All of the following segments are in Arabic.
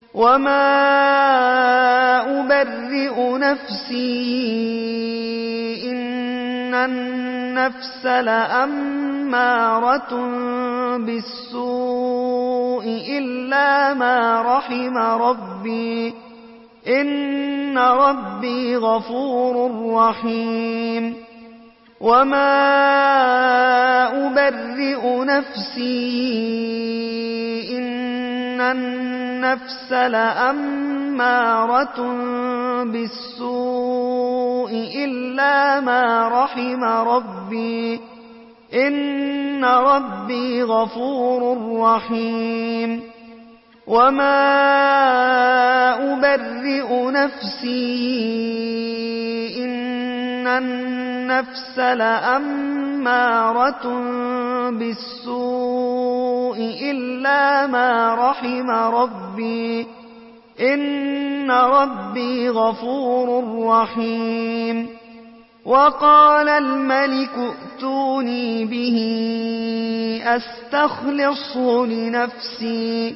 وما أبرئ نفسي إن النفس لأمارة بالسوء إلا ما رحم ربي إن ربي غفور رحيم وما أبرئ نفسي إن النفس لأمارة بالسوء إلا ما رحم ربي إن ربي غفور رحيم وما أبرئ نفسي إن النفس لأمارة بالسوء إلا ما رحم ربي إن ربي غفور رحيم وقال الملك ائتوني به أستخلصه لنفسي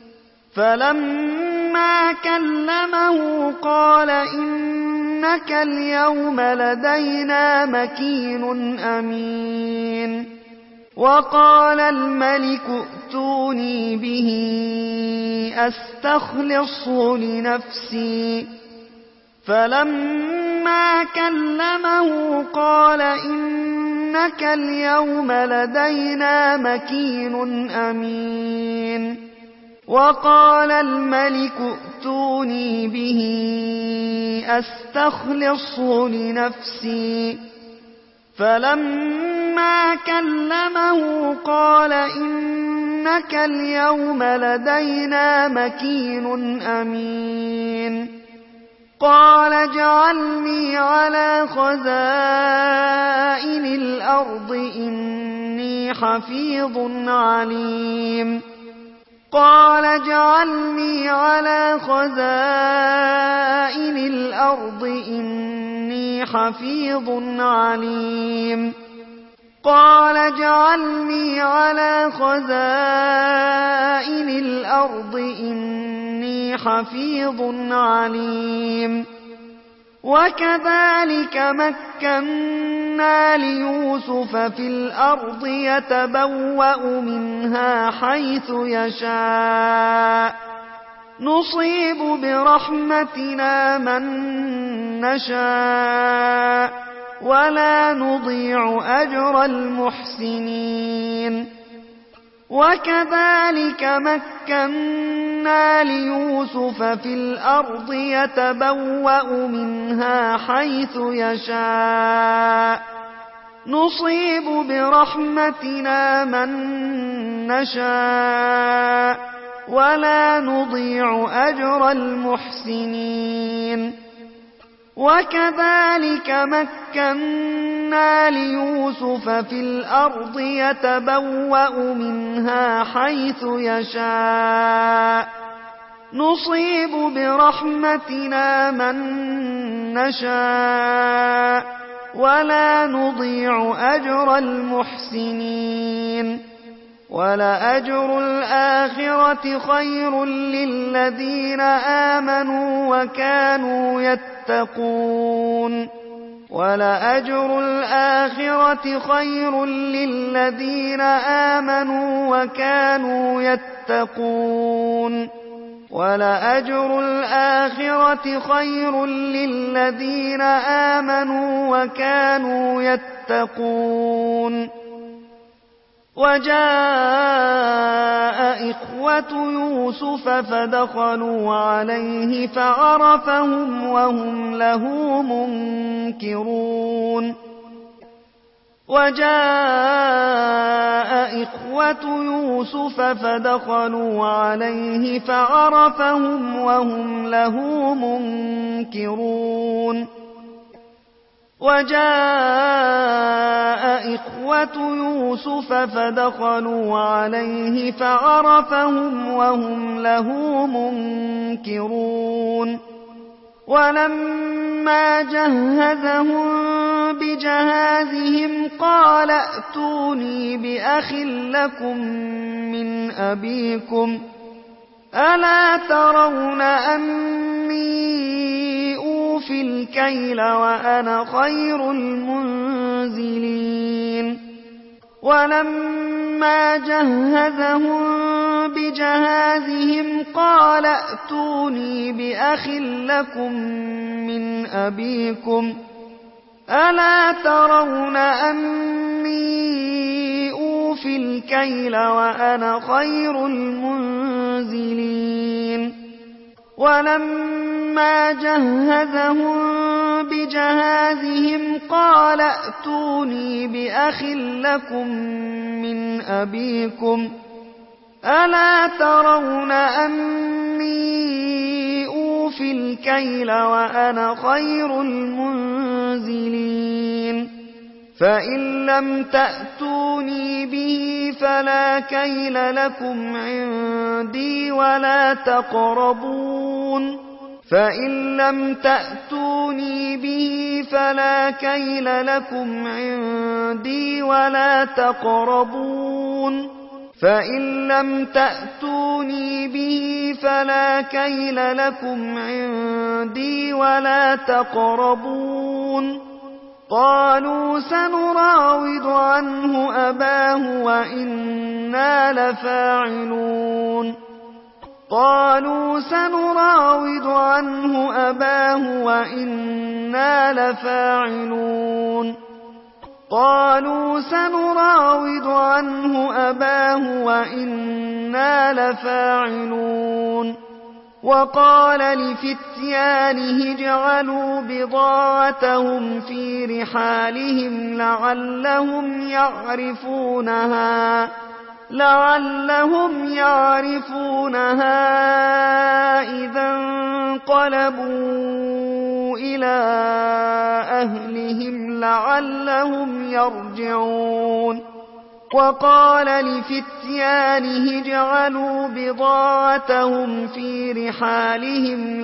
فلما كلمه قال إنك اليوم لدينا مكين أمين وقال الملك ائتوني به أستخلصه لنفسي فلما كلمه قال إنك اليوم لدينا مكين أمين وقال الملك ائتوني به أستخلصه لنفسي فلما كلمه قال إنك اليوم لدينا مكين أمين قال اجعلني على خزائن الأرض إني حفيظ عليم قال اجعلني على خزائن الأرض إني حفيظ عليم قال اجعلني على خزائن الأرض إني حفيظ عليم وكذلك مكنا ليوسف في الأرض يتبوأ منها حيث يشاء نصيب برحمتنا من نشاء ولا نضيع أجر المحسنين وكذلك مكنا ليوسف في الأرض يتبوأ منها حيث يشاء نصيب برحمتنا من نشاء ولا نضيع أجر المحسنين وكذلك مكنا ليوسف في الأرض يتبوأ منها حيث يشاء نصيب برحمتنا من نشاء ولا نضيع أجر المحسنين ولأجر الآخرة خير للذين آمنوا وكانوا يتقون ولأجر الآخرة خير للذين آمنوا وكانوا يتقون ولأجر الآخرة خير للذين آمنوا وكانوا يتقون وجاء إخوة يوسف فدخلوا عليه فعرفهم وهم له منكرون وجاء إخوة يوسف فدخلوا عليه فعرفهم وهم له منكرون وجاء إخوة يوسف فدخلوا عليه فعرفهم وهم له منكرون ولما جهزهم بجهازهم قال ائتوني بأخ لكم من أبيكم ألا ترون أني أوفي الكيل وأنا خير المنزلين ولما جهزهم بجهازهم قال ائتوني بأخ لكم من أبيكم ألا ترون أني أوفي الكيل وأنا خير المنزلين ولما جهزهم بجهازهم قال ائتوني بأخ لكم من أبيكم ألا ترون أني أوفي الكيل وأنا خير المنزلين فإن لم تأتوني به فلا كيل لكم عندي ولا تقربون فإن لم تأتوني به فلا كيل لكم عندي ولا تقربون فإن لم تأتوني به فلا كيل لكم عندي ولا تقربون قالوا سنراود عنه أباه وإنا لفاعلون قالوا سنراود عنه أباه وإنا لفاعلون قالوا سنراود عنه أباه وإنا لفاعلون وقال لفتيانه اجعلوا بضاعتهم في رحالهم لعلهم يعرفونها إذا انقلبوا إلى أهلهم لعلهم يرجعون وقال لفتيانه اجعلوا بضاعتهم في رحالهم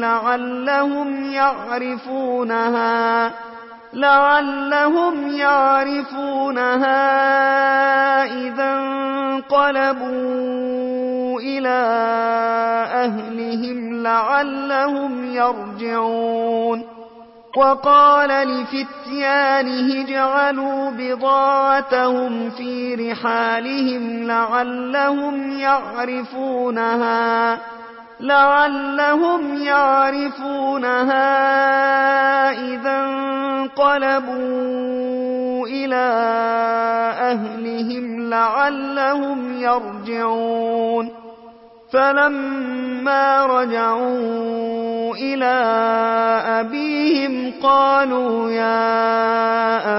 لعلهم يعرفونها إذا انقلبوا إلى أهلهم لعلهم يرجعون وقال لفتيانه اجعلوا بضاعتهم في رحالهم لعلهم يعرفونها إذا انقلبوا إلى أهلهم لعلهم يرجعون فلما رجعوا إلى أبيهم قالوا يا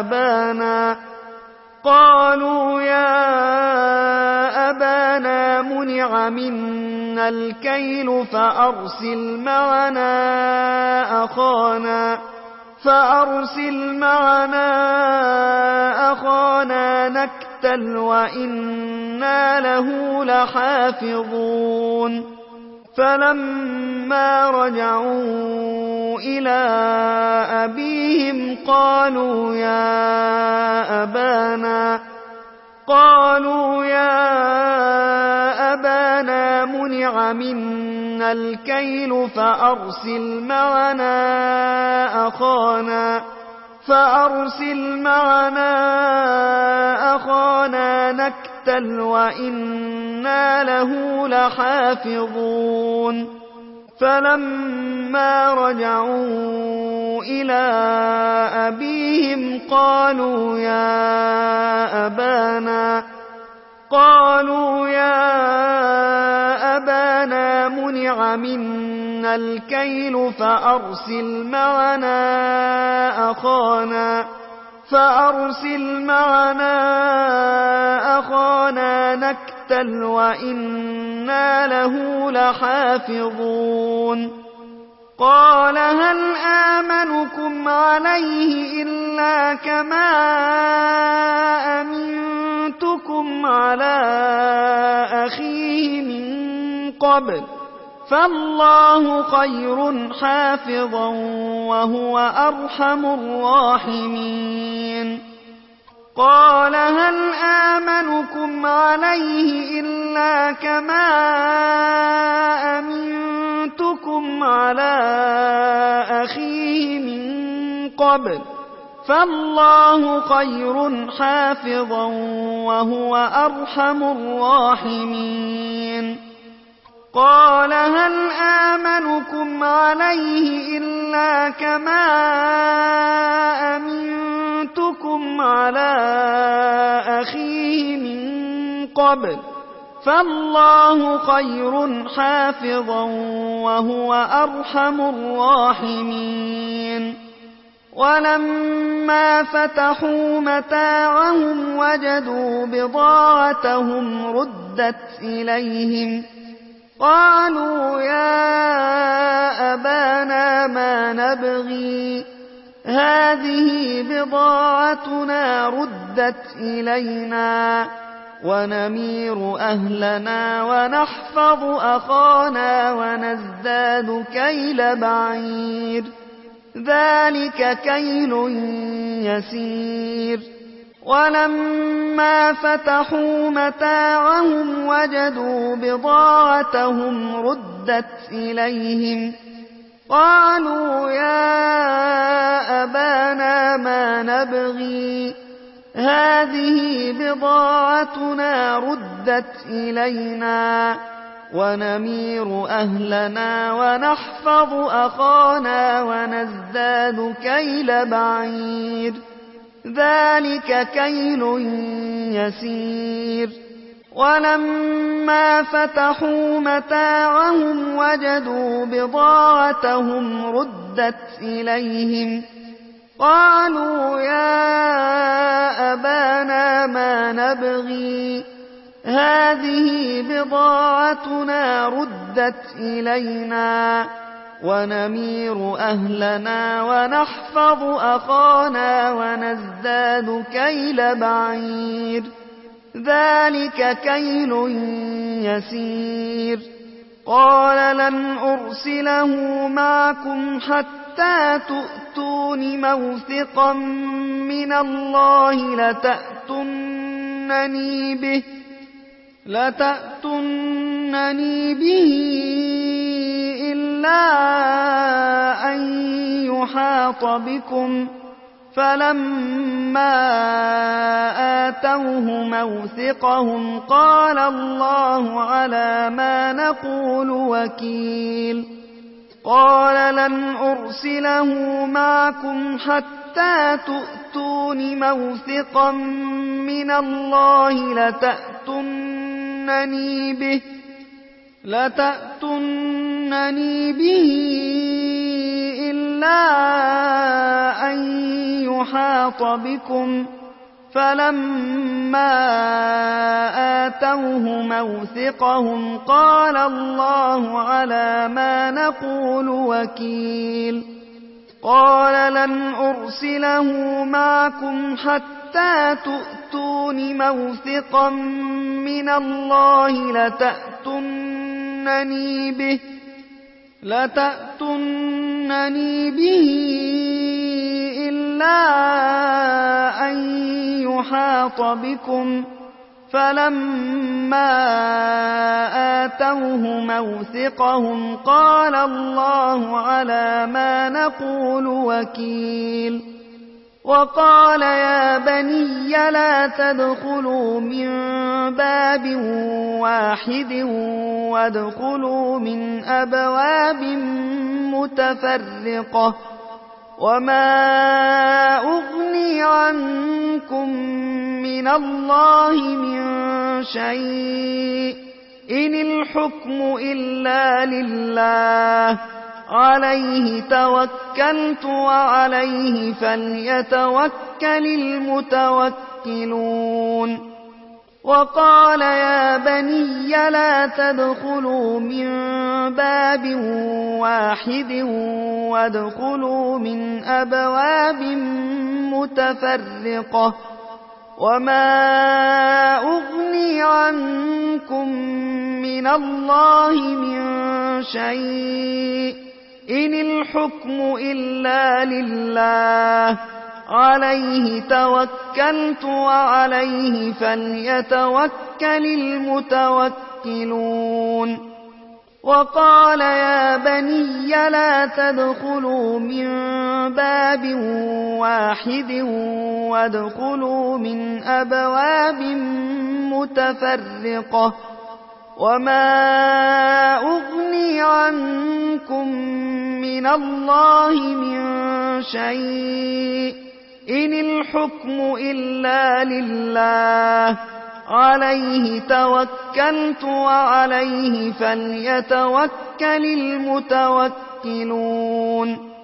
أبانا منع منا الكيل فأرسل معنا أخانا نكتل وإنا له لحافظون فلما رجعوا إلى أبيهم قالوا يا أبانا منع منا الكيل فأرسل معنا أخانا نكتل وإنا له لحافظون فلما رجعوا إلى أبيهم قالوا يا أبانا منع منا الكيل فأرسل معنا أخانا نكتل وإنا له لحافظون قال هل آمنكم عليه إلا كما أمنتكم على أخيه من قبل فالله خير حافظا وهو أرحم الراحمين قال هل آمنكم عليه إلا كما أمنتكم على أخيه من قبل فالله خير حافظا وهو أرحم الراحمين قال هل آمنكم عليه إلا كما أمنتكم على أخيه من قبل فالله خير حافظا وهو أرحم الراحمين ولما فتحوا متاعهم وجدوا بضاعتهم ردت إليهم قالوا يا أبانا ما نبغي هذه بضاعتنا ردت إلينا ونمير أهلنا ونحفظ أخانا ونزداد كيل بعير ذلك كيل يسير ولما فتحوا متاعهم وجدوا بضاعتهم ردت إليهم قالوا يا أبانا ما نبغي هذه بضاعتنا ردت إلينا ونمير أهلنا ونحفظ أخانا ونزداد كيل بعير ذلك كيل يسير ولما فتحوا متاعهم وجدوا بضاعتهم ردت إليهم قالوا يا أبانا ما نبغي هذه بضاعتنا ردت إلينا ونمير أهلنا ونحفظ أخانا ونزداد كيل بعير ذلك كيل يسير قال لن أرسله معكم حتى تؤتون موثقا من الله لتأتونني به إلا أن يحاط بكم فلما آتوه موثقهم قال الله على ما نقول وكيل قال لن أرسله معكم حتى تؤتون موثقا من الله لتأتونني به إلا أن يحاط بكم فلما آتوه موثقهم قال الله على ما نقول وكيل قال لن أرسله معكم حتى تؤتون موثقا من الله لتأتونني به إلا أن يحاط بكم فلما آتوه موثقهم قال الله على ما نقول وكيل وقال يا بني لا تدخلوا من باب واحد وادخلوا من أبواب متفرقة وما أغني عنكم من الله من شيء إن الحكم إلا لله عليه توكلت وعليه فليتوكل المتوكلون وقال يا بني لا تدخلوا من باب واحد وادخلوا من أبواب متفرقة وما أغني عنكم من الله من شيء إن الحكم إلا لله عليه توكلت وعليه فليتوكل المتوكلون. وقال يا بني لا تدخلوا من باب واحد وادخلوا من أبواب متفرقة وما أغني عنكم من الله من شيء إن الحكم إلا لله عليه توكلت وعليه فليتوكل المتوكلون.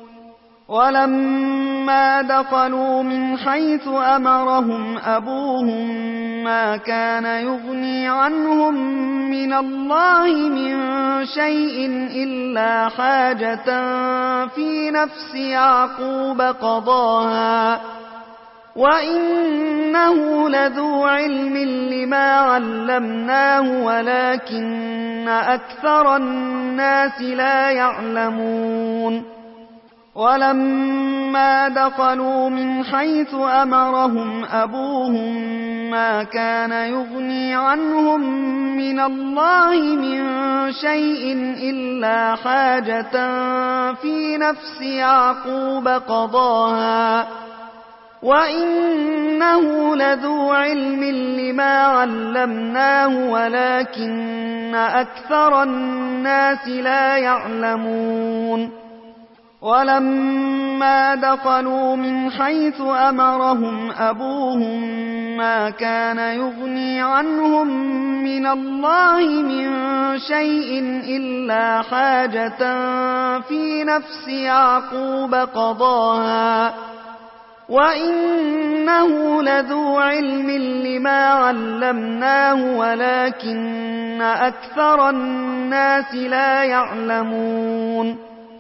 ولما دخلوا من حيث أمرهم أبوهم ما كان يغني عنهم من الله من شيء إلا حاجة في نفس يعقوب قضاها وإنه لذو علم لما علمناه ولكن أكثر الناس لا يعلمون. ولما دخلوا من حيث أمرهم أبوهم ما كان يغني عنهم من الله من شيء إلا حاجة في نفس يعقوب قضاها وإنه لذو علم لما علمناه ولكن أكثر الناس لا يعلمون. ولما دخلوا من حيث أمرهم أبوهم ما كان يغني عنهم من الله من شيء إلا حاجة في نفس يعقوب قضاها وإنه لذو علم لما علمناه ولكن أكثر الناس لا يعلمون.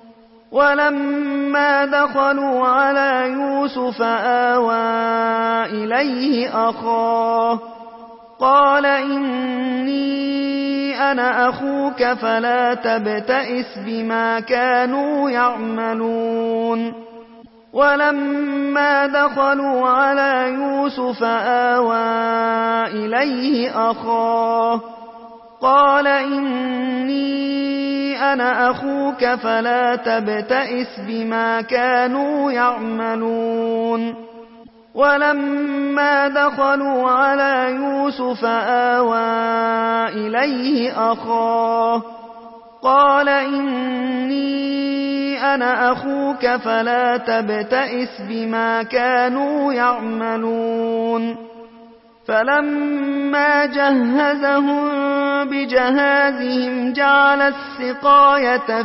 ولما دخلوا على يوسف آوى إليه أخاه قال إني أنا أخوك فلا تبتئس بما كانوا يعملون. ولما دخلوا على يوسف آوى إليه أخاه قال إني أنا أخوك فلا تبتئس بما كانوا يعملون. ولما دخلوا على يوسف آوى إليه أخاه قال إني أنا أخوك فلا تبتئس بما كانوا يعملون. فلما جهزهم بجهازهم جعل السقاية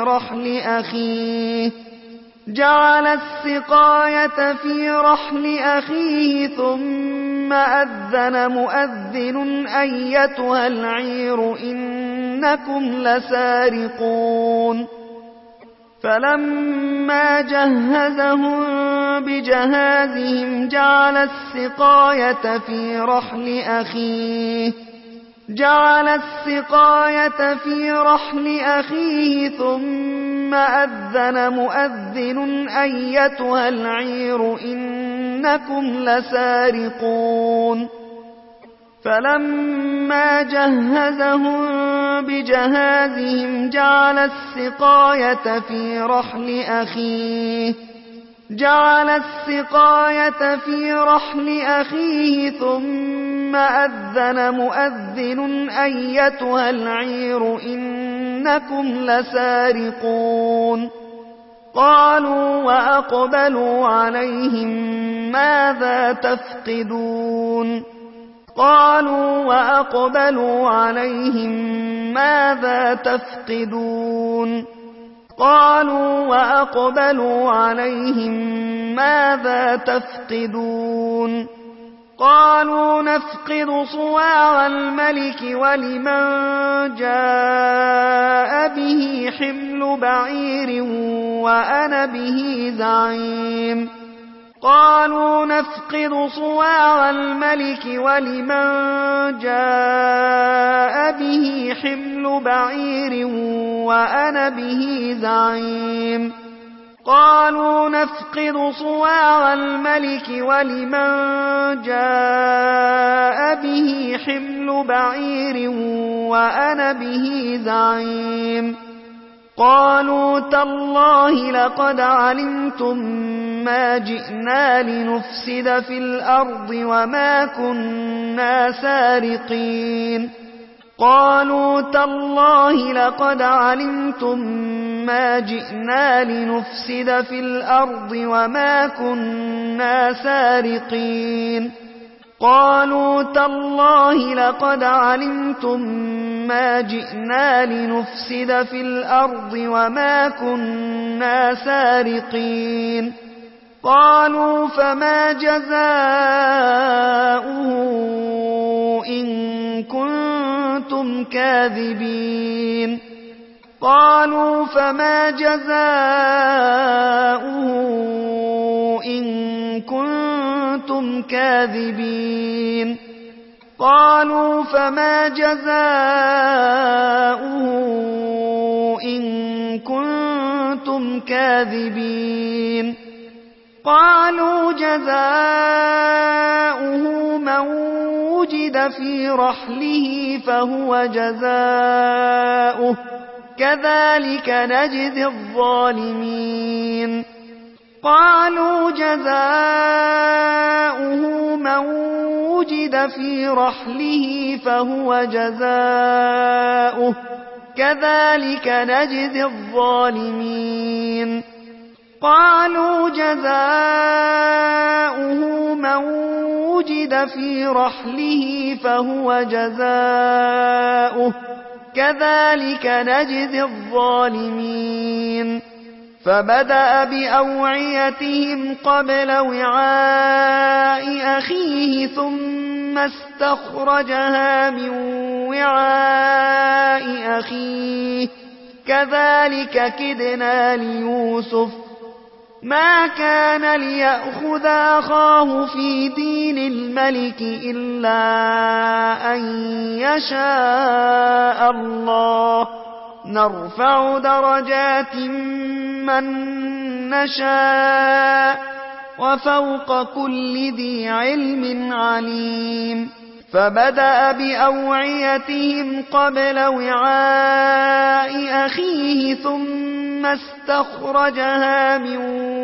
في رحل أخيه ثم أذن مؤذن أيتها العير إنكم لسارقون. فلما جهزهم بجهازهم جعل السقاية في رحل أخيه ثم أذن مؤذن أيتها العير إنكم لسارقون. فلما جهزهم بجهازهم جعل السقاية في رحل أخيه ثم أذن مؤذن أيتها العير إنكم لسارقون. قالوا وأقبلوا عليهم ماذا تفقدون قالوا نفقد صواع الملك ولمن جاء به حمل بعير وأنا به زعيم. قالوا نفقد صواع الملك ولمن جاء به حمل بعير وأنا به زعيم. قالوا نفقد صواع الملك ولمن جاء به حمل بعير وأنا به زعيم قالوا تالله لقد علمتم ما جئنا لنفسد في الأرض وما كنا سارقين قالوا تالله لقد علمتم ما جئنا لنفسد في الأرض وما كنا سارقين قالوا تالله لقد علمتم ما جئنا لنفسد في الأرض وما كنا سارقين قالوا فما جزاؤه إن كنتم كاذبين قالوا فما جزاؤه إن كنتم كاذبين قالوا فما جزاؤه إن كنتم كاذبين قالوا جزاؤه من وجد في رحله فهو جزاؤه كذلك نجزي الظالمين قالوا جزاؤه من وجد في رحله فهو جزاؤه كذلك نجزي الظالمين قالوا جزاؤه من وجد في رحله فهو جزاؤه كذلك نجزي الظالمين فبدأ بأوعيتهم قبل وعاء أخيه ثم استخرجها من وعاء أخيه كذلك كدنا ليوسف ما كان ليأخذ أخاه في دين الملك إلا أن يشاء الله نرفع درجات من نشاء وفوق كل ذي علم عليم فبدأ بأوعيتهم قبل وعاء أخيه ثم استخرجها من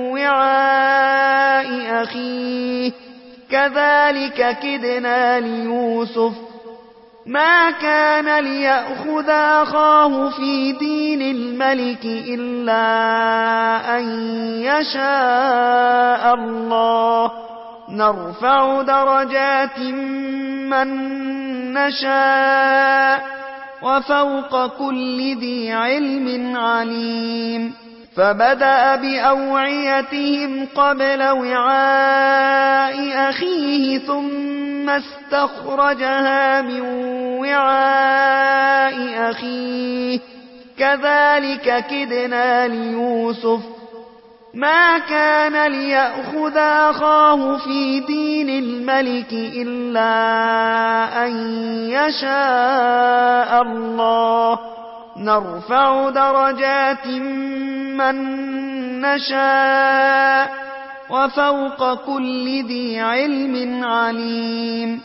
وعاء أخيه كذلك كدنا ليوسف ما كان ليأخذ أخاه في دين الملك إلا أن يشاء الله نرفع درجات من نشاء وفوق كل ذي علم عليم فبدأ بأوعيتهم قبل وعاء أخيه ثم استخرجها من وعاء أخيه كذلك كدنا ليوسف ما كان ليأخذ أخاه في دين الملك إلا أن يشاء الله نرفع درجات من نشاء وفوق كل ذي علم عليم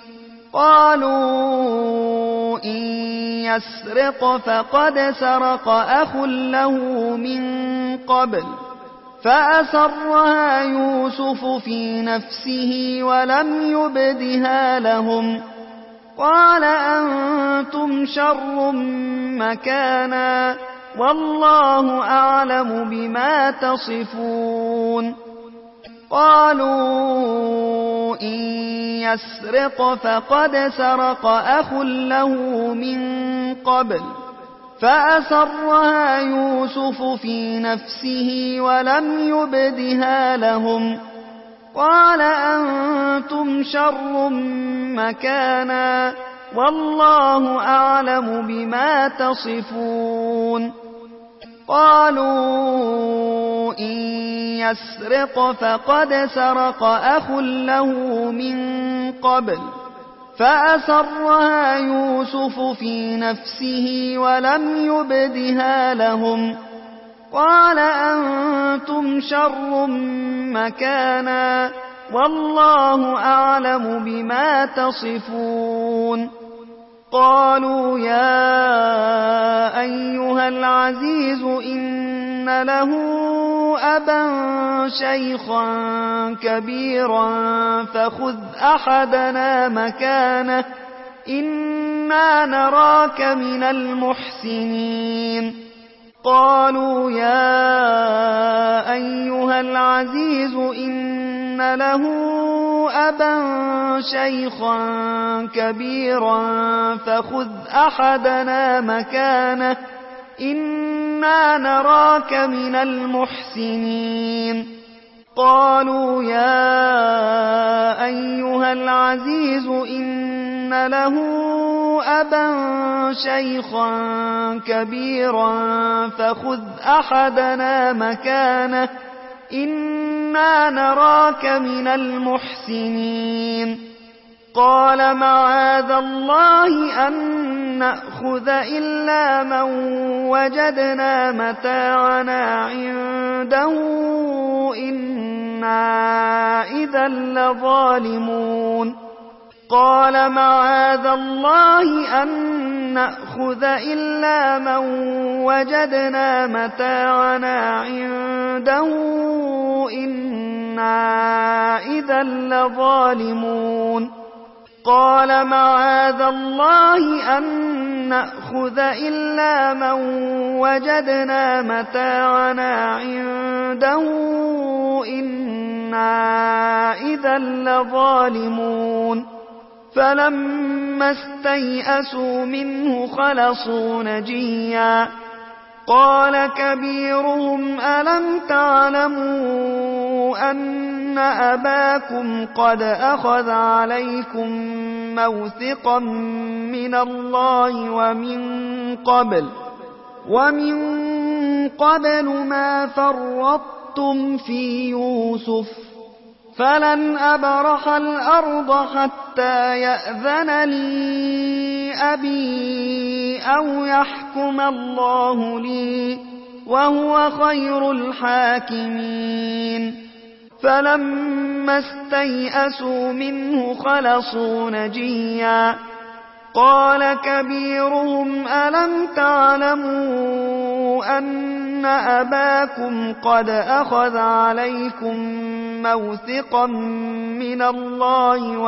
قالوا إن يسرق فقد سرق أخ له من قبل فأسرها يوسف في نفسه ولم يبدها لهم قال أنتم شر مكانا والله أعلم بما تصفون قالوا إن يسرق فقد سرق أخ له من قبل فأسرها يوسف في نفسه ولم يبدها لهم قال أنتم شر مكانا والله أعلم بما تصفون قالوا إن يسرق فقد سرق أخ له من قبل فأسرها يوسف في نفسه ولم يبدها لهم قال أنتم أنتم شر مكانا والله أعلم بما تصفون قالوا يا أيها العزيز إن له أبا شيخا كبيرا فخذ أحدنا مكانه إنا نراك من المحسنين قالوا يا أيها العزيز إن له أبا شيخا كبيرا فخذ أحدنا مكانه إنا نراك من المحسنين قالوا يا أيها العزيز إن له أبا شيخا كبيرا فخذ أحدنا مكانه إنا نراك من المحسنين قال معاذ الله أن نأخذ إلا من وجدنا متاعنا عنده إنا إذا لظالمون قال معاذ الله أن نأخذ إلا من وجدنا متاعنا عنده إنا إذا لظالمون قال معاذ الله أن نأخذ إلا من وجدنا متاعنا عنده إنا إذا لظالمون فلما استيئسوا منه خلصوا نجيا قال كبيرهم ألم تعلموا أن أباكم قد أخذ عليكم موثقا من الله ومن قبل ما فرطتم في يوسف فلن أبرح الأرض حتى يأذن لي أبي أو يحكم الله لي وهو خير الحاكمين فلما استيئسوا منه خلصوا نجيا قال كبيرهم ألم تعلموا أن أباكم قد أخذ عليكم موثقا من الله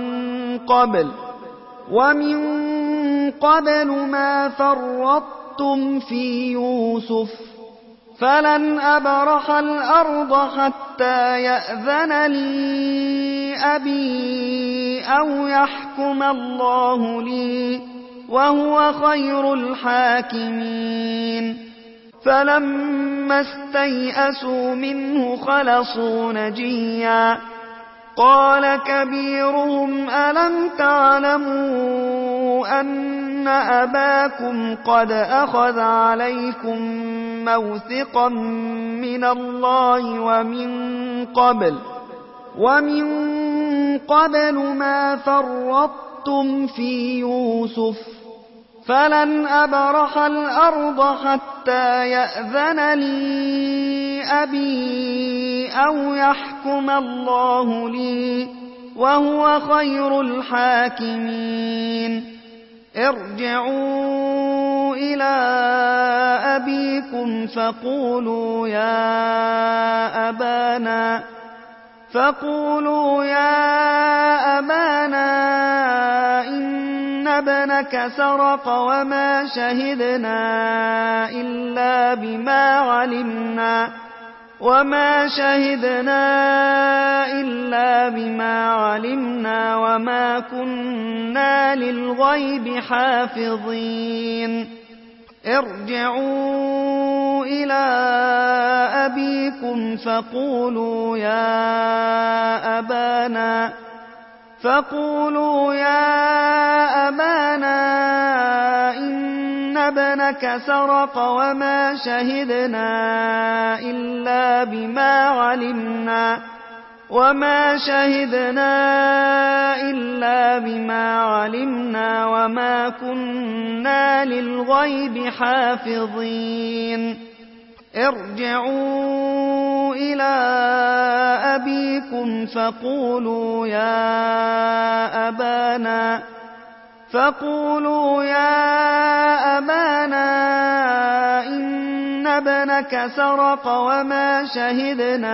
ومن قبل ما فرطتم في يوسف فلن أبرح الأرض حتى يأذن لي أبي أو يحكم الله لي وهو خير الحاكمين فلما استيئسوا منه خلصوا نجيا قال كبيرهم ألم تعلموا أن أباكم قد أخذ عليكم موثقا من الله ومن قبل ما فرطتم في يوسف فلن أبرح الأرض حتى يأذن لي أبي أو يحكم الله لي وهو خير الحاكمين ارجعوا إلى أبيكم فقولوا يا أبانا إن ابنك سرق وما شهدنا إلا بما علمنا وما كنا للغيب حافظين ارجعوا إلى أبيكم فقولوا يا أبانا إن ابنك سرق وما شهدنا إلا بما علمنا وما كنا للغيب حافظين ارجعوا إلى أبيكم فقولوا يا أبانا إن ابنك سرق وما شهدنا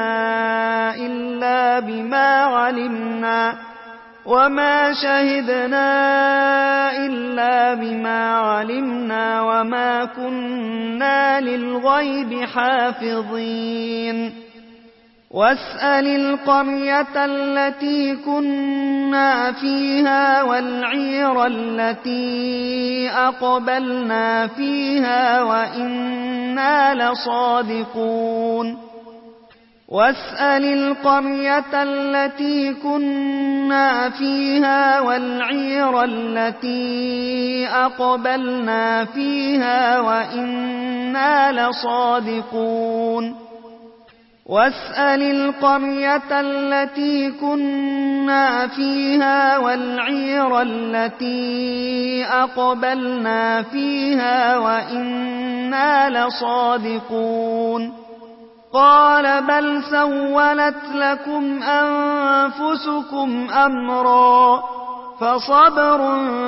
إلا بما علمنا وما كنا للغيب حافظين واسأل القرية التي كنا فيها والعير التي أقبلنا فيها وإنا لصادقون واسأل القرية التي كنا فيها والعير التي أقبلنا فيها وإنا لصادقون واسأل القرية التي كنا فيها والعير التي أقبلنا فيها وإنا لصادقون قال بل سولت لكم أنفسكم أمرا فصبر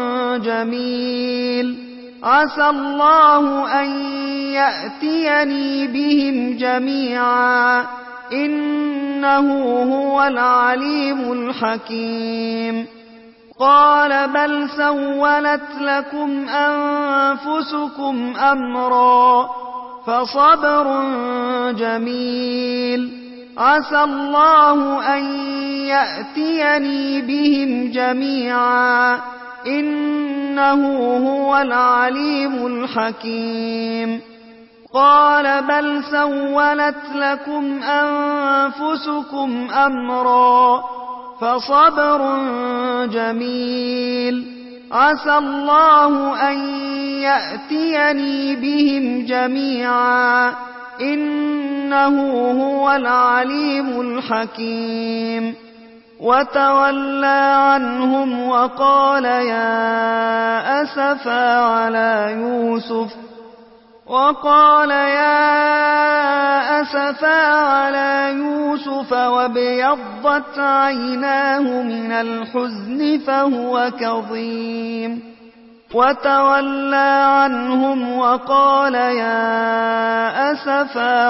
جميل عسى الله أن يأتيني بهم جميعا إنه هو العليم الحكيم قال بل سولت لكم أنفسكم أمرا فصبر جميل عسى الله أن يأتيني بهم جميعا إنه هو العليم الحكيم قال بل سولت لكم أنفسكم أمرا فصبر جميل عسى الله أن يأتيني بهم جميعا إنه هو العليم الحكيم وتولى عنهم وقال يا أسفا على يوسف وابيضت عيناه من الحزن فهو كظيم وتولى عنهم وقال يا أسفا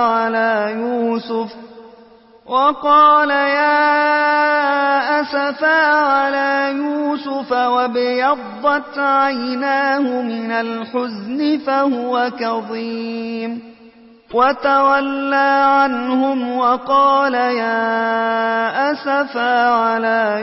على يوسف وابيضت عيناه من الحزن فهو كظيم وتولى عنهم وقال يا أسفا على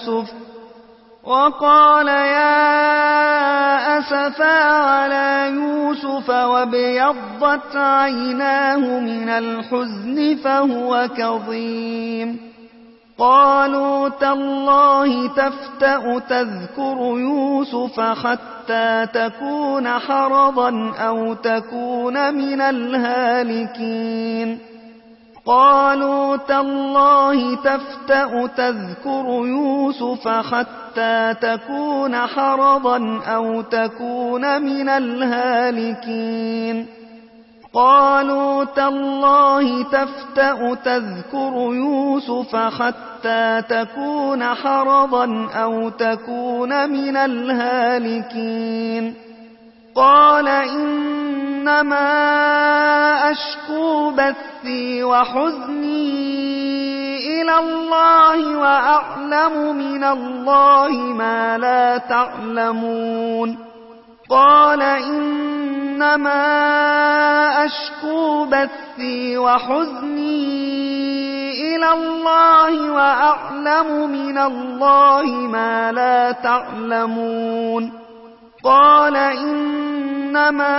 يوسف وابيضت عيناه من الحزن فهو كظيم قالوا تالله تفتأ تذكر يوسف حتى تكون حرضا أو تكون من الهالكين قالوا تالله تفتأ تذكر يوسف حتى تكون حرضا أو تكون من الهالكين قالوا تالله تفتأ تذكر يوسف حتى تكون حرضا أو تكون من الهالكين قال إنما أشكو بثي وحزني إلى الله وأعلم من الله ما لا تعلمون قال إنما أشكو بثي وحزني إلى الله وأعلم من الله ما لا تعلمون قال إنما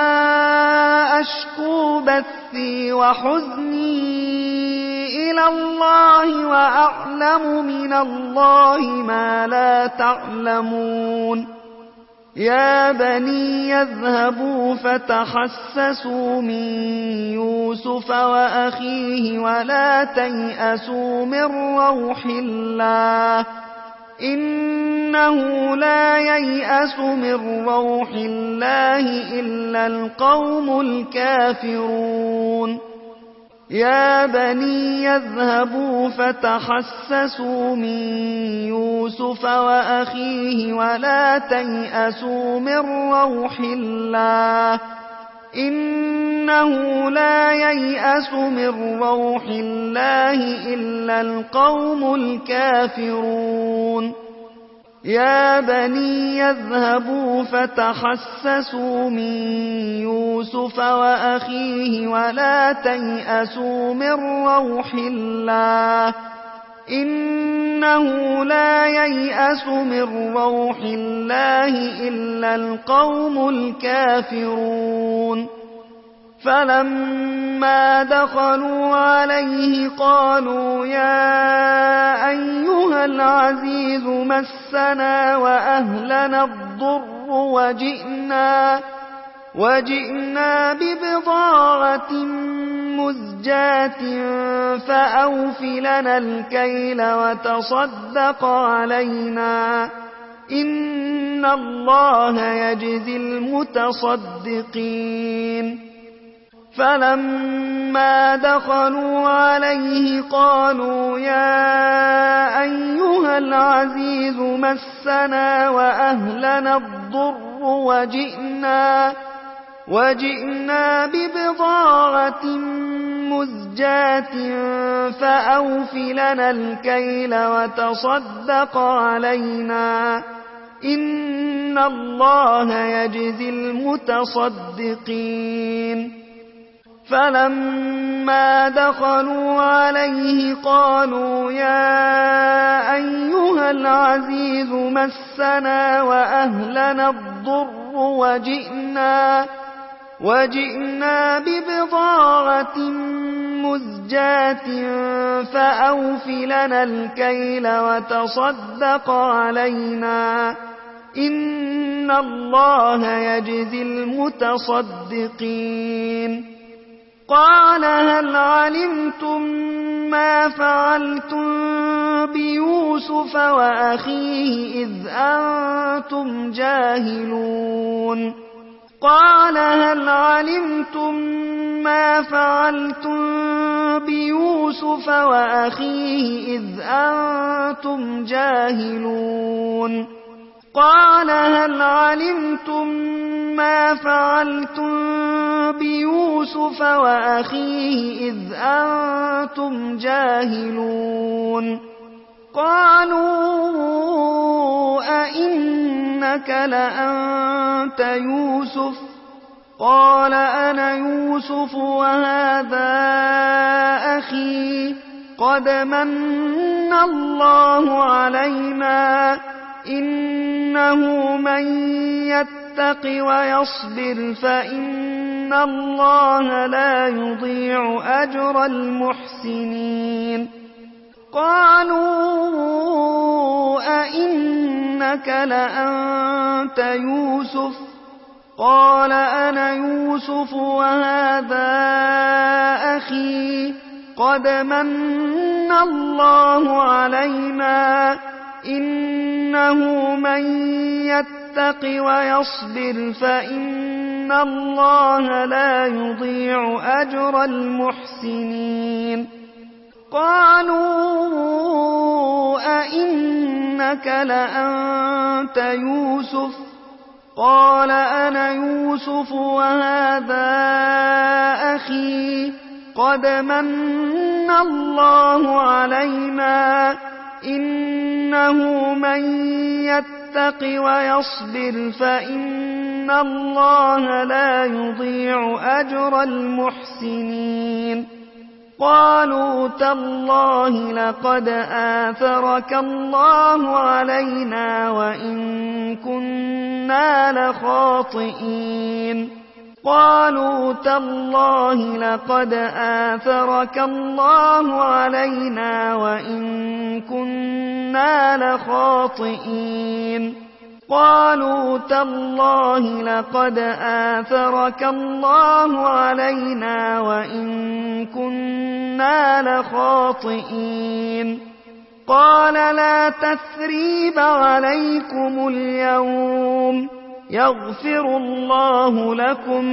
أشكو بثي وحزني إلى الله وأعلم من الله ما لا تعلمون يا بني يذهبوا فتحسسوا من يوسف وأخيه ولا تيأسوا من روح الله إنه لا ييأس من روح الله إلا القوم الكافرون يا بني يذهبوا فتحسسوا من يوسف وأخيه ولا تيأسوا من روح الله إنه لا ييأس من روح الله إلا القوم الكافرون يا بني يذهبوا فتحسسوا من يوسف وأخيه ولا تيأسوا من روح الله إنه لا ييأس من روح الله إلا القوم الكافرون فلما دخلوا عليه قالوا يا أيها العزيز مسنا وأهلنا الضر وجئنا ببضاعة مزجاة فأوف لنا الكيل وتصدق علينا إن الله يجزي المتصدقين فلما دخلوا عليه قالوا يا أيها العزيز مسنا وأهلنا الضر وجئنا ببضاعة مزجاة فأوف لنا الكيل وتصدق علينا إن الله يجزي المتصدقين فلما دخلوا عليه قالوا يا أيها العزيز مسنا وأهلنا الضر وجئنا ببضاعة مزجاة فأوف لنا الكيل وتصدق علينا إن الله يجزي المتصدقين قال هل علمتم ما فعلتم بيوسف وأخيه إذ أنتم جاهلون قال هل علمتم ما فعلتم بيوسف وأخيه إذ أنتم جاهلون قال هل علمتم ما فعلتم بيوسف وأخيه إذ أنتم جاهلون قالوا أئنك لأنت يوسف قال أنا يوسف وهذا أخي قد من الله علينا إنه من يتق ويصبر فإن الله لا يضيع أجر المحسنين قالوا أئنك لأنت يوسف قال أنا يوسف وهذا أخي قد من الله علينا إنه من يتق ويصبر فإن الله لا يضيع أجر المحسنين قالوا أئنك لأنت يوسف قال أنا يوسف وهذا أخي قد من الله علينا إنه من يتق ويصبر فإن الله لا يضيع أجر المحسنين قالوا تالله لقد آثرك الله علينا وإن كنا لخاطئين قالوا تالله لقد آثرك الله علينا وإن كنا لخاطئين قالوا تالله لقد آثرك الله علينا وإن كنا لخاطئين قال لا تثريب عليكم اليوم يغفر الله لكم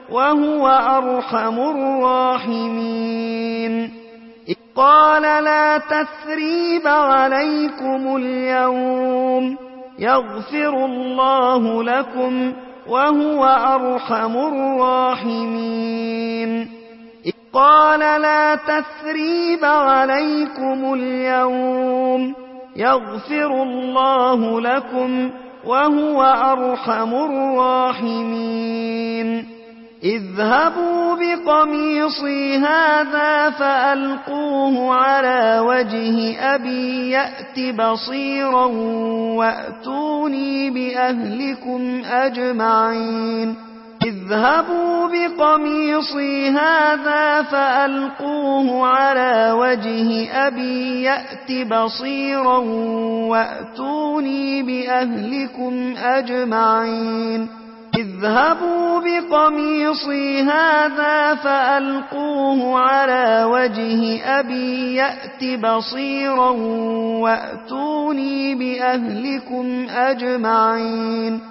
وهو أرحم الراحمين. قال لا تثريب عليكم اليوم يغفر الله لكم وهو أرحم الراحمين. قال لا تثريب عليكم اليوم يغفر الله لكم وهو أرحم الراحمين. اذهبوا بقميصي هذا فألقوه على وجه أبي يأت بصيرا وأتوني بأهلكم أجمعين. اذهبوا بقميصي هذا فألقوه على وجه أبي يأت بصيرا وأتوني بأهلكم أجمعين. اذهبوا بقميصي هذا فألقوه على وجه أبي يأت بصيرا وأتوني بأهلكم أجمعين.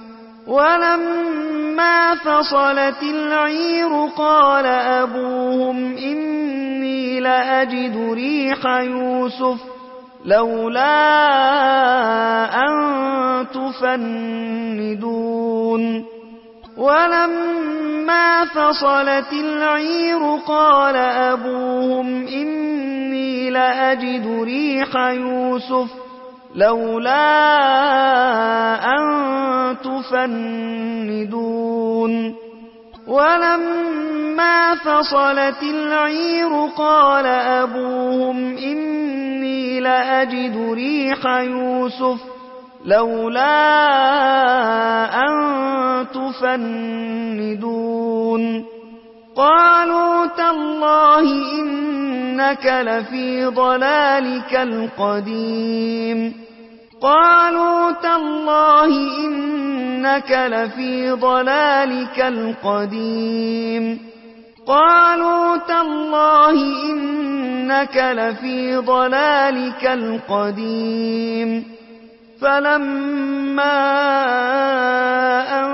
ولما فصلت العير قال أبوهم إني لأجد ريح يوسف لولا أن تفندون. ولما فصلت العير قال أبوهم إني لأجد ريح يوسف لولا أن تفندون. ولما فصلت العير قال أبوهم إني لأجد ريح يوسف لولا أن تفندون. قالوا تالله إنك لفي ضلالك القديم. قالوا تالله إنك لفي ضلالك القديم. قالوا تالله إنك لفي ضلالك القديم. فلما أن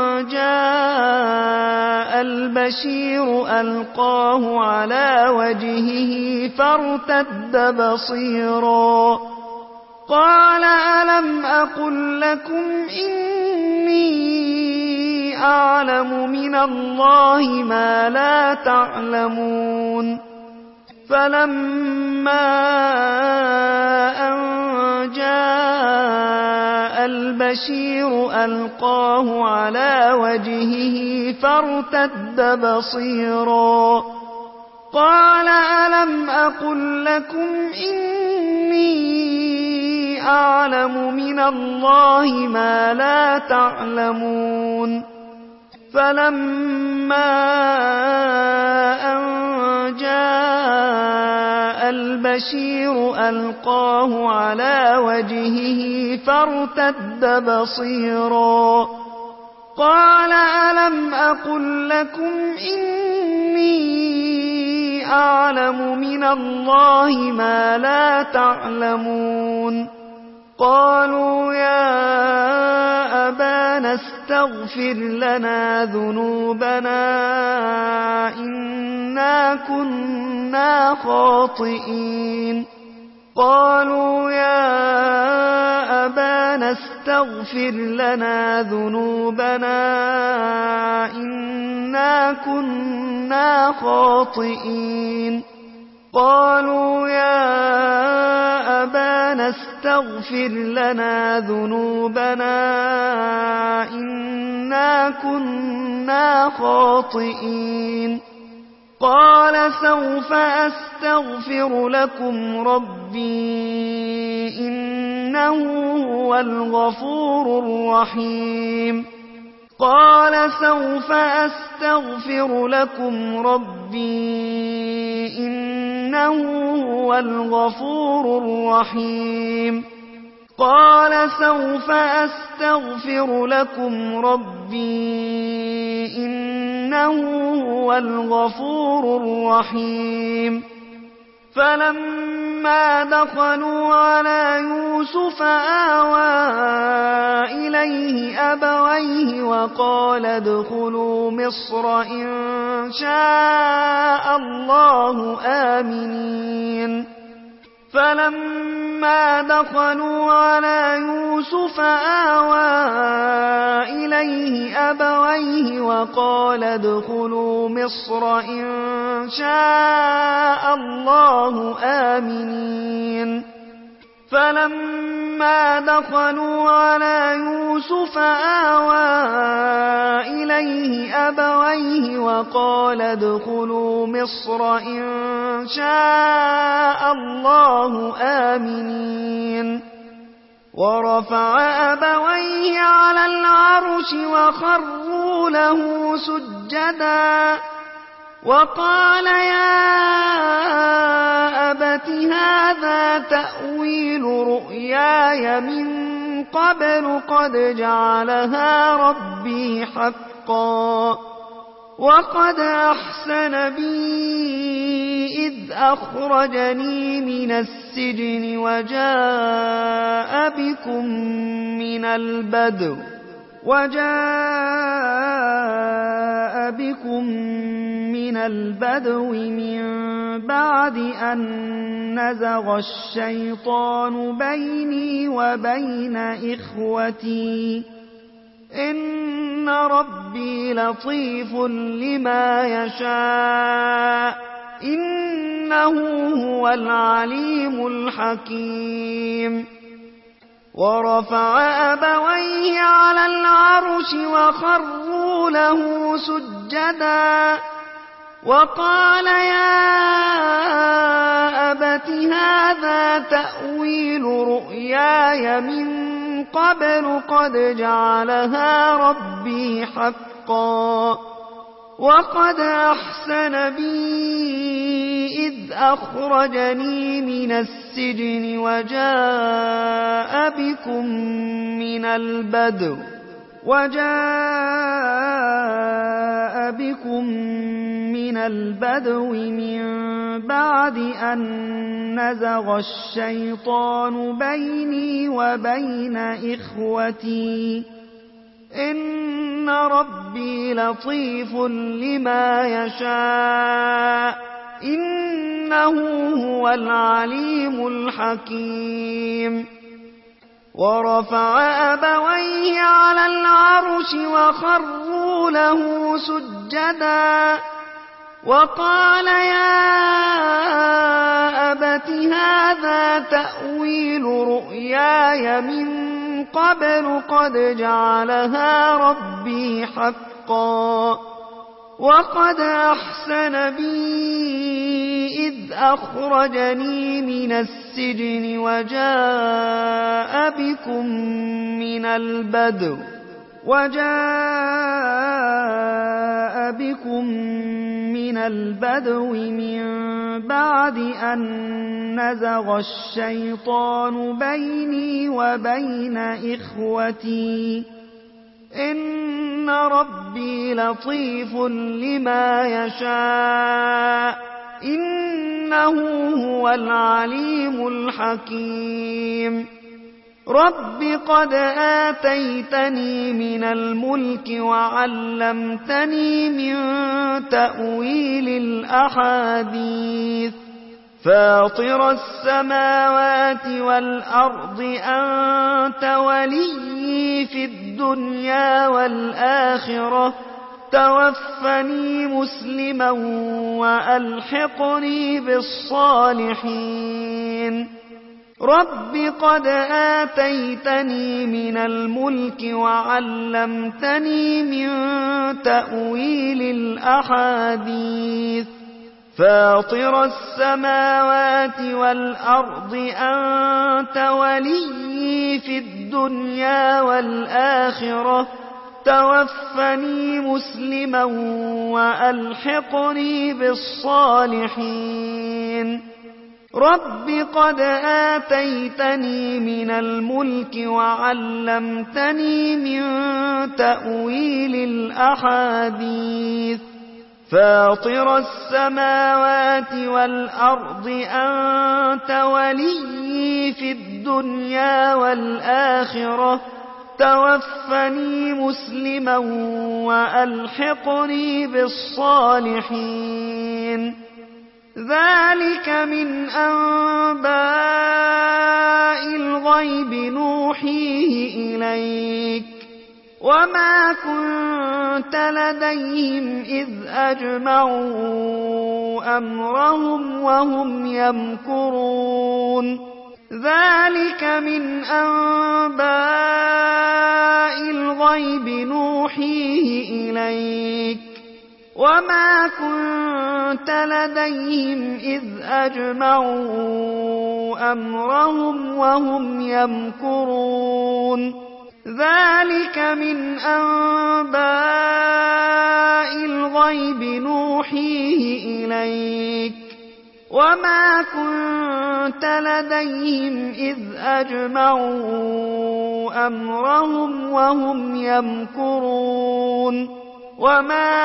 جاء البشير ألقاه على وجهه فارتد بصيرا قال ألم أقل لكم إني أعلم من الله ما لا تعلمون. فلما أن جاء البشير ألقاه على وجهه فارتد بصيرا قال ألم أقل لكم إني أعلم من الله ما لا تعلمون. فلما أن جاء البشير ألقاه على وجهه فارتد بصيرا قال ألم أقل لكم إني أعلم من الله ما لا تعلمون. قالوا يا أبانا استغفر لنا ذنوبنا إنا كنا خاطئين. قالوا يا أبانا استغفر لنا ذنوبنا إنا كنا خاطئين. قالوا يا أبانا استغفر لنا ذنوبنا إنا كنا خاطئين. قال سوف أستغفر لكم ربي إنه هو الغفور الرحيم. قال سوف أستغفر لكم ربي إنه هو الغفور الرحيم. قال سوف أستغفر لكم ربي إنه هو الغفور الرحيم. فلما دخلوا على يوسف آوى إليه أبويه وقال ادخلوا مصر إن شاء الله آمنين فلما دخلوا على يوسف آوى إليه أبويه وقال ادخلوا مصر إن شاء الله آمنين فلما دخلوا على يوسف آوى إليه أبويه وقال ادخلوا مصر إن شاء الله آمنين ورفع أبويه على العرش وخروا له سجدا وقال يا أبت هذا تأويل رؤياي من قبل قد جعلها ربي حقا وقد أحسن بي إذ أخرجني من السجن وجاء بكم من البدو من بعد أن نزغ الشيطان بيني وبين إخوتي إن ربي لطيف لما يشاء إنه هو العليم الحكيم ورفع أبويه على العرش وخروا له سجدا وقال يا أبت هذا تأويل رؤياي من قبل قد جعلها ربي حقا وقد أحسن بي إذ أخرجني من السجن وجاء بكم من البدو من بعد أن نزغ الشيطان بيني وبين إخوتي إن ربي لطيف لما يشاء إنه هو العليم الحكيم ورفع أبويه على العرش وخروا له سجدا وقال يا أبت هذا تأويل رؤياي من قبل قد جعلها ربي حقا وقد أحسن بي إذ أخرجني من السجن وجاء بكم من البدو من بعد أن نزغ الشيطان بيني وبين إخوتي إن ربي لطيف لما يشاء إنه هو العليم الحكيم رب قد آتيتني من الملك وعلمتني من تأويل الأحاديث فاطر السماوات والأرض أنت ولي في الدنيا والآخرة توفني مسلما وألحقني بالصالحين رب قد آتيتني من الملك وعلمتني من تأويل الأحاديث فاطر السماوات والأرض أنت ولي في الدنيا والآخرة توفني مسلما وألحقني بالصالحين رب قد آتيتني من الملك وعلمتني من تأويل الأحاديث فاطر السماوات والأرض أنت وليي في الدنيا والآخرة توفني مسلما وألحقني بالصالحين ذلك من أنباء الغيب نوحيه إليك وما كنت لديهم إذ أجمعوا أمرهم وهم يمكرون ذلك من أنباء الغيب نوحيه إليك وما كنت لديهم إذ أجمعوا أمرهم وهم يمكرون ذلك من أنباء الغيب نوحيه إليك وما كنت لديهم إذ أجمعوا أمرهم وهم يمكرون وما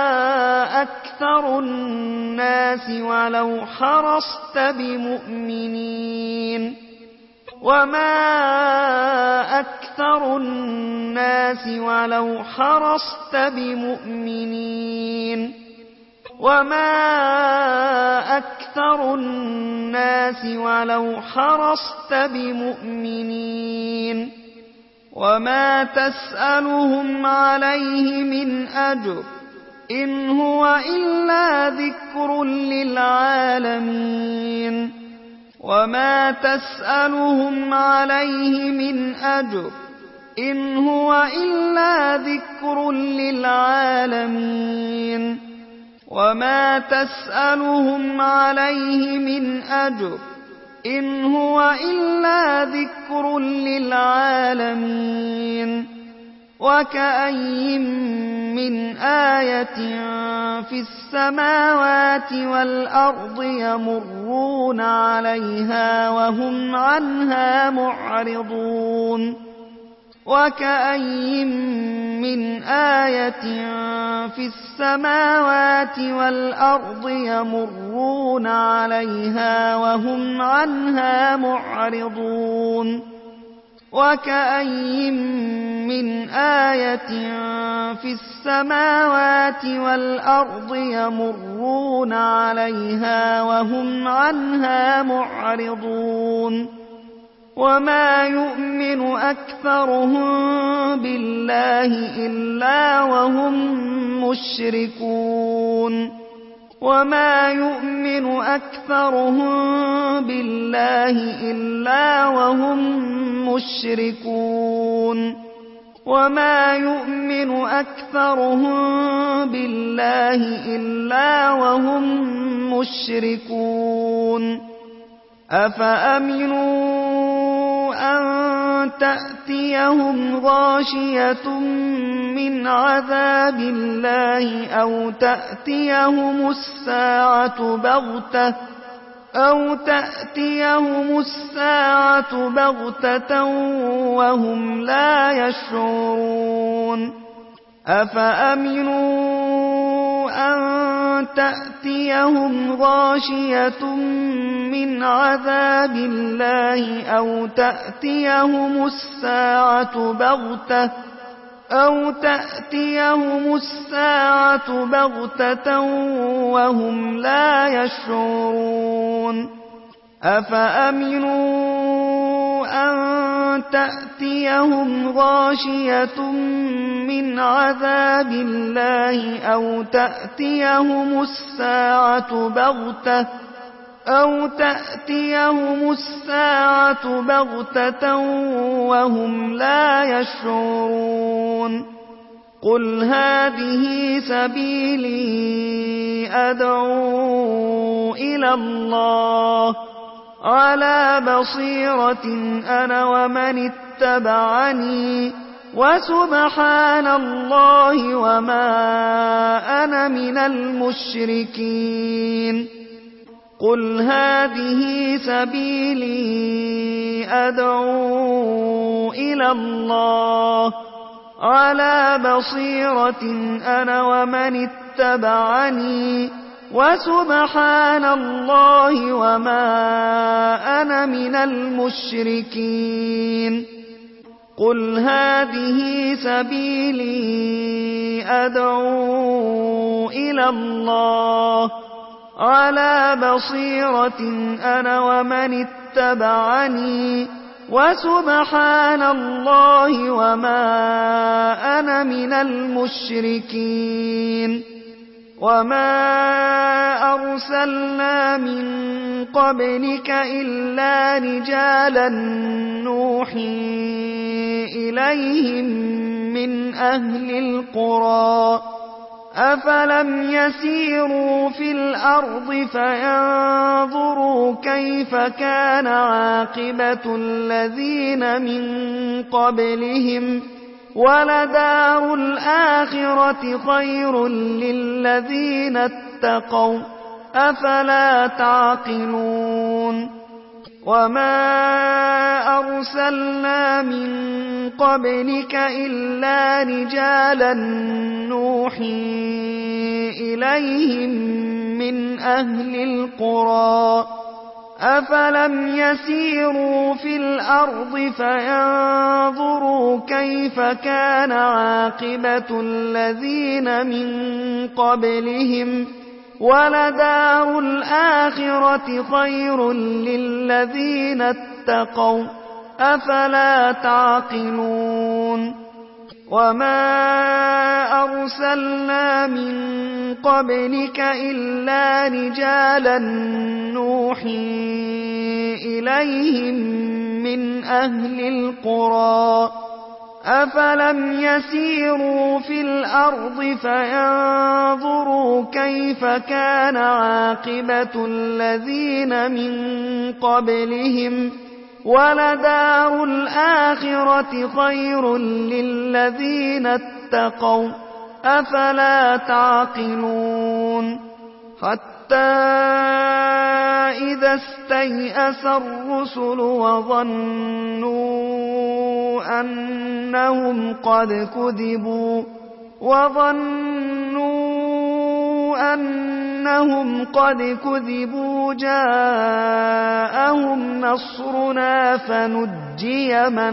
أكثر الناس ولو حرصت بمؤمنين وما أكثر الناس ولو حرصت بمؤمنين وما أكثر الناس ولو حرصت بمؤمنين وما تسألهم عليه من أجر إن هو إلا ذكر للعالمين وما تسألهم عليه من أجر إن هو إلا ذكر للعالمين وما تسألهم عليه من أجر إن هو إلا ذكر للعالمين وكأين من آية في السماوات والأرض يمرون عليها وهم عنها معرضون وكأين من آية في السماوات والأرض يمرون عليها وهم عنها معرضون وكأين من آية في السماوات والأرض يمرون عليها وهم عنها معرضون وما يؤمن أكثرهم بالله إلا وهم مشركون وما يؤمن أكثرهم بالله إلا وهم مشركون وما يؤمن أكثرهم بالله إلا وهم مشركون أفأمنوا أن تأتيهم غاشية من عذاب الله أو تأتيهم الساعة بغتة وهم لا يشعرون أفأمنوا أن تأتيهم غاشية من عذاب الله أو تأتيهم الساعة بغتة وهم لا يشعرون أفأمنوا أن تأتيهم غاشية من عذاب الله أو تأتيهم الساعة بغتة وهم لا يشعرون قل هذه سبيلي أدعو إلى الله على بصيرة أنا ومن اتبعني وسبحان الله وما أنا من المشركين قل هذه سبيلي أدعو إلى الله على بصيرة أنا ومن اتبعني وسبحان الله وما أنا من المشركين قل هذه سبيلي أدعو إلى الله على بصيرة أنا ومن اتبعني وسبحان الله وما أنا من المشركين وما أرسلنا من قبلك إلا رجالا نوحي إليهم من أهل القرى أفلم يسيروا في الأرض فينظروا كيف كان عاقبة الذين من قبلهم ولدار الآخرة خير للذين اتقوا أفلا تعقلون وما أرسلنا من قبلك إلا رجالا نوحي إليهم من أهل القرى أفلم يسيروا في الأرض فينظروا كيف كان عاقبة الذين من قبلهم ولدار الآخرة خير للذين اتقوا أفلا تعقلون وما أرسلنا من قبلك إلا رجالا نوحي إليهم من أهل القرى أفلم يسيروا في الأرض فينظروا كيف كان عاقبة الذين من قبلهم ولدار الآخرة خير للذين اتقوا أفلا تعقلون حتى إذا استيأس الرسل وظنوا أنهم قد كذبوا جاءهم نصرنا فنجي من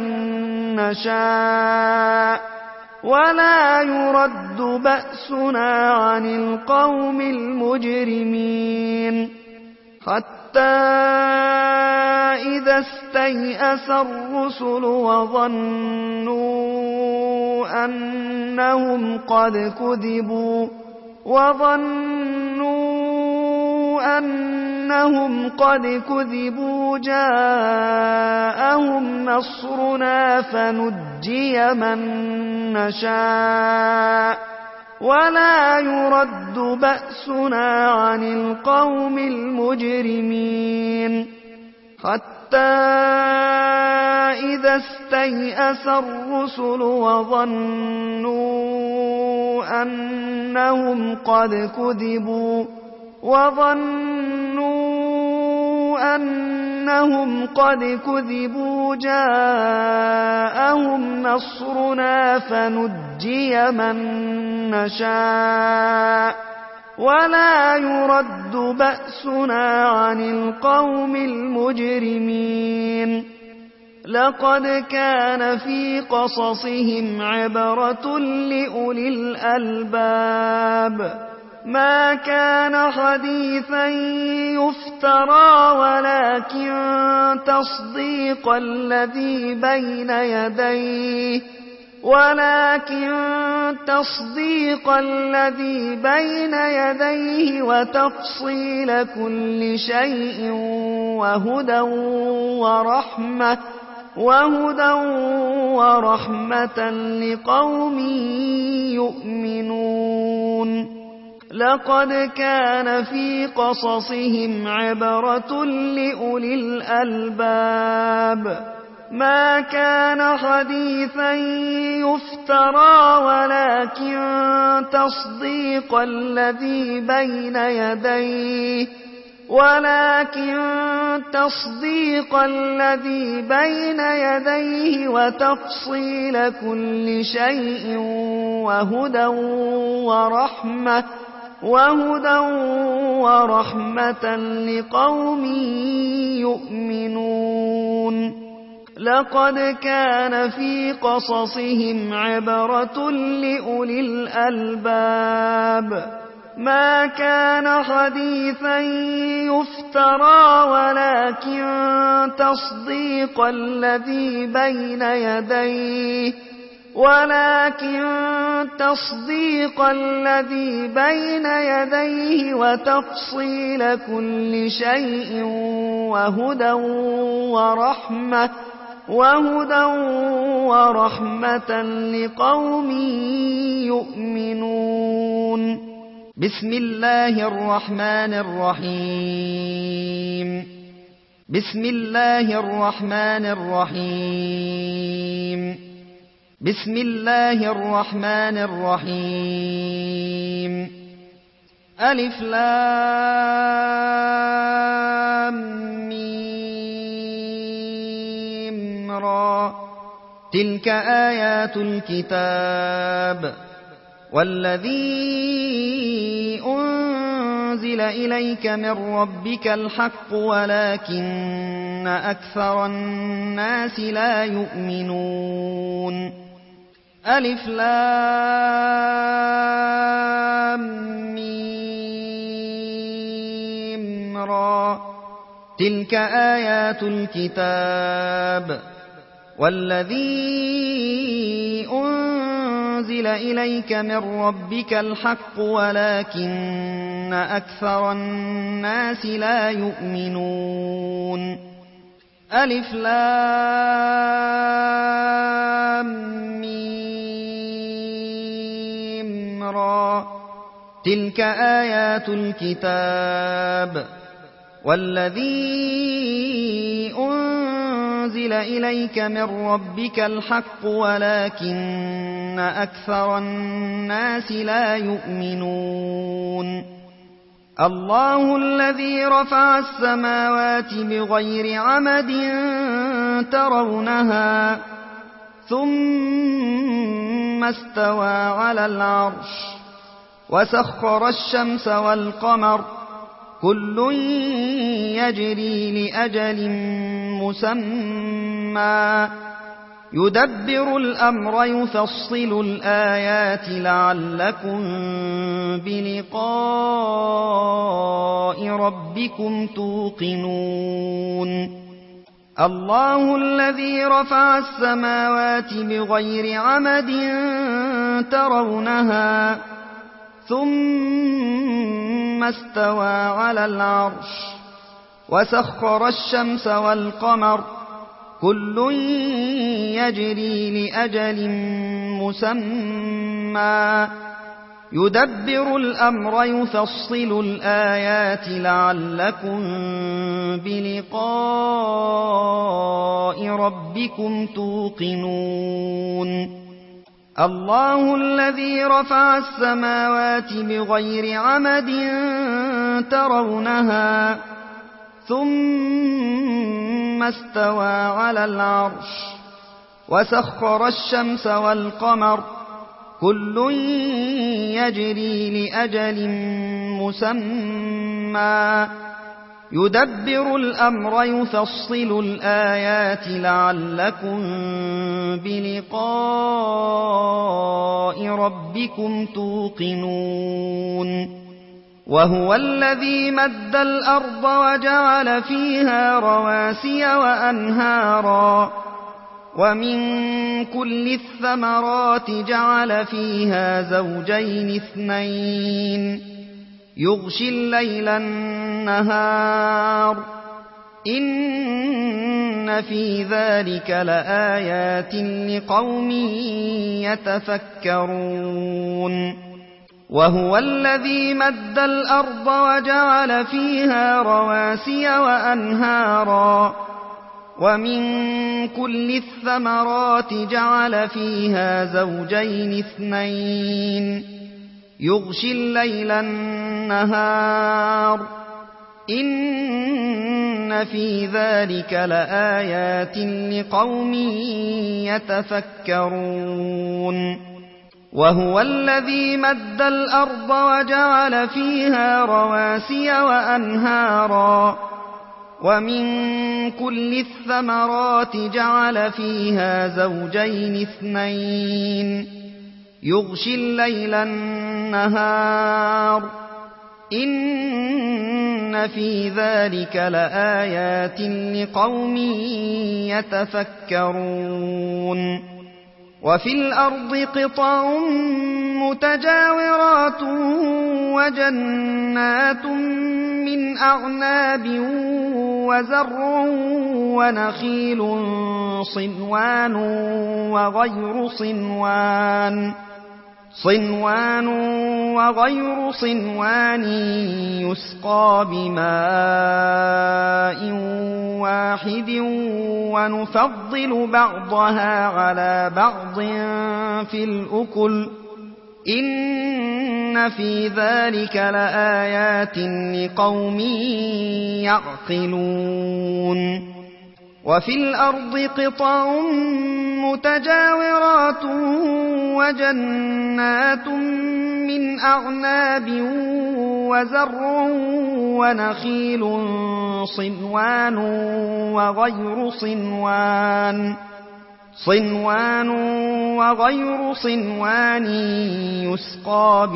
نشاء ولا يرد بأسنا عن القوم المجرمين حتى إذا استيأس الرسل وظنوا أنهم قد كذبوا جاءهم نصرنا فنجي من نشاء ولا يرد بأسنا عن القوم المجرمين حتى إذا استيأس الرسل وظنوا أنهم قد كذبوا جاءهم نصرنا فنجي من نشاء ولا يرد بأسنا عن القوم المجرمين لقد كان في قصصهم عبرة لأولي الألباب ما كان حديثا يفترى ولكن تصديق الذي بين يديه وتفصيل كل شيء وهدى ورحمة لقوم يؤمنون لقد كان في قصصهم عبرة لأولي الألباب ما كان حديثا يفترى ولكن تصديق الذي بين يديه وتفصيل كل شيء وهدى ورحمة لقوم يؤمنون لقد كان في قصصهم عبرة لأولي الألباب ما كان حديثا يفترى ولكن تصديق الذي بين يديه وتفصيل كل شيء وهدى ورحمة لقوم يؤمنون بسم الله الرحمن الرحيم بسم الله الرحمن الرحيم بسم الله الرحمن الرحيم ألف لام ميم را تلك آيات الكتاب والذي أنزل إليك من ربك الحق ولكن أكثر الناس لا يؤمنون ألف لام ميم را تلك آيات الكتاب والذي أنزل إليك من ربك الحق ولكن أكثر الناس لا يؤمنون ألف لام ميم را تلك آيات الكتاب والذي أنزل إليك من ربك الحق ولكن أكثر الناس لا يؤمنون الله الذي رفع السماوات بغير عمد ترونها ثم استوى على العرش وسخر الشمس والقمر كل يجري لأجل مسمى يدبر الأمر يفصل الآيات لعلكم بلقاء ربكم توقنون الله الذي رفع السماوات بغير عمد ترونها ثم استوى على العرش وسخر الشمس والقمر كل يجري لأجل مسمى يدبر الأمر يفصل الآيات لعلكم بلقاء ربكم توقنون الله الذي رفع السماوات بغير عمد ترونها ثم استوى على العرش وسخر الشمس والقمر كل يجري لأجل مسمى يدبر الأمر يفصل الآيات لعلكم بلقاء ربكم توقنون وهو الذي مد الأرض وجعل فيها رواسي وأنهارا ومن كل الثمرات جعل فيها زوجين اثنين يغشي الليل النهار إن في ذلك لآيات لقوم يتفكرون وهو الذي مد الأرض وجعل فيها رواسي وأنهارا ومن كل الثمرات جعل فيها زوجين اثنين يغشي الليل النهار إن في ذلك لآيات لقوم يتفكرون وهو الذي مد الأرض وجعل فيها رواسي وأنهارا ومن كل الثمرات جعل فيها زوجين اثنين يغشي الليل النهار إن في ذلك لآيات لقوم يتفكرون وفي الأرض قطع متجاورات وجنات من أعناب وزرع ونخيل صنوان وغير صنوان يسقى بماء واحد ونفضل بعضها على بعض في الأكل إن في ذلك لآيات لقوم يعقلون وفي الأرض قطع متجاورات وجنات من أعناب وزرع ونخيل صنوان وغير صنوان يسقى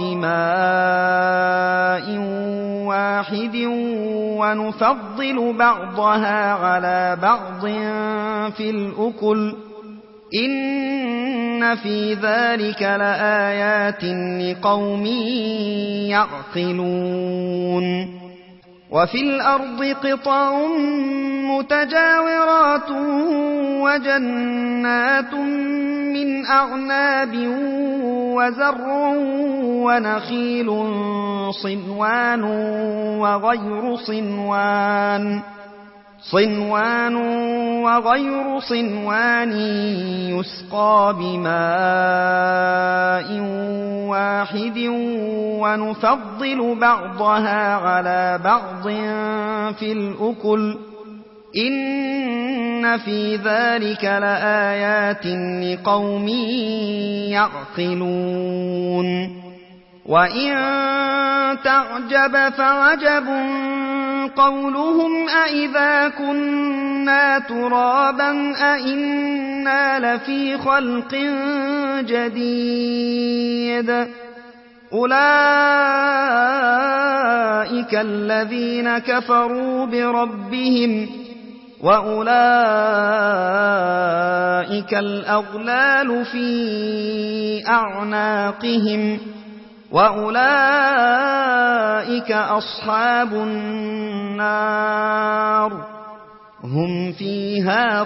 بماء واحد ونفضل بعضها على بعض في الأكل إن في ذلك لآيات لقوم يعقلون وفي الأرض قطع متجاورات وجنات من أعناب وزرع ونخيل صنوان وغير صنوان يسقى بماء واحد ونفضل بعضها على بعض في الأكل إن في ذلك لآيات لقوم يعقلون وإن تعجب فعجب قولهم أإذا كنا ترابا أإنا لفي خلق جديد أولئك الذين كفروا بربهم وأولئك الأغلال في أعناقهم وأولئك أصحاب النار هم فيها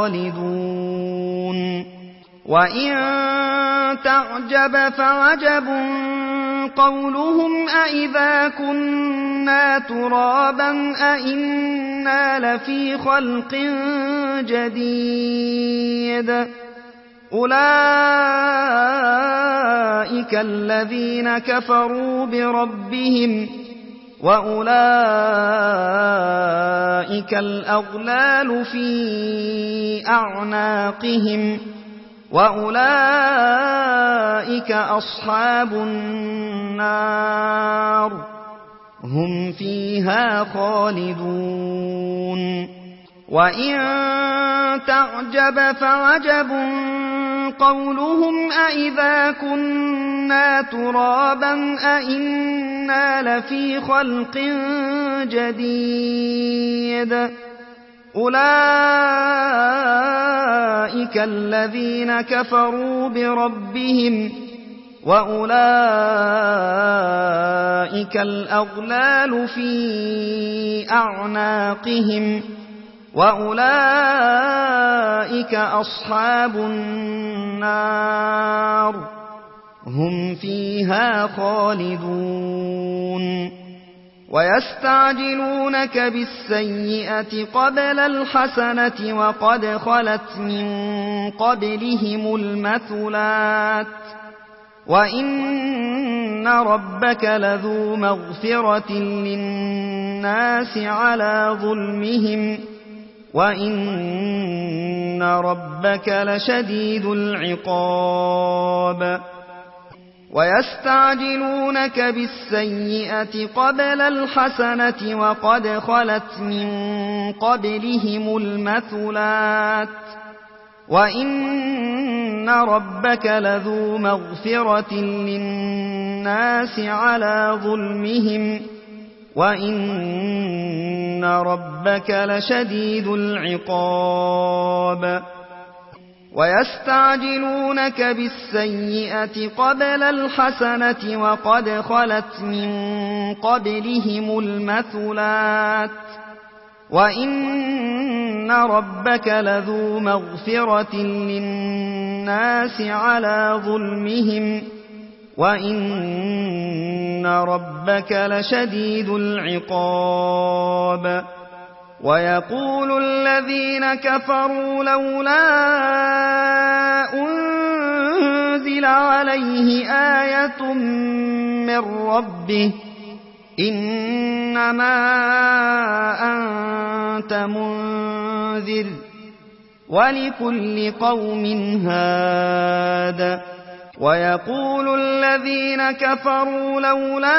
خالدون وإن تعجب فعجب قولهم أإذا كنا ترابا أإنا لفي خلق جديد أولئك الذين كفروا بربهم وأولئك الأغلال في أعناقهم وأولئك أصحاب النار هم فيها خالدون وإن تعجب فعجب قولهم أإذا كنا ترابا أإنا لفي خلق جديد أولئك الذين كفروا بربهم وأولئك الأغلال في أعناقهم وأولئك أصحاب النار هم فيها خالدون ويستعجلونك بالسيئة قبل الحسنة وقد خلت من قبلهم المثلات وإن ربك لذو مغفرة للناس على ظلمهم وإن ربك لشديد العقاب ويستعجلونك بالسيئة قبل الحسنة وقد خلت من قبلهم المثلات وإن ربك لذو مغفرة للناس على ظلمهم وإن ربك لشديد العقاب ويستعجلونك بالسيئة قبل الحسنة وقد خلت من قبلهم المثلات وإن ربك لذو مغفرة للناس على ظلمهم وإن ربك لشديد العقاب ويقول الذين كفروا لولا أنزل عليه آية من ربه إنما أنت منذر ولكل قوم هاد ويقول الذين كفروا لولا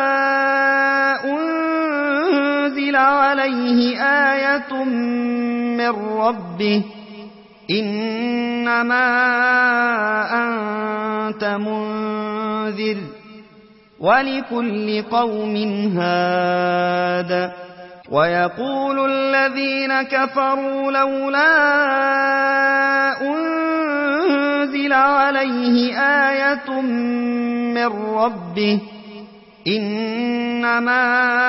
أنزل عليه آية من ربه إنما أنت منذر ولكل قوم هاد ويقول الذين كفروا لولا أنزل عليه آية من ربه إنما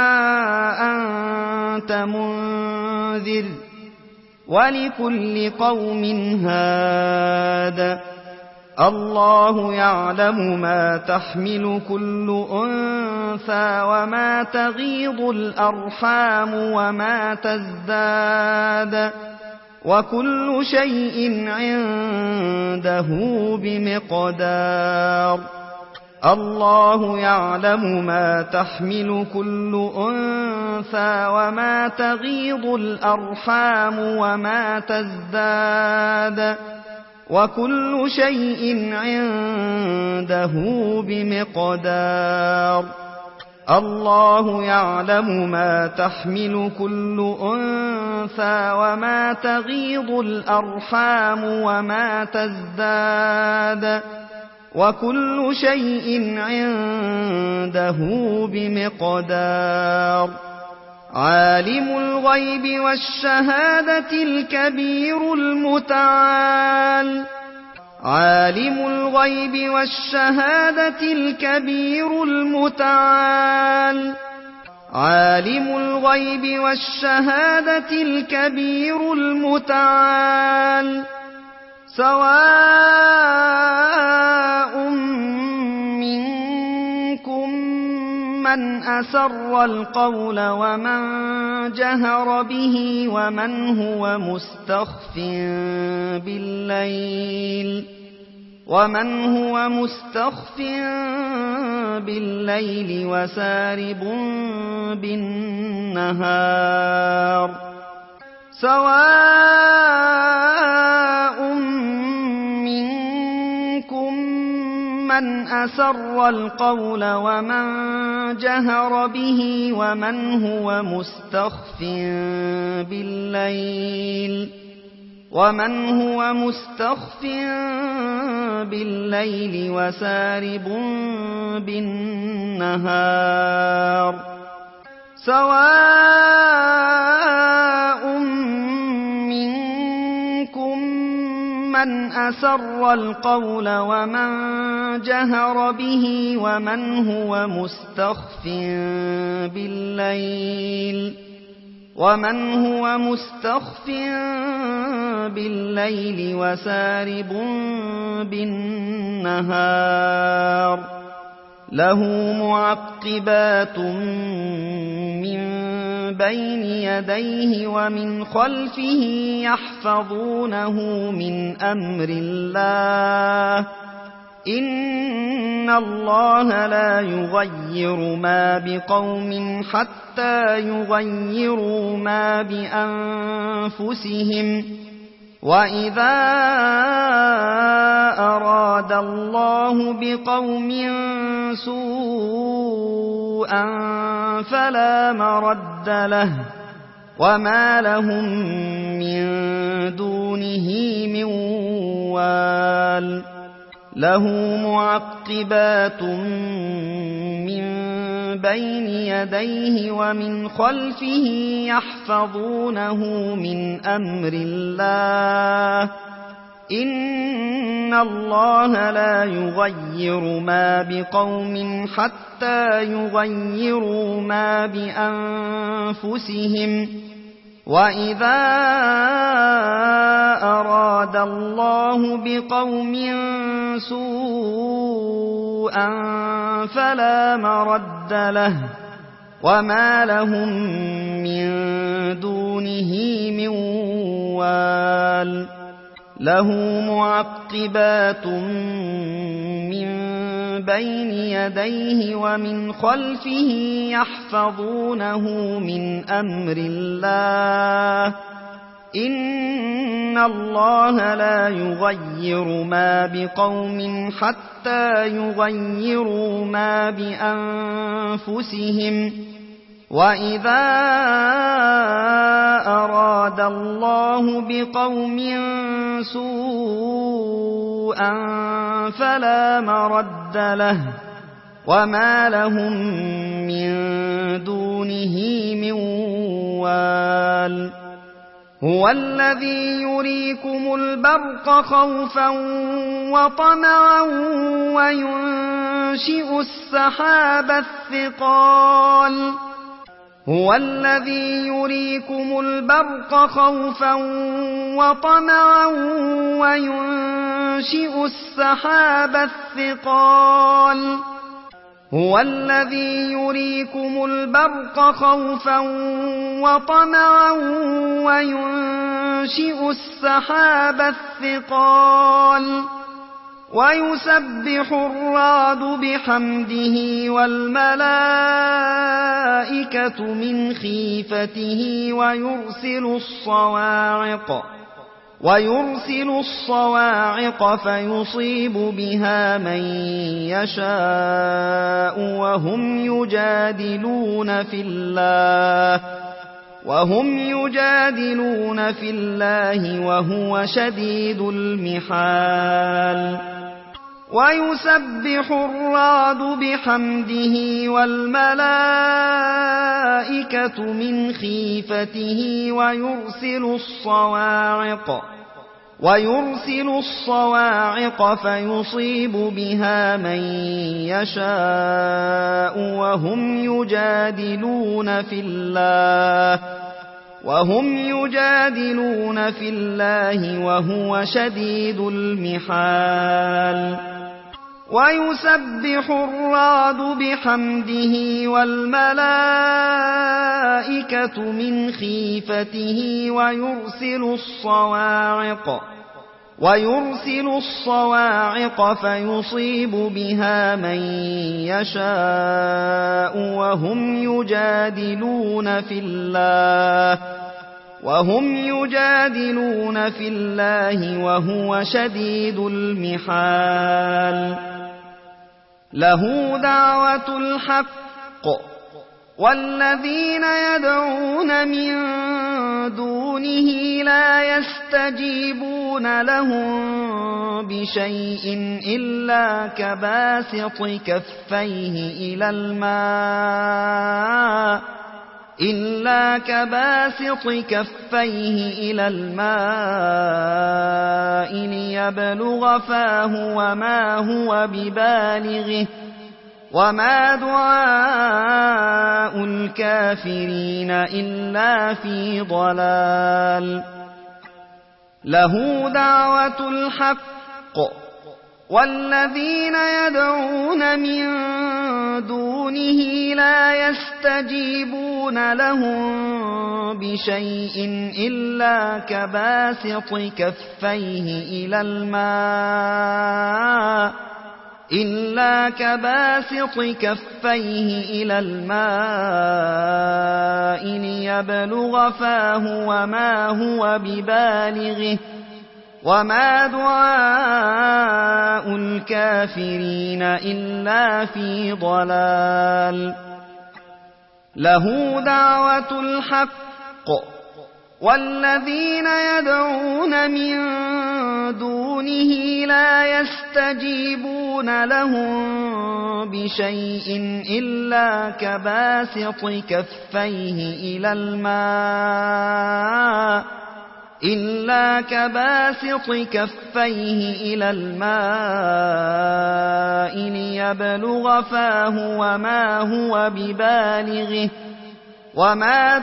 أنت منذر ولكل قوم هاد الله يعلم ما تحمل كل أنثى وما تغيض الأرحام وما تزداد وكل شيء عنده بمقدار الله يعلم ما تحمل كل أنثى وما تغيض الأرحام وما تزداد وكل شيء عنده بمقدار الله يعلم ما تحمل كل أنثى وما تغيض الأرحام وما تزداد وكل شيء عنده بمقدار عالم الغيب والشهادة الكبير المتعال عالم الغيب والشهادة الكبير المتعال عالم الغيب والشهادة الكبير المتعال سواء منكم من أسر القول ومن جهر به ومن هو مستخف بالليل وسارب بالنهار سواء منكم من أسر القول ومن جهر به ومن هو مستخف بالليل وسارب بالنهار سواء منكم من أسر القول ومن جهر به ومن هو مستخف بالليل وسارب بالنهار له معقبات من بين يديه ومن خلفه يحفظونه من أمر الله إن الله لا يغير ما بقوم حتى يغيروا ما بأنفسهم وَإِذَا أَرَادَ اللَّهُ بِقَوْمٍ سُوءًا فَلَا مَرَدَّ لَهُ وَمَا لَهُم مِّن دُونِهِ مِن وَالٍ لَّهُ مُعَقِّبَاتٌ مِّن بَيْنِ يَدَيْهِ وَمِنْ خَلْفِهِ يَحْفَظُونَهُ مِنْ أَمْرِ اللَّهِ إِنَّ اللَّهَ لَا يُغَيِّرُ مَا بِقَوْمٍ حَتَّى يُغَيِّرُوا مَا بِأَنفُسِهِمْ وَإِذَا أَرَادَ اللَّهُ بِقَوْمٍ سُوءًا فَلَا مَرَدَّ لَهُ وَمَا لَهُم مِّن دُونِهِ مِن وَالٍ لَّهُ مُعَقِّبَاتٌ مِّن بَيْنِ يَدَيْهِ وَمِنْ خَلْفِهِ يَحْفَظُونَهُ مِنْ أَمْرِ اللَّهِ إِنَّ اللَّهَ لَا يُغَيِّرُ مَا بِقَوْمٍ حَتَّى يُغَيِّرُوا مَا بِأَنفُسِهِمْ وَإِذَا أَرَادَ اللَّهُ بِقَوْمٍ سُوءًا فَلَا مَرَدَّ لَهُ وَمَا لَهُم مِّن دُونِهِ مِن وَالٍ هُوَ الَّذِي يُرِيكُمُ الْبَرْقَ خَوْفًا وَطَمَعًا وَيُنشِئُ السَّحَابَ الثِّقَالَ هُوَ الَّذِي يُرِيكُمُ الْبَرْقَ خَوْفًا وَطَمَعًا وَيُنشِئُ السَّحَابَ الثِّقَالَ هُوَ الَّذِي يُرِيكُمُ الْبَرْقَ خَوْفًا وَطَمَعًا وَيُنشِئُ السَّحَابَ الثِّقَالَ وَيُسَبِّحُ الرَّعْدُ بِحَمْدِهِ وَالْمَلَائِكَةُ مِنْ خِيفَتِهِ وَيُرْسِلُ الصَّوَاعِقَ فَيُصِيبُ بِهَا مَن يَشَاءُ وَهُمْ يُجَادِلُونَ فِي اللَّهِ وَهُوَ شَدِيدُ الْمِحَالِ وَيُسَبِّحُ الرَّعْدُ بِحَمْدِهِ وَالْمَلَائِكَةُ مِنْ خِيفَتِهِ وَيُرْسِلُ الصَّوَاعِقَ فَيُصِيبُ بِهَا مَن يَشَاءُ وَهُمْ يُجَادِلُونَ فِي اللَّهِ وَهُوَ شَدِيدُ الْمِحَالِ وَيُسَبِّحُ الرَّعْدُ بِحَمْدِهِ وَالْمَلَائِكَةُ مِنْ خِيفَتِهِ وَيُرْسِلُ الصَّوَاعِقَ فَيُصِيبُ بِهَا مَن يَشَاءُ وَهُمْ يُجَادِلُونَ فِي اللَّهِ وَهُوَ شَدِيدُ الْمِحَالِ لَهُ دَعْوَةُ الْحَقِّ وَالَّذِينَ يَدْعُونَ مِن دُونِهِ لَا يَسْتَجِيبُونَ لَهُم بِشَيْءٍ إِلَّا كَبَاسِطِ كَفَّيْهِ إِلَى الْمَاءِ لِيَبْلُغَ فَاهُ وَمَا هُوَ بِبَالِغِهِ وَمَا دُعَاءُ الْكَافِرِينَ إِلَّا فِي ضَلَالٍ لَهُ دَعْوَةُ الْحَقِّ وَالَّذِينَ يَدْعُونَ مِن دُونِهِ لَا يَسْتَجِيبُونَ لَهُم بِشَيْءٍ إِلَّا كَبَاسِطِ كَفَّيْهِ إِلَى الماء ليبلغ فاه وما هو ببالغه وما دعاء الكافرين إلا في ضلال له دعوة الحق والذين يدعون من دونه لا يستجيبون لهم بشيء إلا كباسط كفيه إلى الماء ليبلغ فاه وما هو ببالغه وما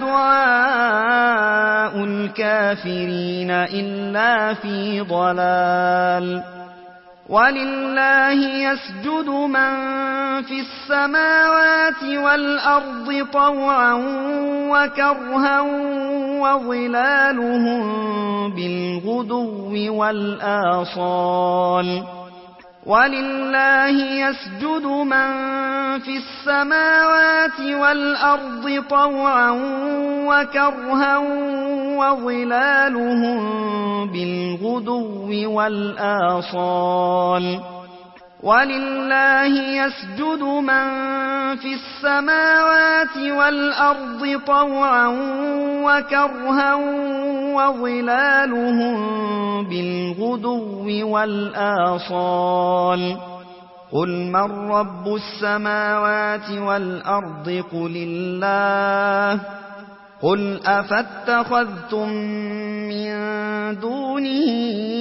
دعاء الكافرين إلا في ضلال ولله يسجد من في السماوات والأرض طوعا وكرها وظلالهم بالغدو والآصال ولله يسجد من في السماوات والأرض طوعا وكرها وظلالهم بالغدو والآصال ولله يسجد من في السماوات والأرض طوعا وكرها وظلالهم بالغدو والآصال قل من رب السماوات والأرض قل الله قل أفاتخذتم من دونه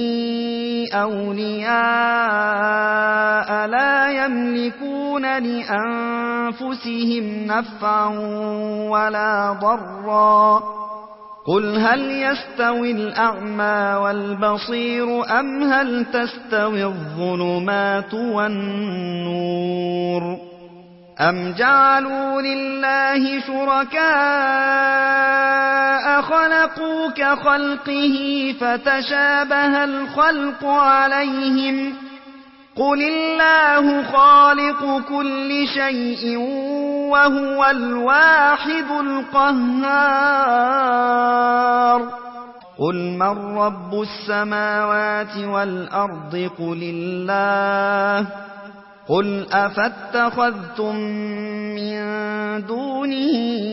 أولياء لا يملكون لأنفسهم نفعا ولا ضرا قل هل يستوي الأعمى والبصير أم هل تستوي الظلمات والنور أم جعلوا لله شركاء خلقوا كخلقه فتشابه الخلق عليهم قل الله خالق كل شيء وهو الواحد القهار قل من رب السماوات والأرض قل الله قل أفاتخذتم من دونه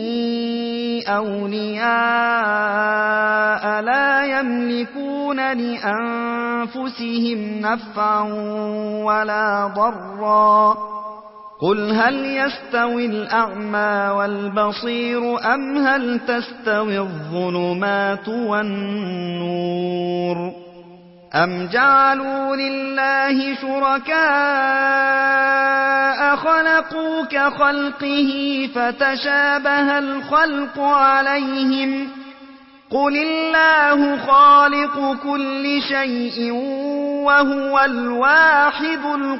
أولياء لا يملكون لأنفسهم نفعا ولا ضرا قل هل يستوي الأعمى والبصير أم هل تستوي الظلمات والنور أم جعلوا لله شركاء خلقوا كخلقه فتشابه الخلق عليهم قل الله خالق كل شيء وهو الواحد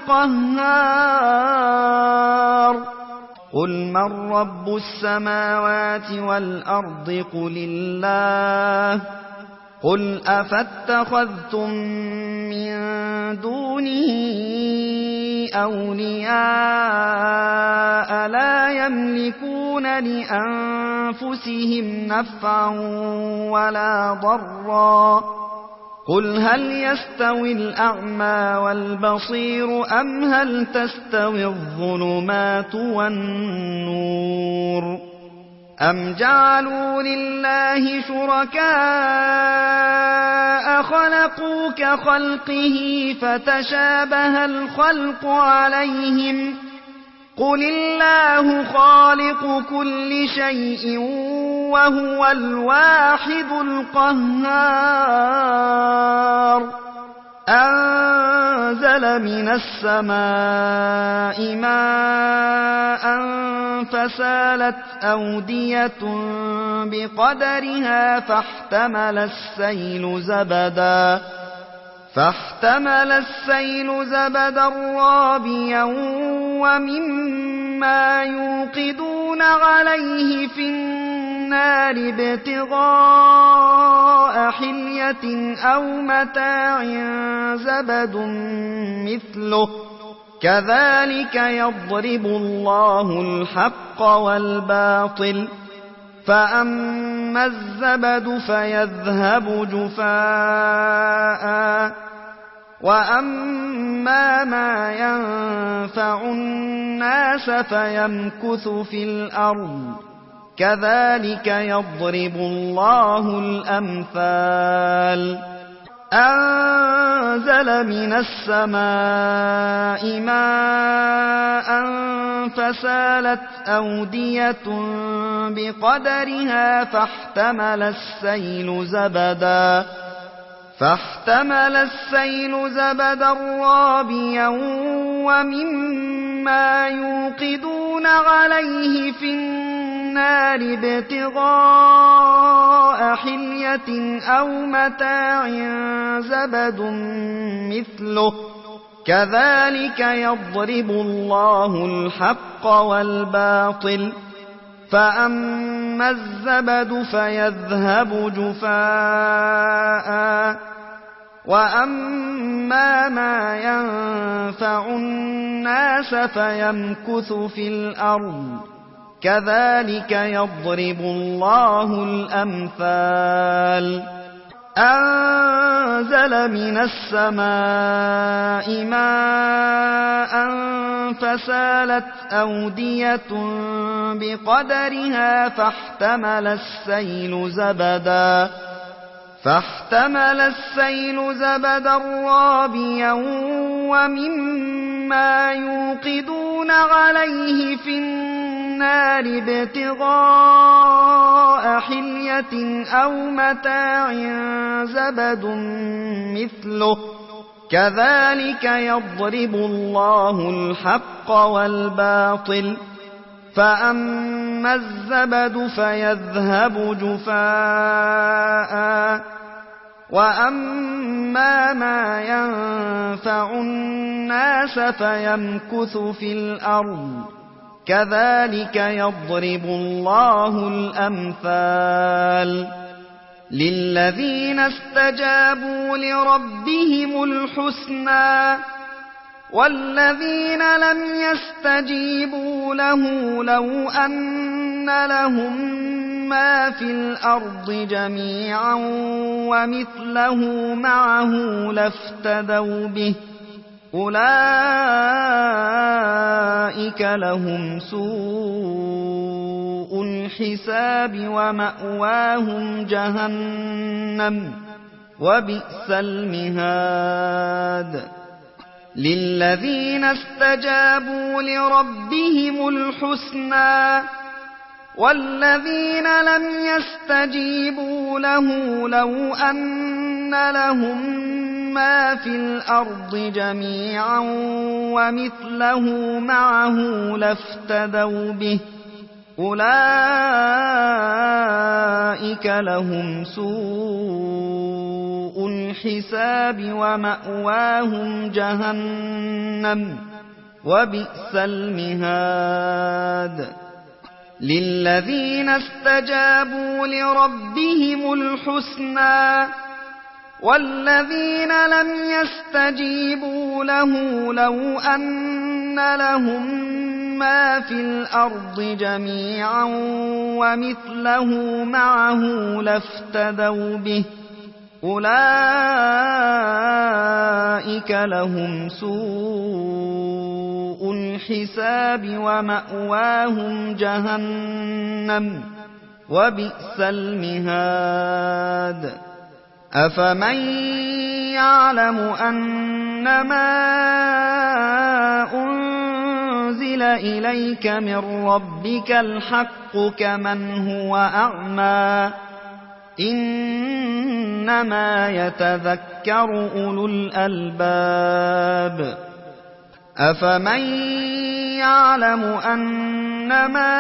القهار قل من رب السماوات والأرض قل الله قل أفاتخذتم من دونه أولياء لا يملكون لأنفسهم نفعا ولا ضرا قل هل يستوي الأعمى والبصير أم هل تستوي الظلمات والنور أم جعلوا لله شركاء خلقوا كخلقه فتشابه الخلق عليهم قل الله خالق كل شيء وهو الواحد القهار أنزل من السماء ماء فسالت أودية بقدرها فاحتمل السيل زبدا رابيا ومما يوقدون عليه في النار ابتغاء حلية أو متاع زبد مثله كذلك يضرب الله الحق والباطل فأما فأما الزبد فيذهب جفاء وأما ما ينفع الناس فيمكث في الأرض كذلك يضرب الله الأمثال أنزل من السماء ماء فسالت أودية بقدرها فاحتمل السيل زبدا رابيا ومما يوقدون عليه في النار ابتغاء حلية أو متاع زبد مثله كذلك يضرب الله الحق والباطل فأما الزبد فيذهب جفاء وأما ما ينفع الناس فيمكث في الأرض كذلك يضرب الله الأمثال أنزل من السماء ماء فسالت أودية بقدرها فاحتمل السيل زبدا رابيا ومما يوقدون عليه في النار ابتغاء حلية أو متاع زبد مثله كذلك يضرب الله الحق والباطل فأما الزبد فيذهب جفاء وأما ما ينفع الناس فيمكث في الأرض كذلك يضرب الله الأمثال للذين استجابوا لربهم الحسنى والذين لم يستجيبوا له لو أن لهم ما في الأرض جميعا ومثله معه لافتدوا به أولئك لهم سوء الحساب ومأواهم جهنم وبئس المهاد للذين استجابوا لربهم الحسنى والذين لم يستجيبوا له لو أن لهم ما في الأرض جميعا ومثله معه لافتدوا به أولئك لهم سوء الحساب ومأواهم جهنم وبئس المهاد للذين استجابوا لربهم الحسنى والذين لم يستجيبوا له لو أن لهم ما في الأرض جميعا ومثله معه لافتدوا به أولئك لهم سوء الحساب ومأواهم جهنم وبئس المهاد أفمن يعلم أنما أنزل إليك من ربك الحق كمن هو أعمى إنما يتذكر أولو الألباب أفمن يعلم أنما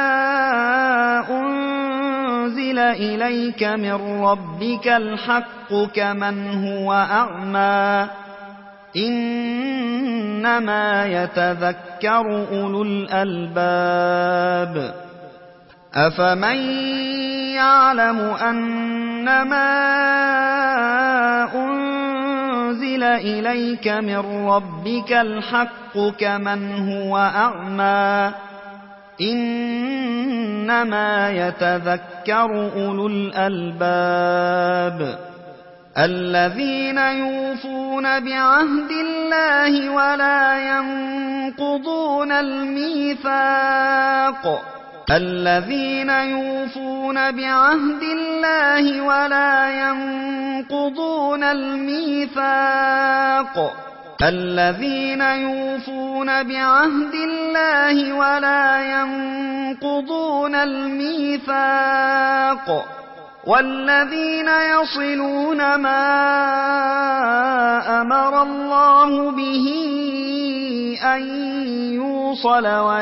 أنزل إليك من ربك الحق كمن هو أعمى إنما يتذكر أولو الألباب أفمن يعلم أنما أنزل إليك من ربك الحق كمن هو أعمى إنما إنما يتذكر أولو الألباب الذين يوفون بعهد الله ولا ينقضون الميثاق الذين يوفون بعهد الله ولا ينقضون الميثاق الذين يوفون بعهد الله ولا ينقضون الميثاق والذين يصلون ما أمر الله به أن يوصل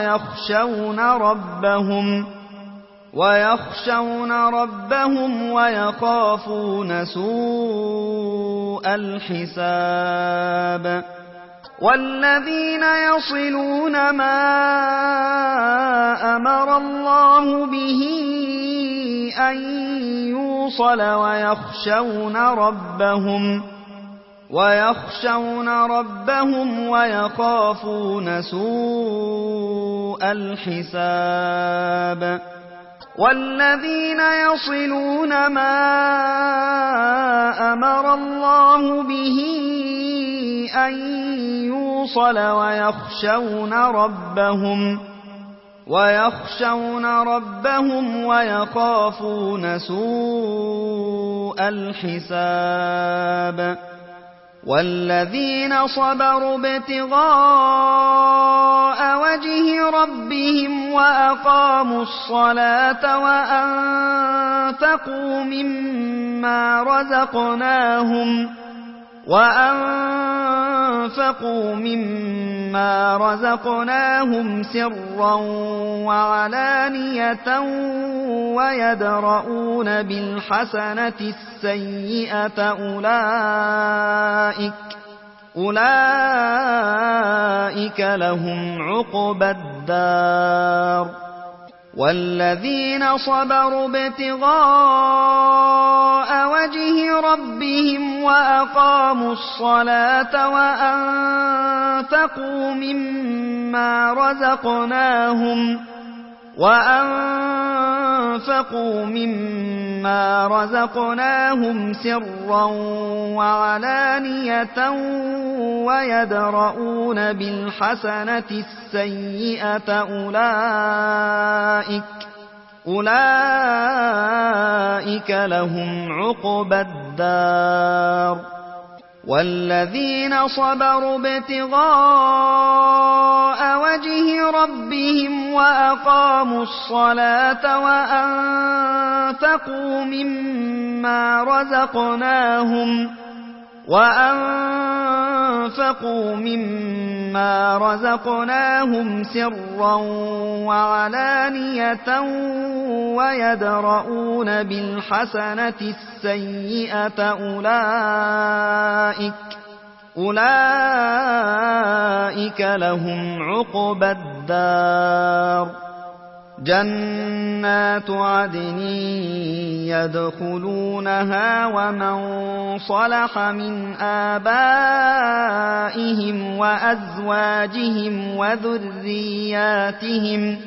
ويخشون ربهم ويخافون سوء الحساب والذين يصلون ما أمر الله به أن يوصل ويخشون ربهم ويخافون سوء الحساب والذين يصلون ما أمر الله به أن يوصل ويخشون ربهم ويخافون سوء الحساب والذين صبروا ابتغاء وجه ربهم وأقاموا الصلاة وأنفقوا مما رزقناهم سرا وعلانية ويدرؤون بالحسنة السيئة أولئك لهم عقبى الدار والذين صبروا ابتغاء وجه ربهم وأقاموا الصلاة وأنفقوا مما رزقناهم سرا وعلانية ويدرؤون بالحسنة السيئة أولئك لهم عقبى الدار والذين صبروا ابتغاء وجه ربهم وأقاموا الصلاة وأنفقوا مما رزقناهم سرا وعلانية ويدرؤون بالحسنة السيئة أولئك لهم عقبى الدار جنات عدن يدخلونها ومن صلح من آبائهم وأزواجهم وذرياتهم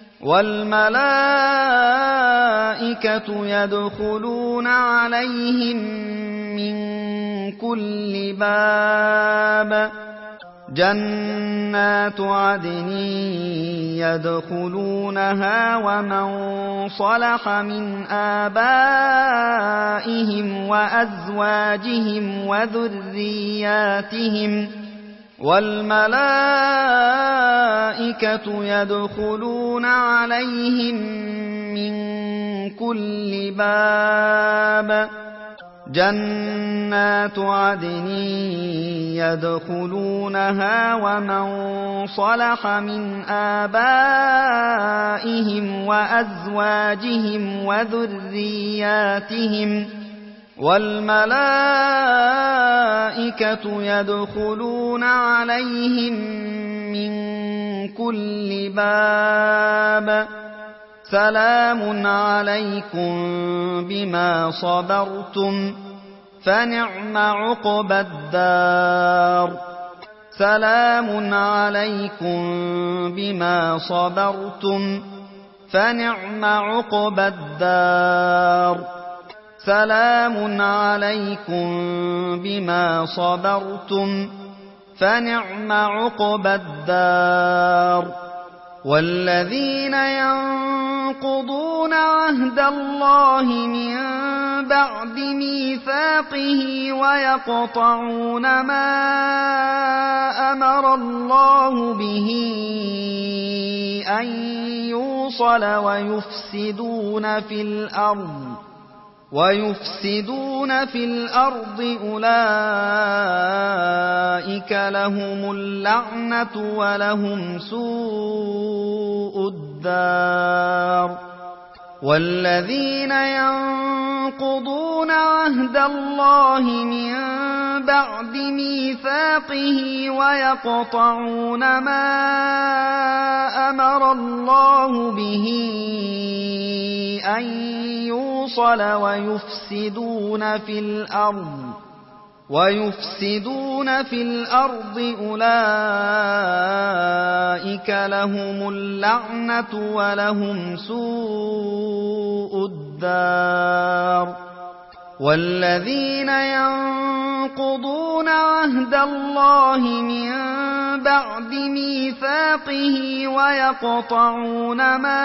والملائكة يدخلون عليهم من كل باب جنات عدن يدخلونها ومن صلح من آبائهم وأزواجهم وذرياتهم والملائكة يدخلون عليهم من كل باب جنات عدن يدخلونها ومن صلح من آبائهم وأزواجهم وذرياتهم والملائكة يدخلون عليهم من كل باب سلام عليكم بما صبرتم فنعم عقبى الدار سلام عليكم بما صبرتم فنعم عقبى الدار. سلام عليكم بما صبرتم فنعم عقبى الدار. والذين ينقضون عهد الله من بعد ميثاقه ويقطعون ما أمر الله به أن يوصل ويفسدون في الأرض أولئك لهم اللعنة ولهم سوء الدار. والذين ينقضون عهد الله من بعد ميثاقه ويقطعون ما أمر الله به أن يوصل ويفسدون في الأرض أولئك لهم اللعنة ولهم سوء الدار. والذين ينقضون عهد الله من بعد ميثاقه ويقطعون ما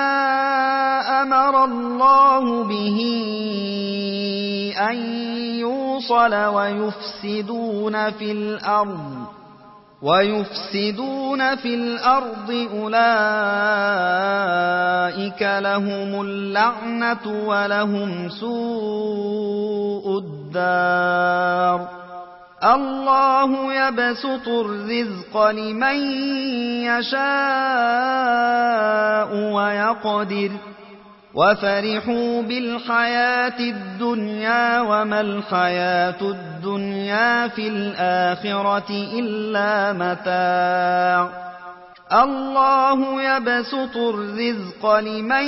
أمر الله به أن يوصل ويفسدون في الأرض أولئك لهم اللعنة ولهم سوء الدار. الله يبسط الرزق لمن يشاء ويقدر وفرحوا بالحياة الدنيا وما الحياة الدنيا في الآخرة إلا متاع. الله يبسط الرزق لمن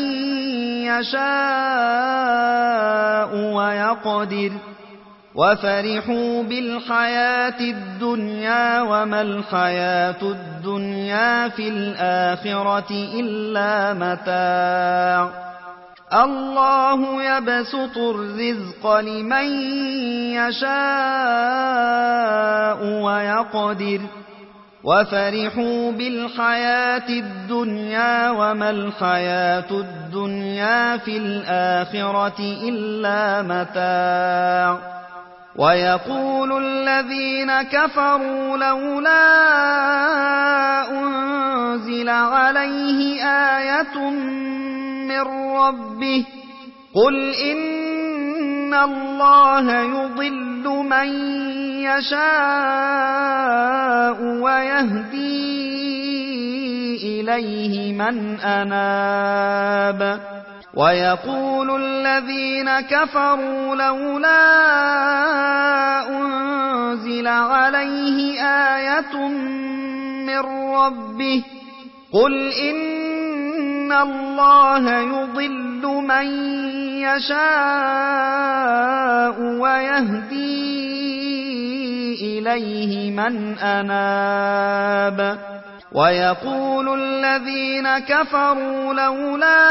يشاء ويقدر وفرحوا بالحياة الدنيا وما الحياة الدنيا في الآخرة إلا متاع. الله يبسط الرزق لمن يشاء ويقدر وفرحوا بالحياة الدنيا وما الحياة الدنيا في الآخرة إلا متاع. ويقول الذين كفروا لولا أنزل عليه آية من ربه قل إن الله يضل من يشاء ويهدي إليه من أناب. ويقول الذين كفروا لولا أنزل عليه آية من ربه قل إن الله يضل من يشاء ويهدي إليه من أناب. ويقول الذين كفروا لولا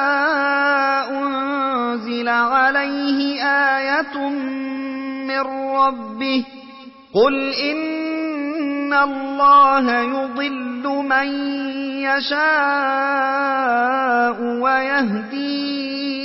أنزل عليه آية من ربه قل إن الله يضل من يشاء ويهدي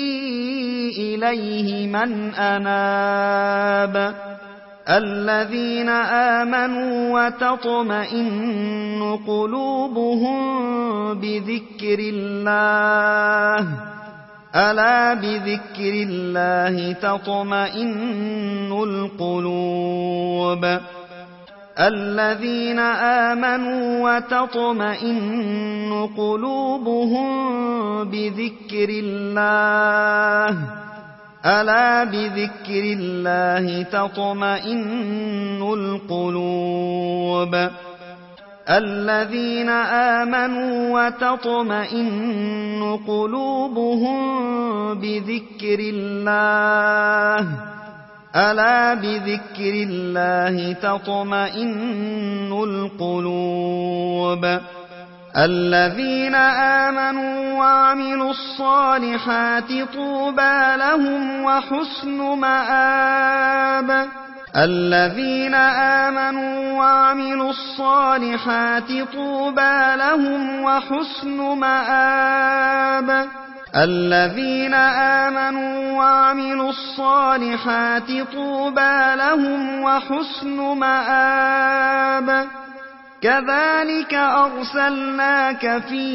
إليه من أناب. الذين آمنوا وتطمئن قلوبهم بذكر الله ألا بذكر الله تطمئن القلوب. الذين آمنوا وتطمئن قلوبهم بذكر الله ألا بذكر الله تطمئن القلوب. الذين آمنوا وتطمئن قلوبهم بذكر الله ألا بذكر الله تطمئن القلوب. الذين آمنوا وعملوا الصالحات طوبى لهم وحسن مآب. الذين آمنوا وعملوا الصالحات طوبى لهم وحسن مآب. الذين آمنوا وعملوا الصالحات طوبى لهم وحسن مآب. كذلك أرسلناك في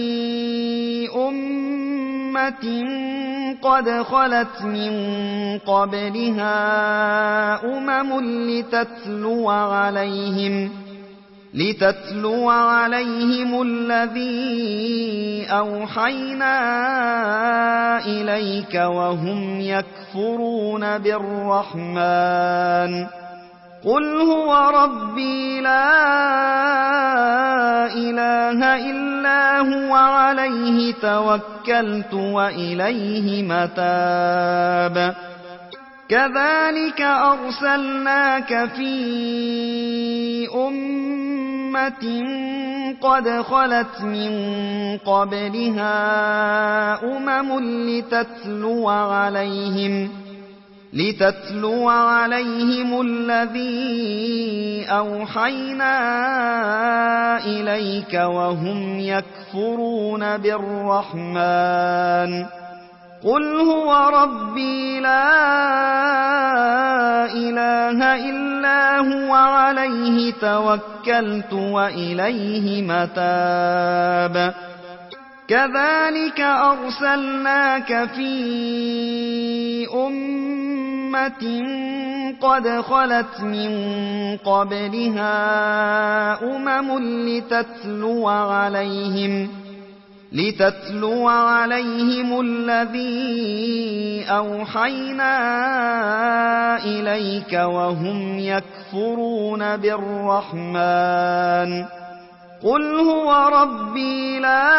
أمة قد خلت من قبلها لتتلو عليهم الذي أوحينا إليك وهم يكفرون بالرحمن. قل هو ربي لا إله إلا هو عليه توكلت وإليه متاب. كذلك أرسلناك في أمة قد خلت من قبلها لتتلو عليهم الذي أوحينا إليك وهم يكفرون بالرحمن. قل هو ربي لا إله إلا هو عليه توكلت وإليه متاب. كذلك أرسلناك في أمة قد خلت من قبلها لتتلو عليهم الذي أوحينا إليك وهم يكفرون بالرحمن. قل هو ربي لا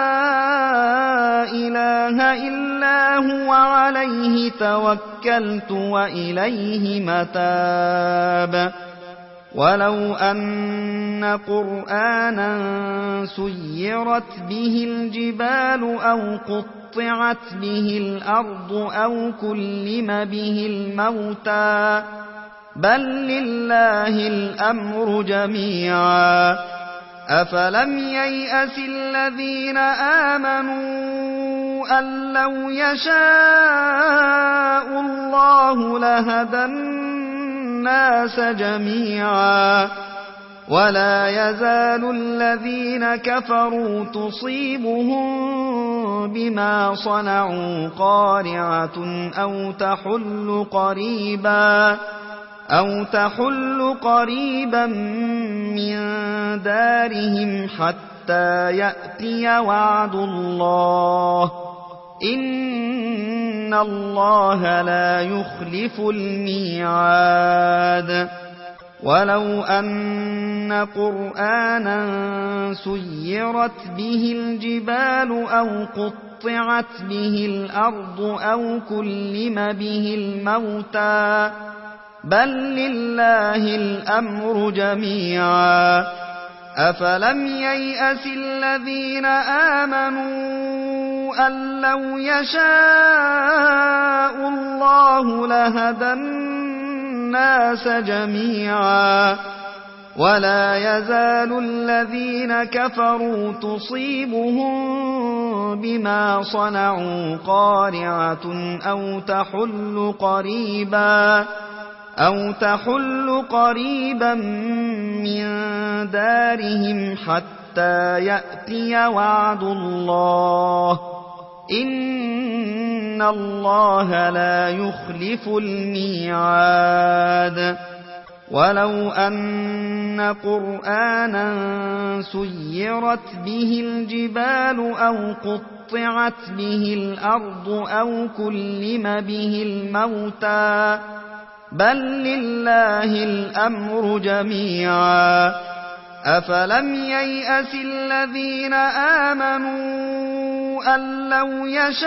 إله إلا هو عليه توكلت وإليه متاب. ولو أن قرآنا سيرت به الجبال أو قطعت به الأرض أو كلم به الموتى بل لله الأمر جميعا. أفلم ييأس الذين آمنوا أن لو يشاء الله لهدى الناس جميعا. ولا يزال الذين كفروا تصيبهم بما صنعوا قارعة أو تحل قريبا من دارهم حتى يأتي وعد الله إن الله لا يخلف الميعاد. ولو أن قرآنا سيرت به الجبال أو قطعت به الأرض أو كلم به الموتى بل لله الأمر جميعا. أفلم ييأس الذين آمنوا أن لو يشاء الله لهدى الناس جميعا. ولا يزال الذين كفروا تصيبهم بما صنعوا قارعة أو تحل قريبا من دارهم حتى يأتي وعد الله إن الله لا يخلف الميعاد. ولو أن قرآنا سيرت به الجبال أو قطعت به الأرض أو كلم به الموتى بل لله الأمر جميعا. أفلم ييأس الذين آمنوا أن لو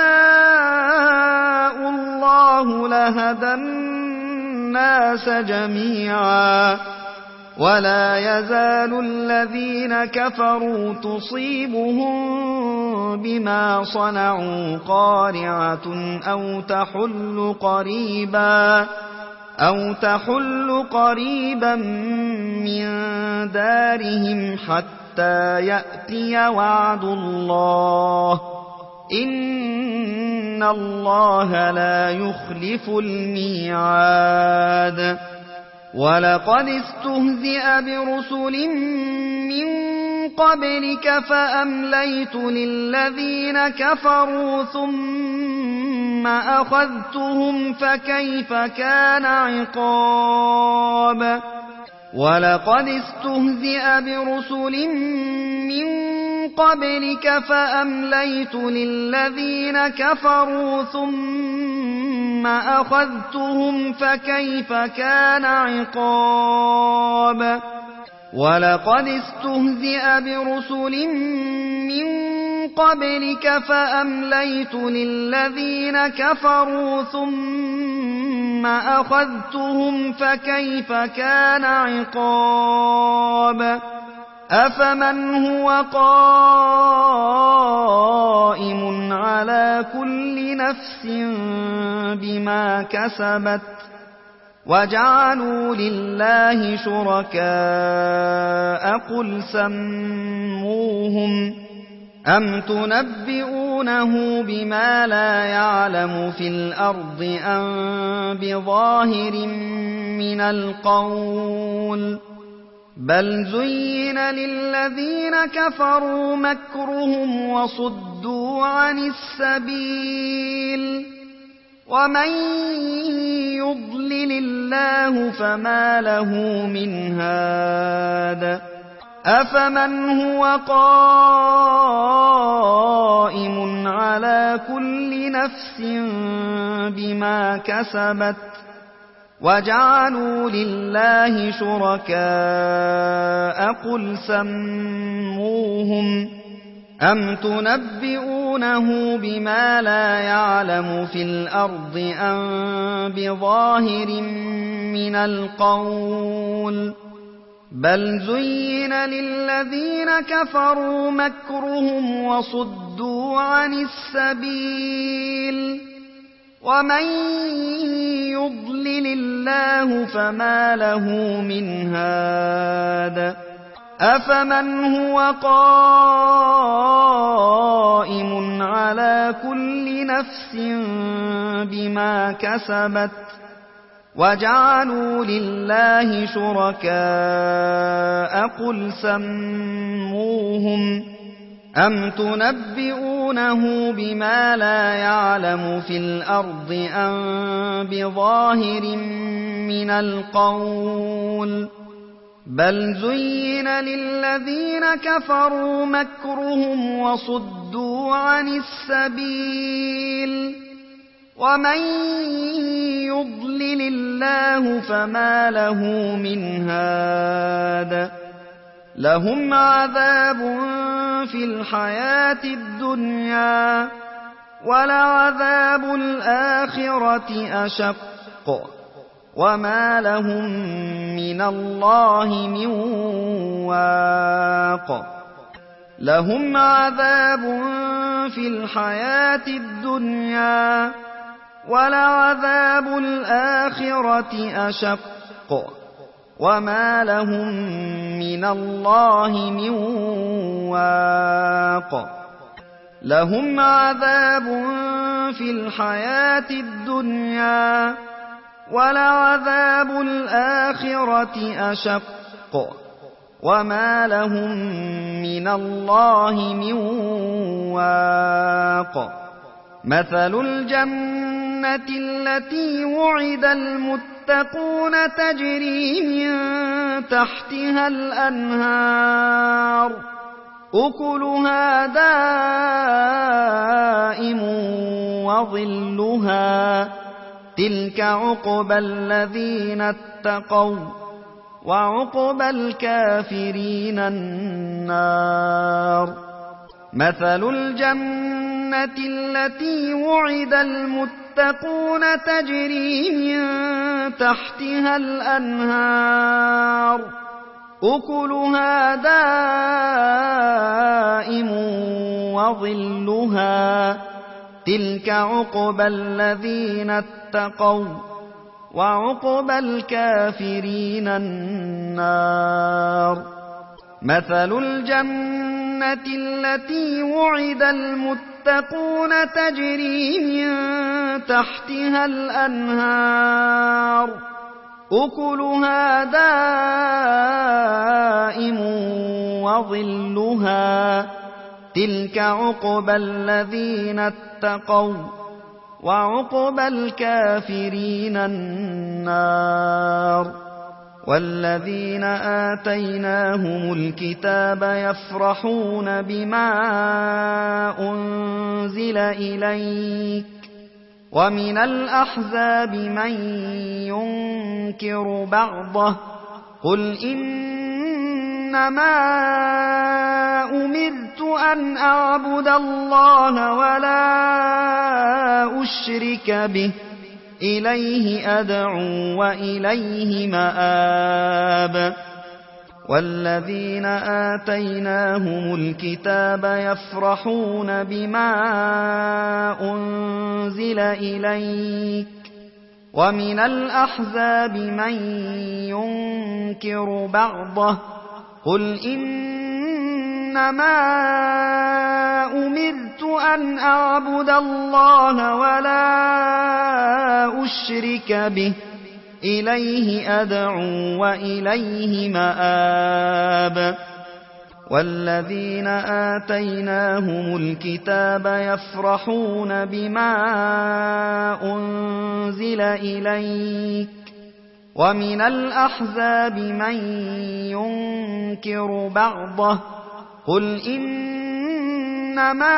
يشاء الله لهدى الناس جميعا. ولا يزال الذين كفروا تصيبهم بما صنعوا قارعة أو تحل قريبا من دارهم حتى يأتي وعد الله إن الله لا يخلف الميعاد ولقد استهزئ برسل من قبلك فأمليت للذين كفروا ثم أخذتهم فكيف كان عقاب ولقد استهزئ برسل من قبلك فأمليت للذين كفروا ثم أخذتهم فكيف كان عقاب ولقد استهزئ برسل من قبلك فأمليت للذين كفروا ثم أخذتهم فكيف كان عقاب أفمن هو قائم على كل نفس بما كسبت وجعلوا لله شركاء قل سموهم أم تنبئونه بما لا يعلم في الأرض أم بظاهر من القول بل زين للذين كفروا مكرهم وصدوا عن السبيل ومن يضلل الله فما له من هاد أفمن هو قائم على كل نفس بما كسبت وجعلوا لله شركاء قل سموهم أم تنبئونه بما لا يعلم في الأرض أم بظاهر من القول بل زين للذين كفروا مكرهم وصدوا عن السبيل ومن يضلل الله فما له من هاد أفمن هو قائم على كل نفس بما كسبت وجعلوا لله شركاء قل سموهم أم تنبئونه بما لا يعلم في الأرض أم بظاهر من القول بل زين للذين كفروا مكرهم وصدوا عن السبيل ومن يضلل الله فما له من هاد لهم عذاب في الحياة الدنيا ولعذاب الآخرة أشق وما لهم من الله من واق لهم عذاب في الحياة الدنيا ولعذاب الآخرة أشق وما لهم من الله من واق لهم عذاب في الحياة الدنيا ولعذاب الآخرة أشق وما لهم من الله من واق مثل الجنة التي وعد المتقون تجري من تحتها الأنهار أكلها دائم وظلها تلك عقبى الذين اتقوا وعقبى الكافرين النار مثل الجنة التي وعد المتقون تجري من تحتها الأنهار أكلها دائم وظلها تلك عقبى الذين اتقوا وعقبى الكافرين النار مثل الجنة التي وعد المتقون تجري من تحتها الأنهار أكلها دائم وظلها تلك عقبى الذين اتقوا وعقبى الكافرين النار والذين آتيناهم الكتاب يفرحون بما أنزل إليك ومن الأحزاب من ينكر بعضه قل إنما أمرت أن أعبد الله ولا أشرك به إليه أدعو وإليه مآب والذين آتيناهم الكتاب يفرحون بما أنزل إليك ومن الأحزاب من ينكر بعضه قل إنما أمرت أن أعبد الله ولا أشرك به إليه أدعو وإليه مآب والذين آتيناهم الكتاب يفرحون بما أنزل إليك ومن الأحزاب من ينكر بعضه قل إنما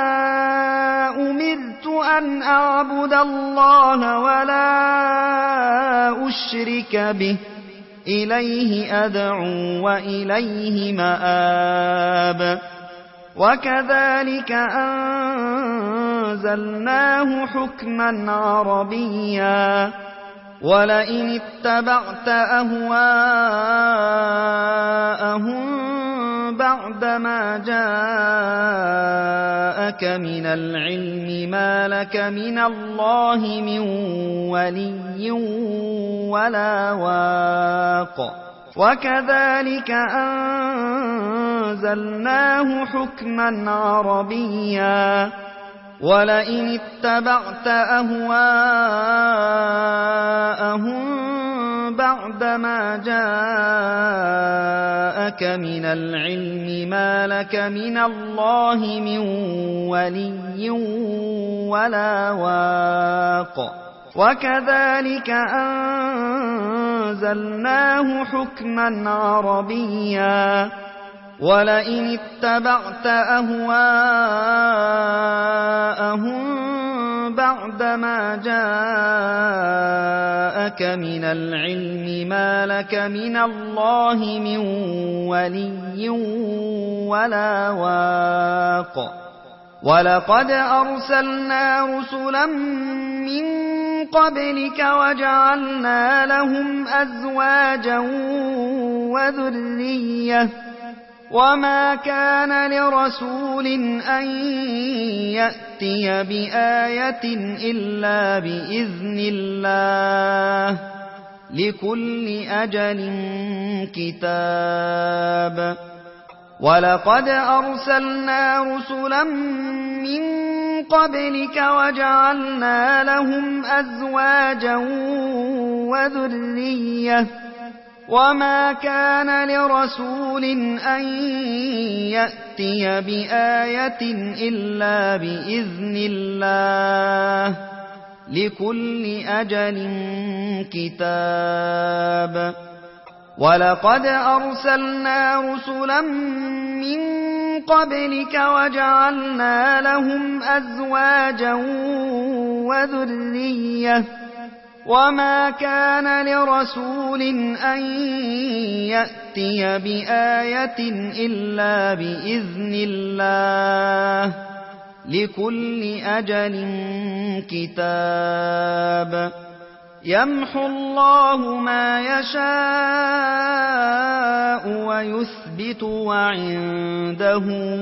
أمرت أن أعبد الله ولا أشرك به إليه أدعو وإليه مآب وكذلك أنزلناه حكما عربيا ولئن اتبعت أهواءهم بعدما جاءك من العلم ما لك من الله من ولي ولا واق وكذلك أنزلناه حكما عربيا ولئن اتبعت أهواءهم بعدما جاءك من العلم ما لك من الله من ولي ولا واق وكذلك أنزلناه حكما عربيا ولئن اتبعت أهواءهم بعدما جاءك من العلم ما لك من الله من ولي ولا واق ولقد أرسلنا رسلا من قبلك وجعلنا لهم أزواجا وذرية وما كان لرسول أن يأتي بآية إلا بإذن الله لكل أجل كتاب ولقد أرسلنا رسلا من قبلك وجعلنا لهم أزواجا وذرية وما كان لرسول أن يأتي بآية إلا بإذن الله لكل أجل كتاب ولقد أرسلنا رسلا من قبلك وجعلنا لهم أزواجا وذرية وما كان لرسول أن يأتي بآية إلا بإذن الله لكل أجل كتاب يمحو الله ما يشاء ويثبت وعنده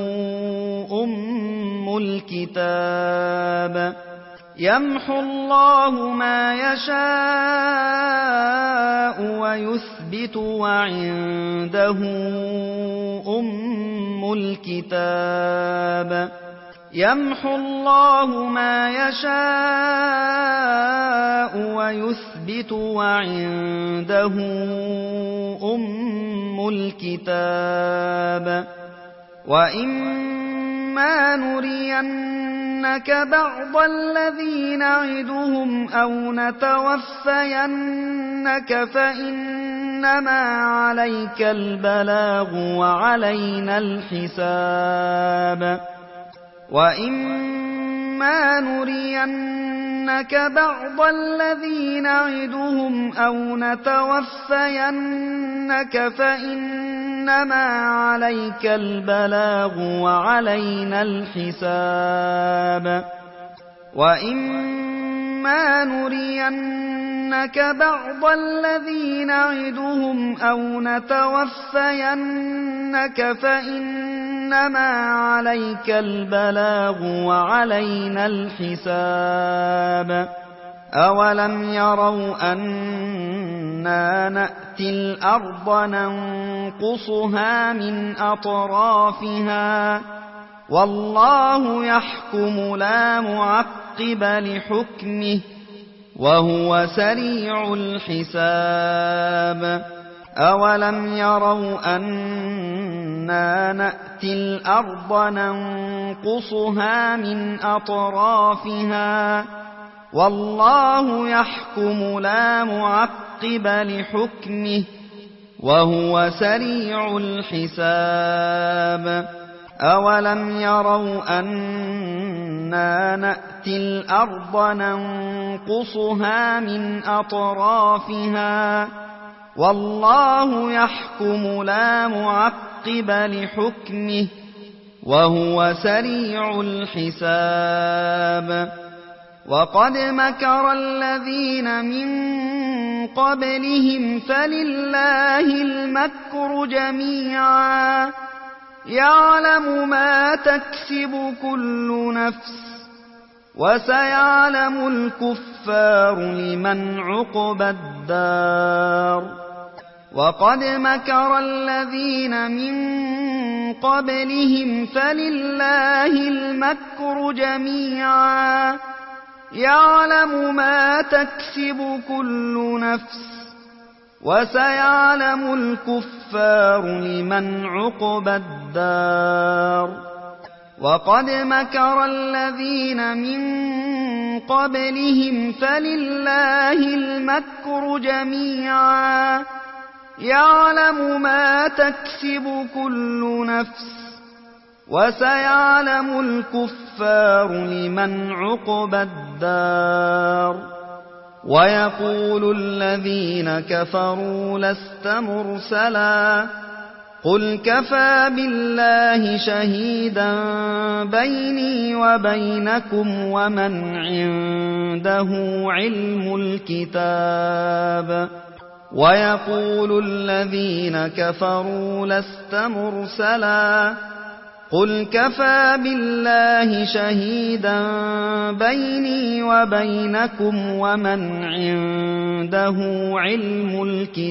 أم الكتاب يمحو الله ما يشاء ويثبت وعنده أم الكتاب يمحو الله ما يشاء ويثبت وعنده أم الكتاب وإما نرينك بعض الذي نعدهم أو نتوفينك فإنما عليك البلاغ وعلينا الحساب وإما نرينك بعض الذي نعدهم أو نتوفينك فإنما عليك البلاغ وعلينا الحساب وإما نرينك بعض الذي نعدهم أو نتوفينك فإنما عليك البلاغ وعلينا الحساب أولم يروا أنا نأتي الأرض ننقصها من أطرافها والله يحكم لا معقب لحكمه وهو سريع الحساب أولم يروا أنا نأتي الأرض ننقصها من أطرافها والله يحكم لا معقب لحكمه وهو سريع الحساب أولم يروا أنا نأتي الأرض ننقصها من أطرافها والله يحكم لا معقب لحكمه وهو سريع الحساب وقد مكر الذين من قبلهم فلله المكر جميعا يعلم ما تكسب كل نفس وسيعلم الكفار لمن عقبى الدار وقد مكر الذين من قبلهم فلله المكر جميعا يعلم ما تكسب كل نفس وسيعلم الكفار لمن عقبى الدار وقد مكر الذين من قبلهم فلله المكر جميعا يعلم ما تكسب كل نفس وسيعلم الكفار لمن عقبى الدار ويقول الذين كفروا لست مرسلا قل كفى بالله شهيدا بيني وبينكم ومن عنده علم الكتاب ويقول الذين كفروا لست مرسلا قل كفى بالله شهيدا بيني وبينكم ومن عنده علم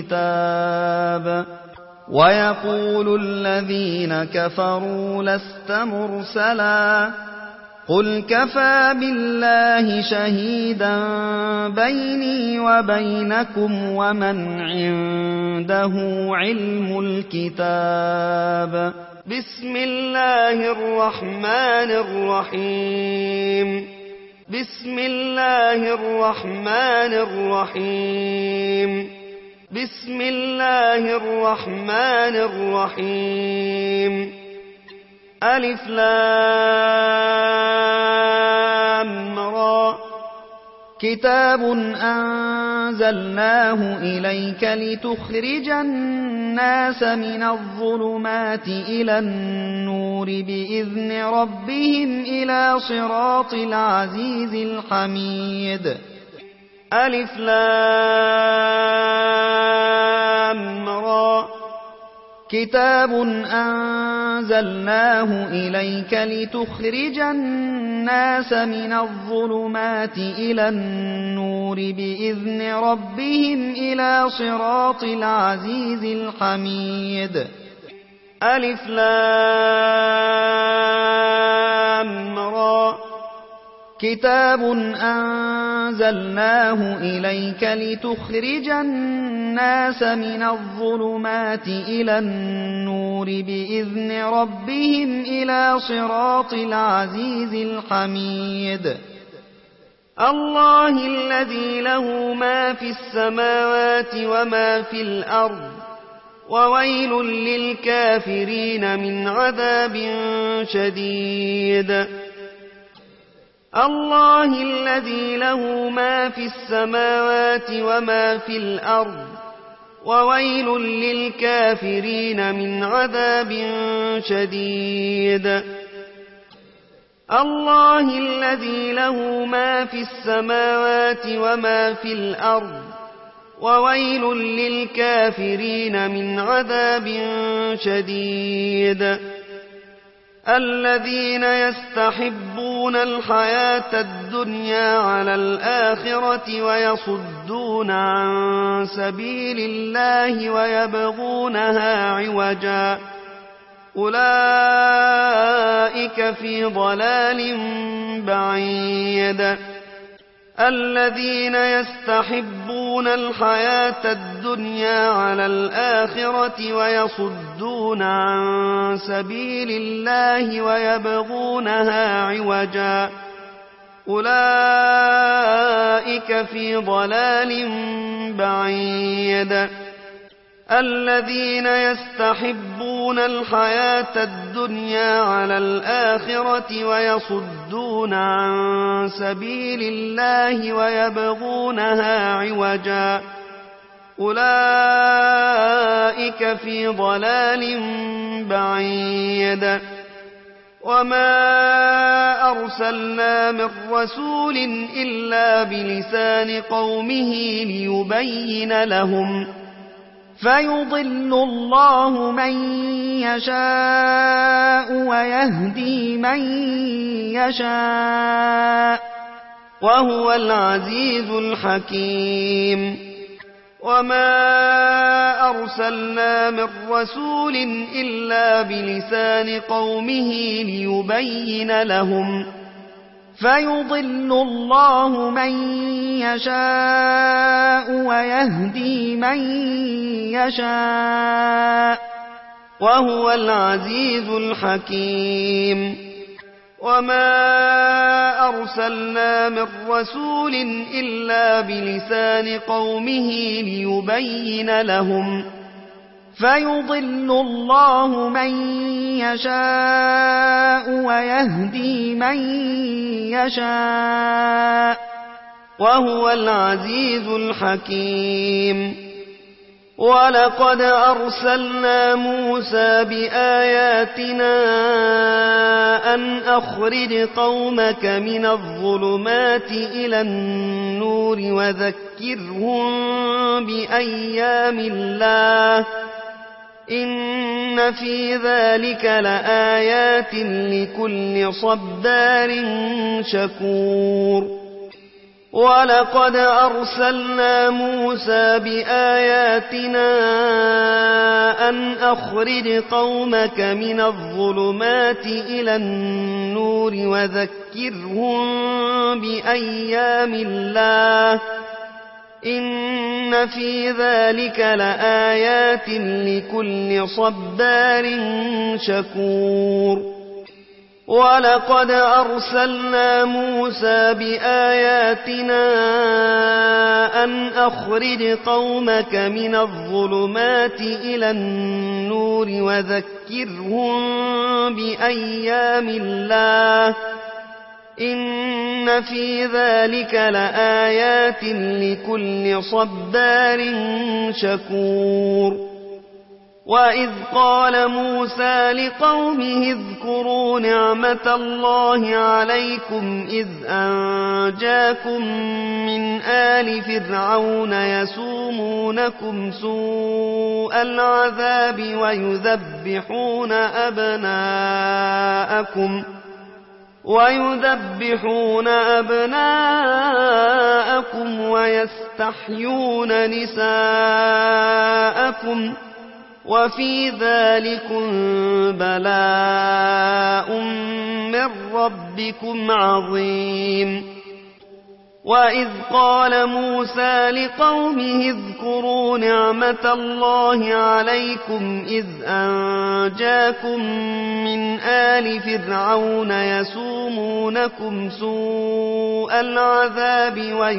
الكتاب ويقول الذين كفروا لست مرسلا قل كفى بالله شهيدا بيني وبينكم ومن عنده علم الكتاب بسم الله الرحمن الرحيم بسم الله الرحمن الرحيم بسم الله الرحمن الرحيم ألف لام را كتاب أنزلناه إليك لتخرج الناس من الظلمات إلى النور بإذن ربهم إلى صراط العزيز الحميد ألف لام را كتاب أنزلناه إليك لتخرج الناس من الظلمات إلى النور بإذن ربهم إلى صراط العزيز الحميد ألف لام را كتاب أنزلناه إليك لتخرج الناس من الظلمات إلى النور بإذن ربهم إلى صراط العزيز الحميد الله الذي له ما في السماوات وما في الأرض وويل للكافرين من عذاب شديد الله الذي له ما في السماوات وما في الأرض وويل للكافرين من عذاب شديد الله الذي له ما في السماوات وما في الأرض وويل للكافرين من عذاب شديد الذين يستحبون الحياة الدنيا على الآخرة ويصدون عن سبيل الله ويبغونها عوجا أولئك في ضلال بعيد الذين يستحبون الحياة الدنيا على الآخرة ويصدون عن سبيل الله ويبغونها عوجا أولئك في ضلال بعيد الذين يستحبون الحياة الدنيا على الآخرة ويصدون عن سبيل الله ويبغونها عوجا أولئك في ضلال بعيد وما أرسلنا من رسول إلا بلسان قومه ليبين لهم فيضل الله من يشاء ويهدي من يشاء وهو العزيز الحكيم وما أرسلنا من رسول إلا بلسان قومه ليبين لهم فيضل الله من يشاء ويهدي من يشاء وهو العزيز الحكيم وما أرسلنا من رسول إلا بلسان قومه ليبين لهم فيضل الله من يشاء ويهدي من يشاء وهو العزيز الحكيم ولقد أرسلنا موسى بآياتنا أن أخرج قومك من الظلمات إلى النور وذكرهم بأيام الله إن في ذلك لآيات لكل صبار شكور ولقد أرسلنا موسى بآياتنا أن أخرج قومك من الظلمات إلى النور وذكرهم بأيام الله إن في ذلك لآيات لكل صبار شكور ولقد أرسلنا موسى بآياتنا أن أخرج قومك من الظلمات إلى النور وذكرهم بأيام الله إن في ذلك لآيات لكل صبار شكور وإذ قال موسى لقومه اذكروا نعمة الله عليكم إذ أنجاكم من آل فرعون يسومونكم سوء العذاب ويذبحون أبناءكم ويستحيون نساءكم وفي ذلكم بلاء من ربكم عظيم وإذ قال موسى لقومه اذكروا نعمة الله عليكم إذ أنجاكم من آل فرعون يسومونكم سوء العذاب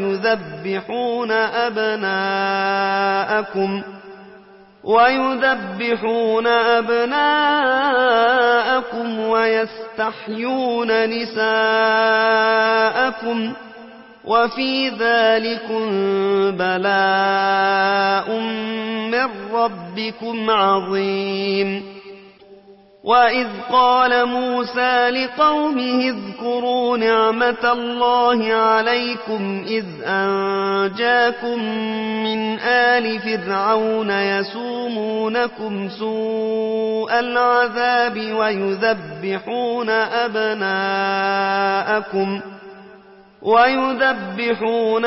ويذبحون أبناءكم ويستحيون نساءكم وفي ذلكم بلاء من ربكم عظيم وإذ قال موسى لقومه اذكروا نعمة الله عليكم إذ أنجاكم من آل فرعون يسومونكم سوء العذاب ويذبحون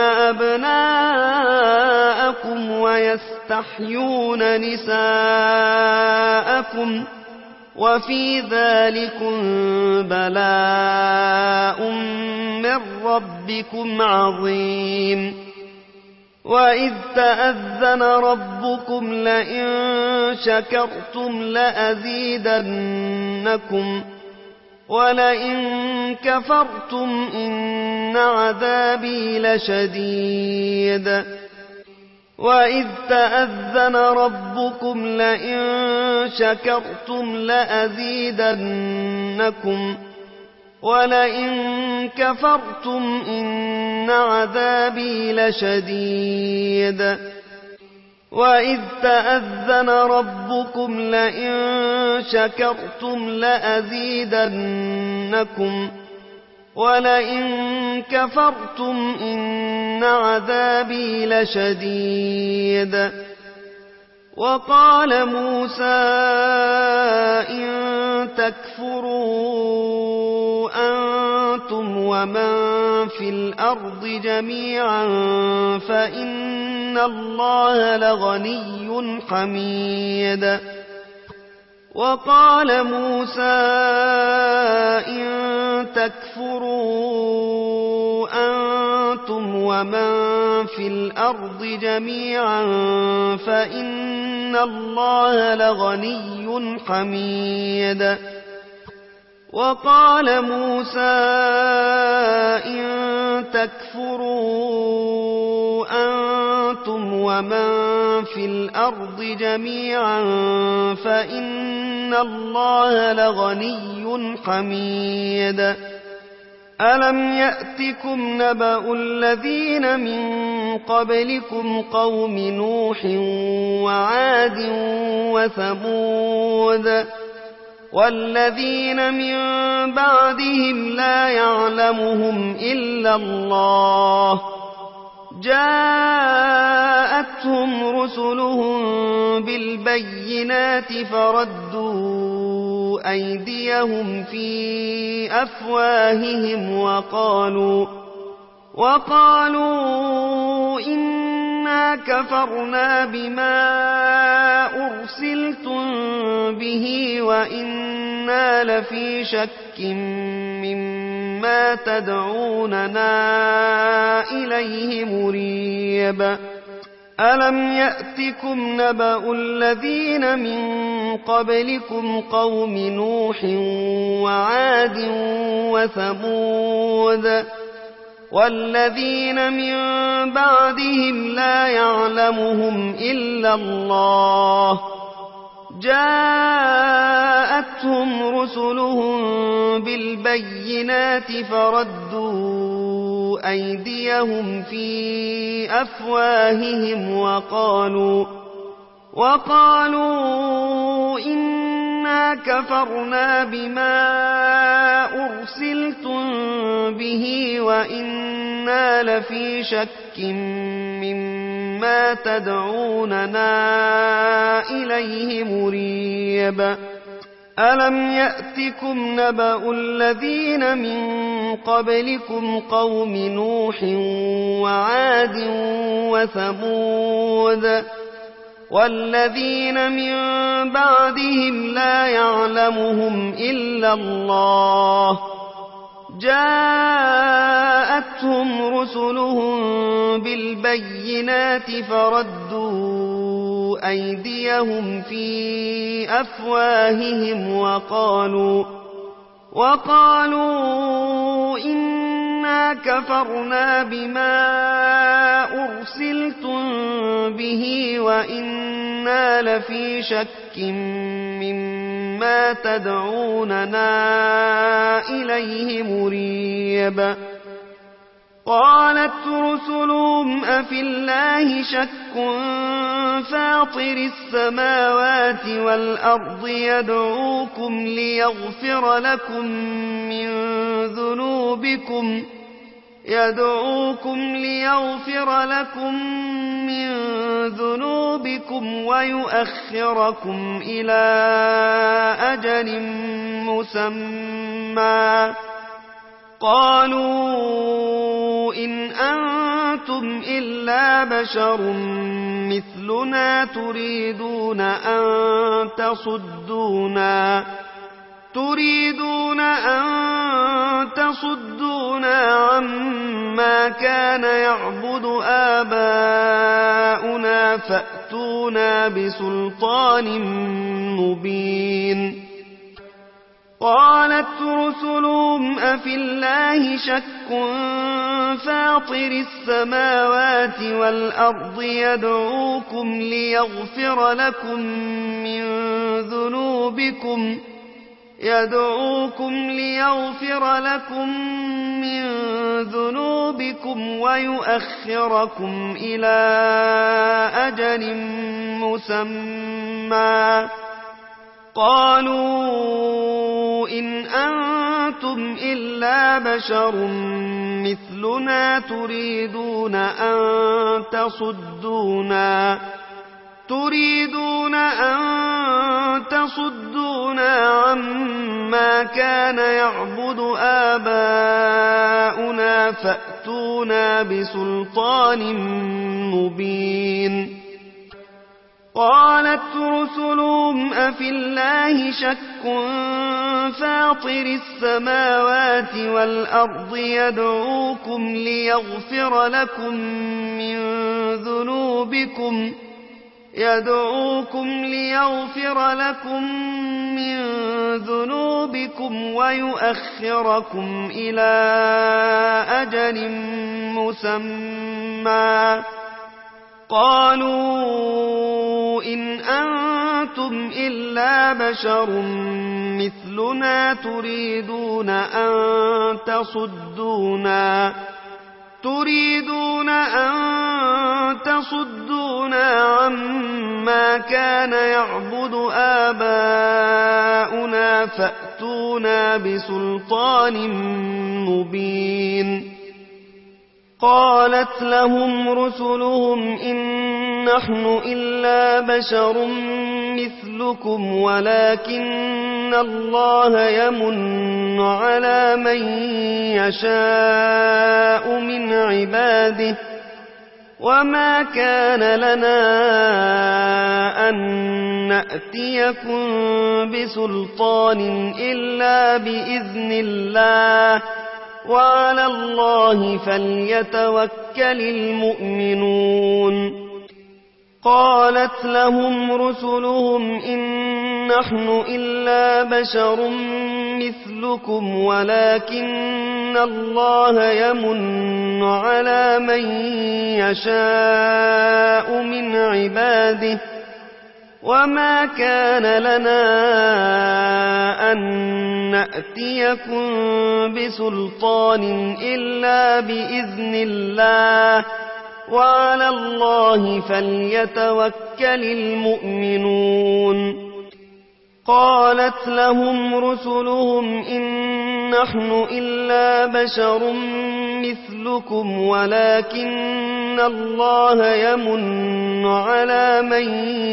أبناءكم ويستحيون نساءكم وفي ذلكم بلاء من ربكم عظيم وإذ تأذن ربكم لئن شكرتم لأزيدنكم ولئن كفرتم إن عذابي لشديد وإذ تأذن ربكم لئن شكرتم لأزيدنكم ولئن كفرتم إن عذابي لشديد وإذ تأذن ربكم لئن شكرتم لأزيدنكم ولئن كفرتم إن عذابي لشديد وقال موسى إن تكفروا أنتم ومن في الأرض جميعا فإن الله لغني حميد وقال موسى إن تكفروا أنتم ومن في الأرض جميعا فإن الله لغني حميد وقال موسى إن تكفروا أنتم ومن في الأرض جميعا فإن الله لغني حميد ألم يأتكم نبأ الذين من قبلكم قوم نوح وعاد وثمود والذين من بعدهم لا يعلمهم إلا الله جاءتهم رسلهم بالبينات فردوا أيديهم في أفواههم وقالوا إنا كفرنا بما أرسلتم به وإنا لفي شك مما تدعوننا إليه مريب ألم يأتكم نبأ الذين من قبلكم قوم نوح وعاد وثمود والذين من بعدهم لا يعلمهم إلا الله جاءتهم رسلهم بالبينات فردوا أيديهم في أفواههم وقالوا إنا كفرنا بما أرسلتم به وإنا لفي شك مما تدعوننا إليه مريب ألم يأتكم نبأ الذين من قبلكم قوم نوح وعاد وثمود والذين من بعدهم لا يعلمهم إلا الله جاءتهم رسلهم بالبينات فردوا أيديهم في أفواههم وقالوا إنا كفرنا بما أرسلتم به وإنا لفي شك مما تدعوننا إليه مريب قالت رسلهم أفي الله شك فاطر السماوات والأرض يدعوكم ليغفر لكم من ذنوبكم ويؤخركم إلى أجل مسمى قالوا إن أنتم إلا بشر مثلنا تريدون أن تصدونا عما كان يعبد آباؤنا فأتونا بسلطان مبين قالت رسلهم أفي الله شك فاطر السماوات والأرض يدعوكم ليغفر لكم من ذنوبكم ويؤخركم إلى أجل مسمى قالوا إن أنتم إلا بشر مثلنا تريدون أن تصدونا عما كان يعبد آباؤنا فأتونا بسلطان مبين قالت رسلهم أفي الله شك فاطر السماوات والأرض يدعوكم ليغفر لكم من ذنوبكم ويؤخركم إلى أجل مسمى قالوا إن أنتم إلا بشر مثلنا تريدون أن تصدونا عما كان يعبد آباؤنا فأتونا بسلطان مبين قالت لهم رسلهم إن نحن إلا بشر مثلكم ولكن الله يمن على من يشاء من عباده وما كان لنا أن نأتيكم بسلطان إلا بإذن الله وعلى الله فليتوكل المؤمنون قالت لهم رسلهم إن نحن إلا بشر مثلكم ولكن الله يمن على من يشاء من عباده وما كان لنا أن نأتيكم بسلطان إلا بإذن الله وعلى الله فليتوكل المؤمنون. قالت لهم رسلهم إن نحن إلا بشر مثلكم ولكن الله يمن على من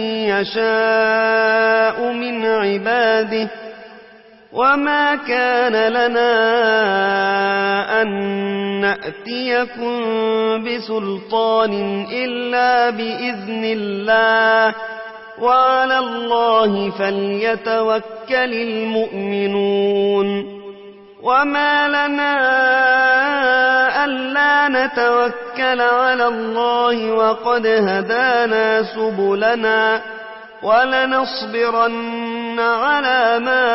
يشاء من عباده وما كان لنا أن نأتيكم بسلطان إلا بإذن الله وعلى الله فليتوكل المؤمنون. وما لنا ألا نتوكل على الله وقد هدانا سبلنا ولنصبرن على ما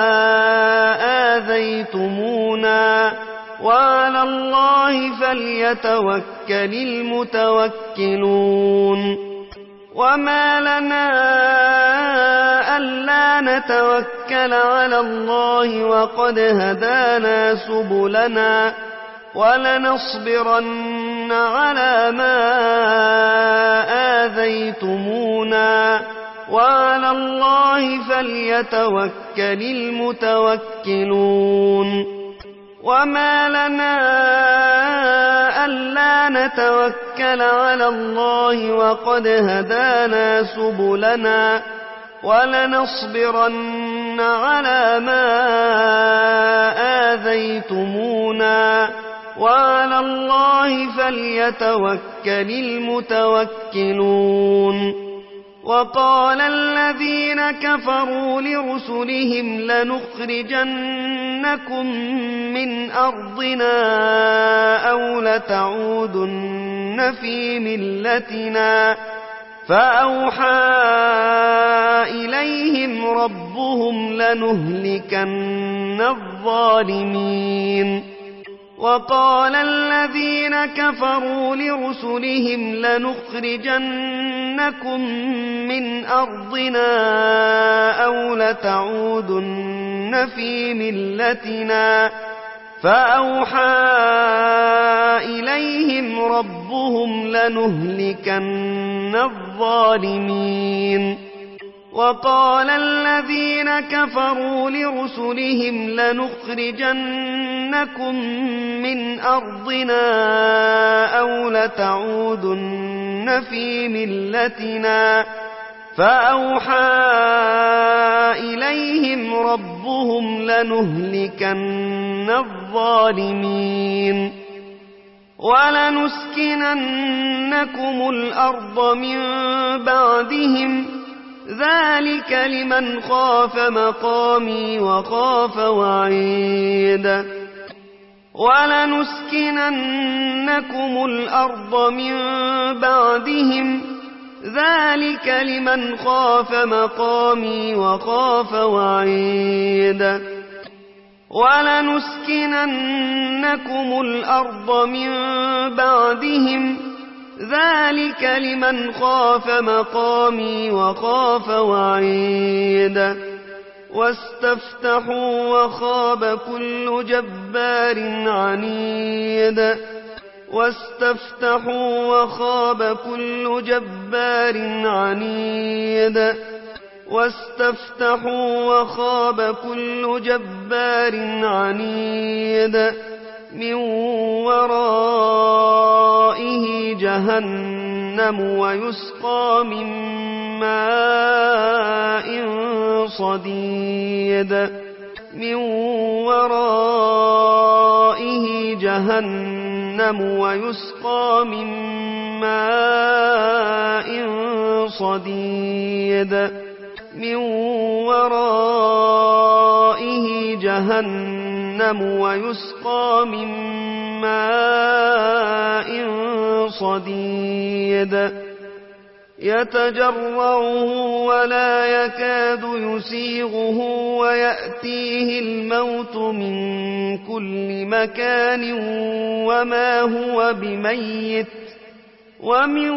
آذيتمونا وعلى الله فليتوكل المتوكلون. وما لنا ألا نتوكل على الله وقد هدانا سبلنا ولنصبرن على ما آذيتمونا وعلى الله فليتوكل المتوكلون. وما لنا ألا نتوكل على الله وقد هدانا سبلنا ولنصبرن على ما آذيتمونا وعلى الله فليتوكل المتوكلون. وقال الذين كفروا لرسلهم لنخرجنكم من أرضنا أو لتعودن في ملتنا فأوحى إليهم ربهم لنهلكن الظالمين. وقال الذين كفروا لرسلهم لنخرجنكم من أرضنا أو لتعودن في ملتنا فأوحى إليهم ربهم لنهلكن الظالمين. وقال الذين كفروا لرسلهم لنخرجنكم من أرضنا أو لتعودن في ملتنا فأوحى إليهم ربهم لنهلكن الظالمين ولنسكننكم الأرض من بعدهم ذلك لمن خاف مقامي وخاف وعيد. ولنسكننكم الأرض من بعدهم ذلك لمن خاف مقامي وخاف وعيد. ولنسكننكم الأرض من بعدهم ذلك لمن خاف مقامي وخاف وعيد. واستفتحوا وخاب كل جبار عنيد. واستفتحوا وخاب كل جبار عنيد. واستفتحوا وخاب كل جبار عنيد. من ورائه جهنم ويسقى من ماء صديد. من ورائه جهنم ويسقى من ماء صديد. من ورائه جهنم ويسقى من ماء صديد. يتجرعه ولا يكاد يسيغه ويأتيه الموت من كل مكان وما هو بميت ومن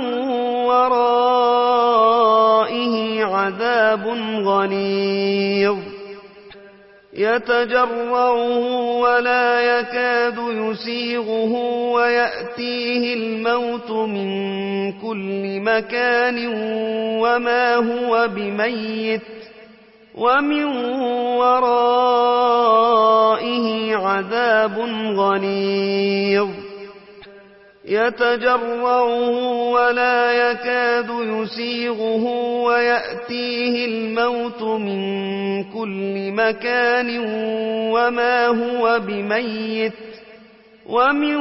ورائه عذاب غليظ. يتجرعه ولا يكاد يسيغه ويأتيه الموت من كل مكان وما هو بميت ومن ورائه عذاب غليظ يتجرعه ولا يكاد يسيغه ويأتيه الموت من كل مكان وما هو بميت ومن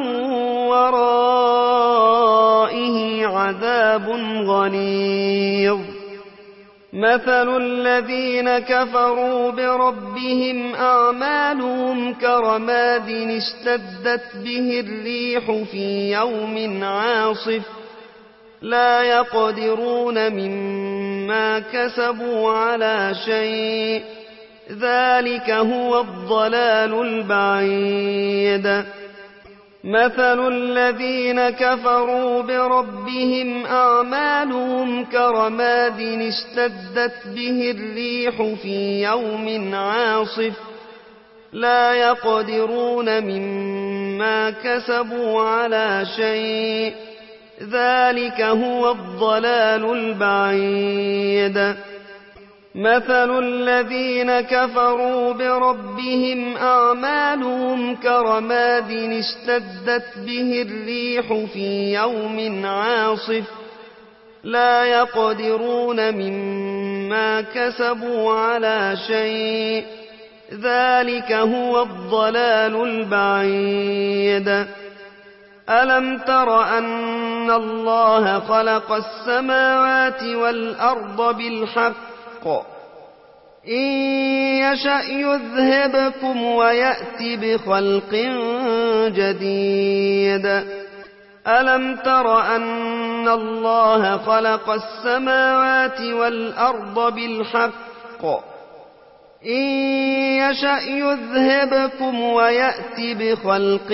ورائه عذاب غليظ مثل الذين كفروا بربهم أعمالهم كرماد اشتدت به الريح في يوم عاصف لا يقدرون مما كسبوا على شيء ذلك هو الضلال البعيد مثل الذين كفروا بربهم أعمالهم كرماد اشتدت به الريح في يوم عاصف لا يقدرون مما كسبوا على شيء ذلك هو الضلال البعيد مثل الذين كفروا بربهم أعمالهم كرماد اشتدت به الريح في يوم عاصف لا يقدرون مما كسبوا على شيء ذلك هو الضلال البعيد ألم تر أن الله خلق السماوات والأرض بالحق إن يشأ يذهبكم ويأت بخلق جديد ألم تر أن الله خلق السماوات والأرض بالحق إن يشأ يذهبكم ويأت بخلق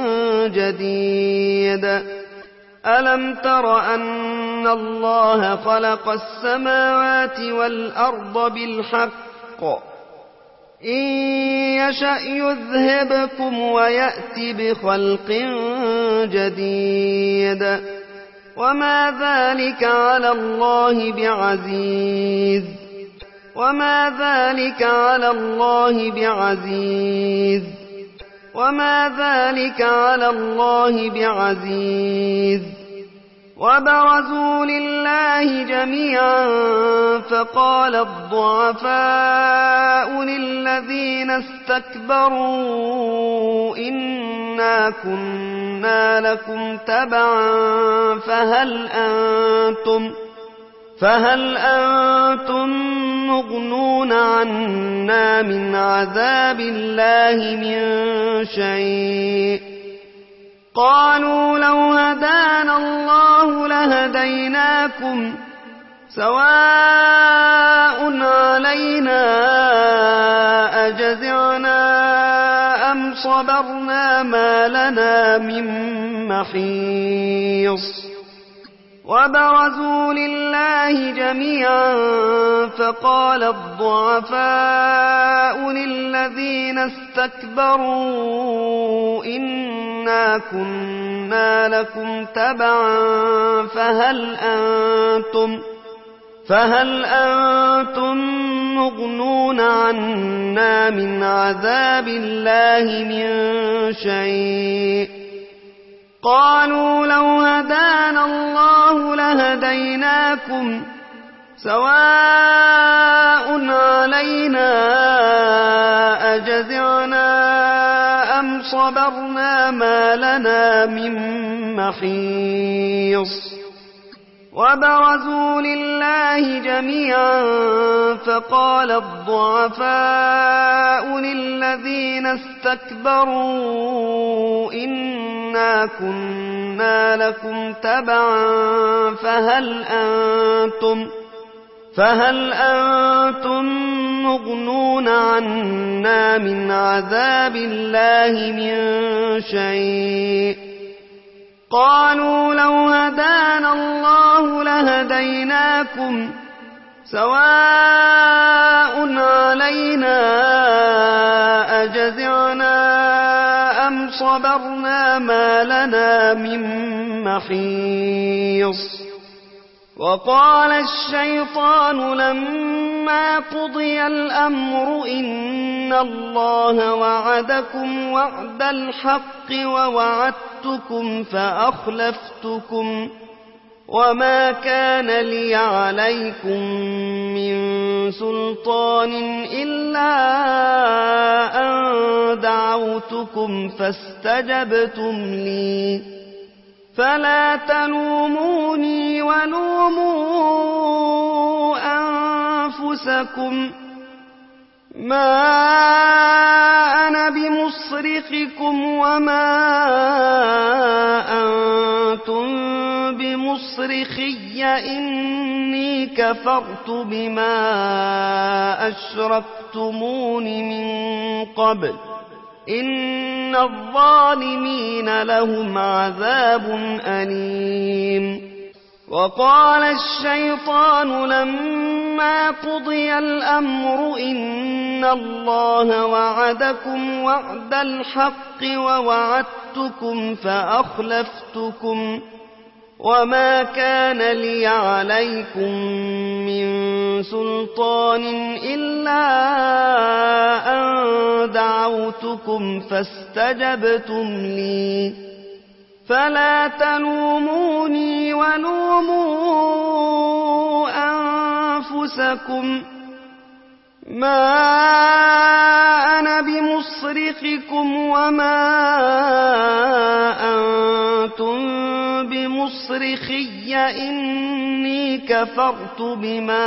جديد ألم تر أن الله خلق السماوات والأرض بالحق إن يشأ يذهبكم ويأت بخلق جديد وما ذلك على الله بعزيز وما ذلك على الله بعزيز وما ذلك على الله بعزيز وبرزوا لله جميعا فقال الضعفاء للذين استكبروا إنا كنا لكم تبعا فهل أنتم مغنون عنا من عذاب الله من شيء قالوا لو هدانا الله لهديناكم سواء علينا أجزعنا أم صبرنا ما لنا من محيص وبرزوا لله جميعا فقال الضعفاء للذين استكبروا إنا كنا لكم تبعا فهل أنتم مغنون عنا من عذاب الله من شيء قالوا لو هدانا الله لهديناكم سواء علينا أجزعنا أم صبرنا ما لنا من محيص وبرزوا لله جميعا فقال الضعفاء للذين استكبروا إنا كنا لكم تبعا فهل أنتم مغنون عنا من عذاب الله من شيء قالوا لو هدانا الله لهديناكم سواء علينا صبرنا ما لنا من محيص وقال الشيطان لما قضي الأمر إن الله وعدكم وعد الحق ووعدتكم فأخلفتكم وما كان لي عليكم من سلطان إلا أن دعوتكم فاستجبتم لي فلا تلوموني ولوموا أنفسكم ما أنا بمصرخكم وما أنتم بمصرخي إني كفرت بما أشركتمون من قبل إن الظالمين لهم عذاب أليم وقال الشيطان لما قضي الأمر إن الله وعدكم وعد الحق ووعدتكم فأخلفتكم وما كان لي عليكم من سلطان إلا أن دعوتكم فاستجبتم لي فلا تلوموني ولوموا أنفسكم ما أنا بمصرخكم وما أنتم بمصرخي إني كفرت بما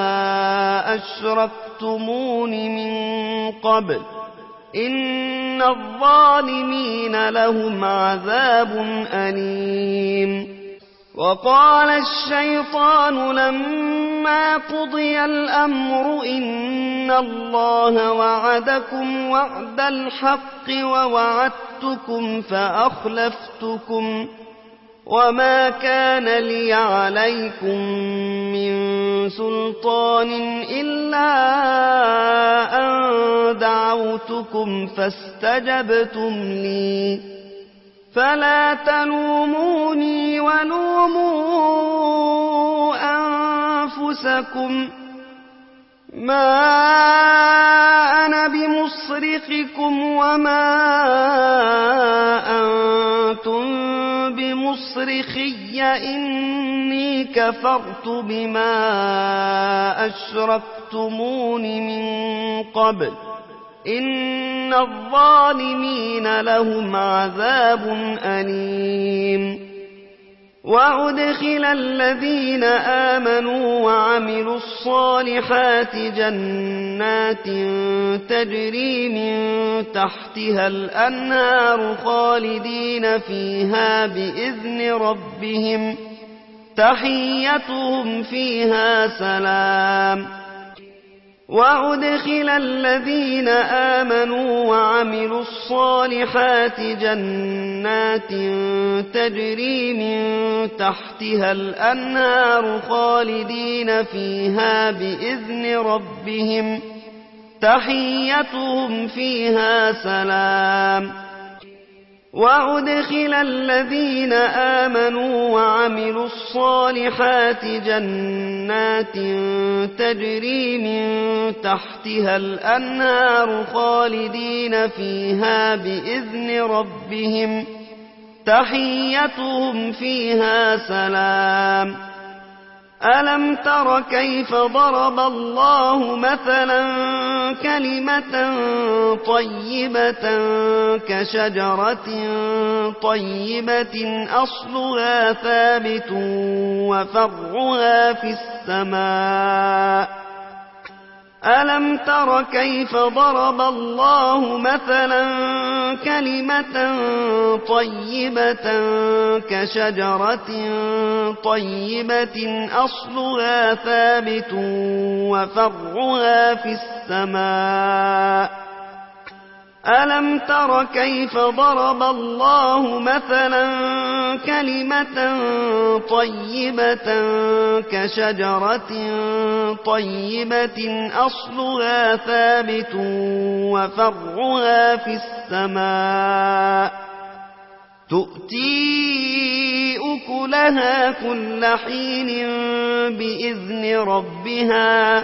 أشركتمون من قبل إن الظالمين لهم عذاب أليم وقال الشيطان لما قضي الأمر إن الله وعدكم وعد الحق ووعدتكم فأخلفتكم وما كان لي عليكم من سلطان إلا أن دعوتكم فاستجبتم لي فلا تلوموني ولوموا أنفسكم ما أنا بمصرخكم وما أنتم بمصرخي إني كفرت بما أشركتمون من قبل إن الظالمين لهم عذاب أليم وأدخل الذين آمنوا وعملوا الصالحات جنات تجري من تحتها الأنهار خالدين فيها بإذن ربهم تحيتهم فيها سلام وأدخل الذين آمنوا وعملوا الصالحات جنات تجري من تحتها الأنهار خالدين فيها بإذن ربهم تحيتهم فيها سلام وأدخل الذين آمنوا وعملوا الصالحات جنات تجري من تحتها الأنهار خالدين فيها بإذن ربهم تحيتهم فيها سلام ألم تر كيف ضرب الله مثلا كلمة طيبة كشجرة طيبة أصلها ثابت وفرعها في السماء ألم تر كيف ضرب الله مثلا كلمة طيبة كشجرة طيبة أصلها ثابت وفرعها في السماء ألم تر كيف ضرب الله مثلا كلمة طيبة كشجرة طيبة أصلها ثابت وفرعها في السماء تؤتي أكلها كل حين بإذن ربها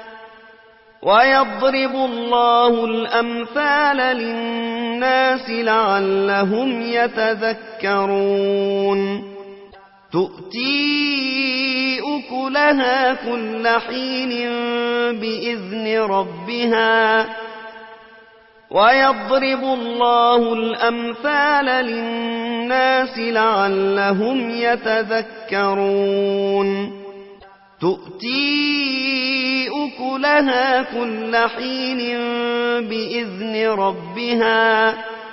ويضرب الله الأمثال للناس لعلهم يتذكرون تؤتي أكلها كل حين بإذن ربها ويضرب الله الأمثال للناس لعلهم يتذكرون تؤتي أكلها كل حين بإذن ربها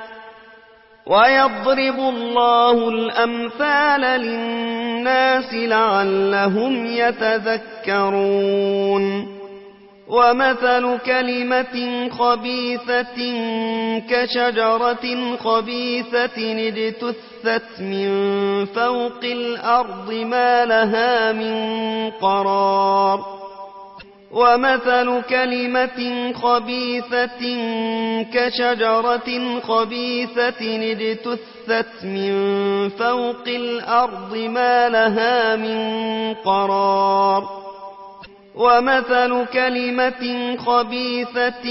ويضرب الله الأمثال للناس لعلهم يتذكرون ومثل كلمة خبيثة كشجرة خبيثة اجتثت من فوق الأرض ما لها من قرار ومثل كلمة خبيثة كشجرة خبيثة اجتثت من فوق الأرض ما لها من قرار ومثل كلمة خبيثة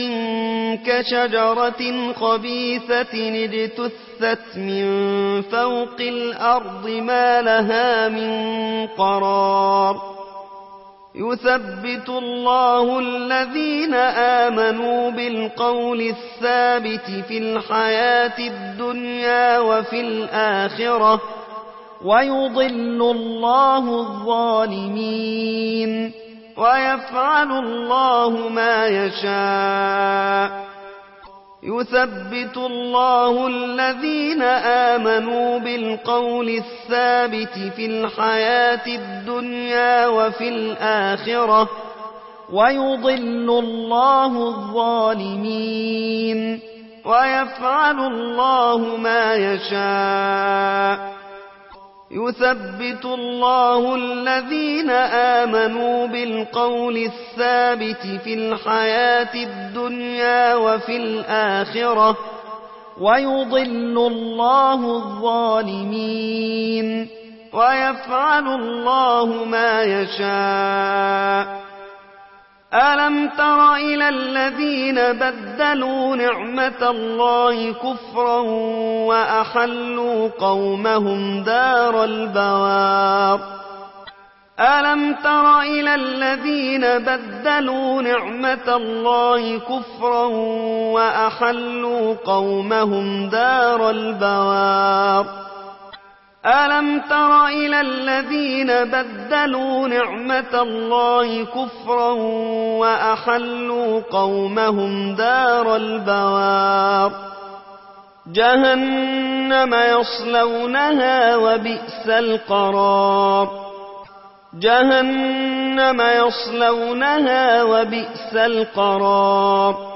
كشجرة خبيثة اجتثت من فوق الأرض ما لها من قرار يثبت الله الذين آمنوا بالقول الثابت في الحياة الدنيا وفي الآخرة ويضل الله الظالمين ويفعل الله ما يشاء يثبت الله الذين آمنوا بالقول الثابت في الحياة الدنيا وفي الآخرة ويضل الله الظالمين ويفعل الله ما يشاء يثبت الله الذين آمنوا بالقول الثابت في الحياة الدنيا وفي الآخرة ويضل الله الظالمين ويفعل الله ما يشاء ألم تر إلى الذين بدلوا نعمة الله كفرا وأحلوا قومهم دار البوار ألم تر إلى الذين بدلوا نعمة الله كفرا وأحلوا قومهم دار البوار ألم تر إلى الذين بدلوا نعمة الله كفرا وأحلوا قومهم دار البوار جهنم يصلونها وبئس القرار جهنم يصلونها وبئس القرار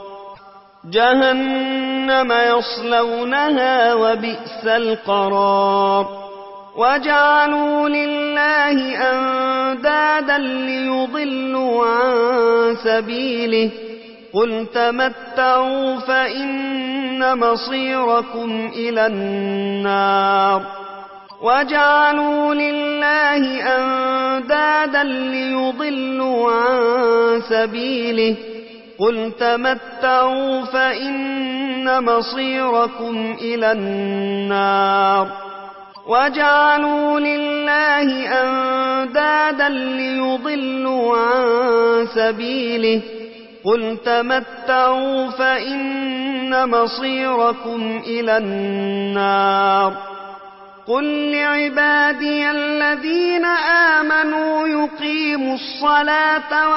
جهنم يصلونها وبئس القرار وجعلوا لله أندادا ليضلوا عن سبيله قل تمتعوا فإن مصيركم إلى النار وجعلوا لله أندادا ليضلوا عن سبيله قل تمتعوا فإن مصيركم إلى النار وجعلوا لله أندادا ليضلوا عن سبيله قل تمتعوا فإن مصيركم إلى النار قل لعبادي الذين آمنوا يقيموا الصلاة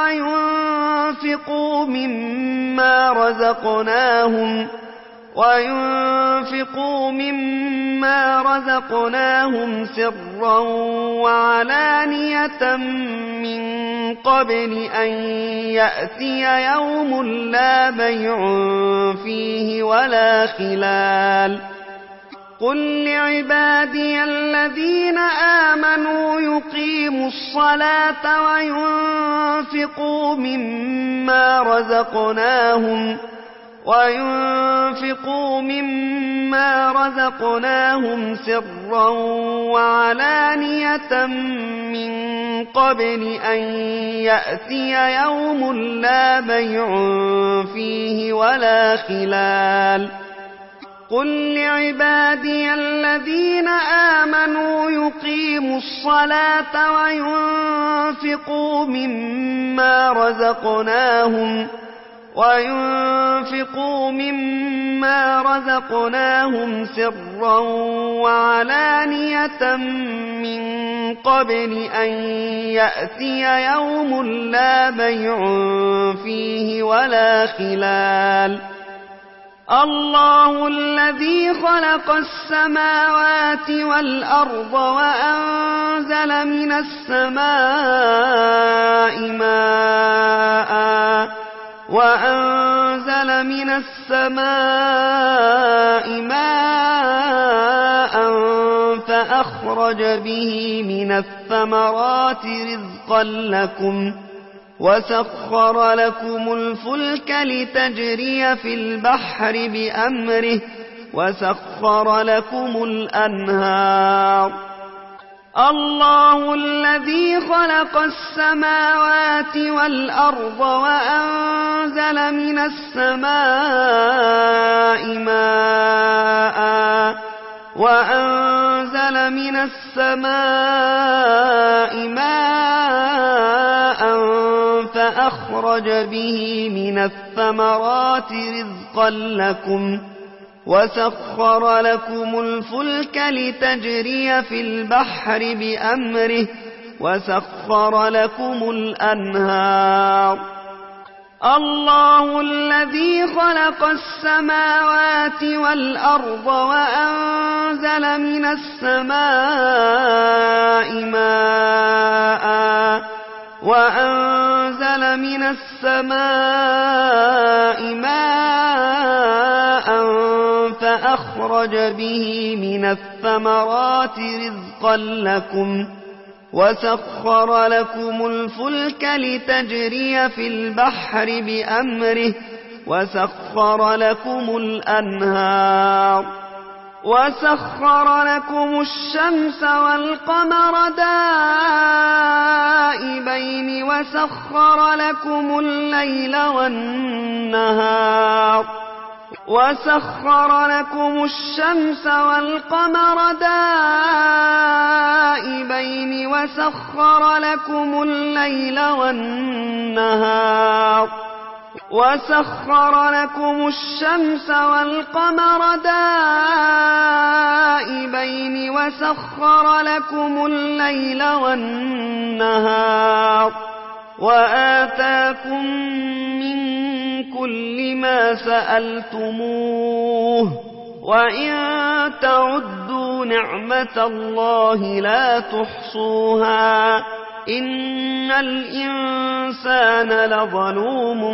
وينفقوا مما رزقناهم سرا وعلانية من قبل أن يأتي يوم لا بيع فيه ولا خلال قل لعبادي الذين آمنوا يقيموا الصلاة وينفقوا مما رزقناهم سرا وعلانية من قبل أن يأتي يوم لا بيع فيه ولا خلال قل لعبادي الذين آمنوا يقيموا الصلاة وينفقوا مما رزقناهم سرا وعلانية من قبل أن يأتي يوم لا بيع فيه ولا خلال الله الذي خلق السماوات والأرض وأنزل من السماء ماء فأخرج به من الثمرات رزقا لكم وسخر لكم الفلك لتجري في البحر بأمره وسخر لكم الأنهار الله الذي خلق السماوات والأرض وأنزل من السماء ماء فأخرج به من الثمرات رزقا لكم وسخر لكم الفلك لتجري في البحر بأمره وسخر لكم الأنهار الله الذي خلق السماوات والأرض وأنزل من السماء ماء فأخرج به من الثمرات رزقا لكم وسخر لكم الفلك لتجري في البحر بأمره وسخر لكم الأنهار وسخر لكم الشمس والقمر دائبين وسخر لكم الليل والنهار وسخر لكم الشمس والقمر دائبين وسخر لكم الليل والنهار وآتاكم من كل ما سألتموه وإن تعدوا نعمة الله لا تحصوها إن الإنسان لظلوم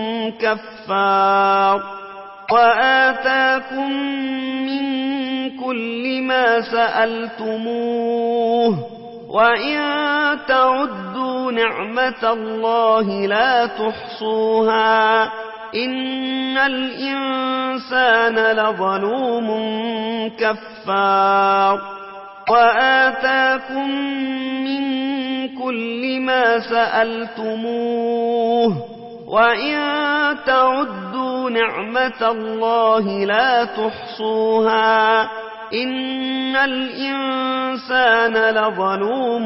كفار وآتاكم من كل ما سألتموه وإن تعدوا نعمة الله لا تحصوها إن الإنسان لظلوم كفار وآتاكم من كل ما سألتموه وإن تعدوا نعمة الله لا تحصوها إن الإنسان لظلوم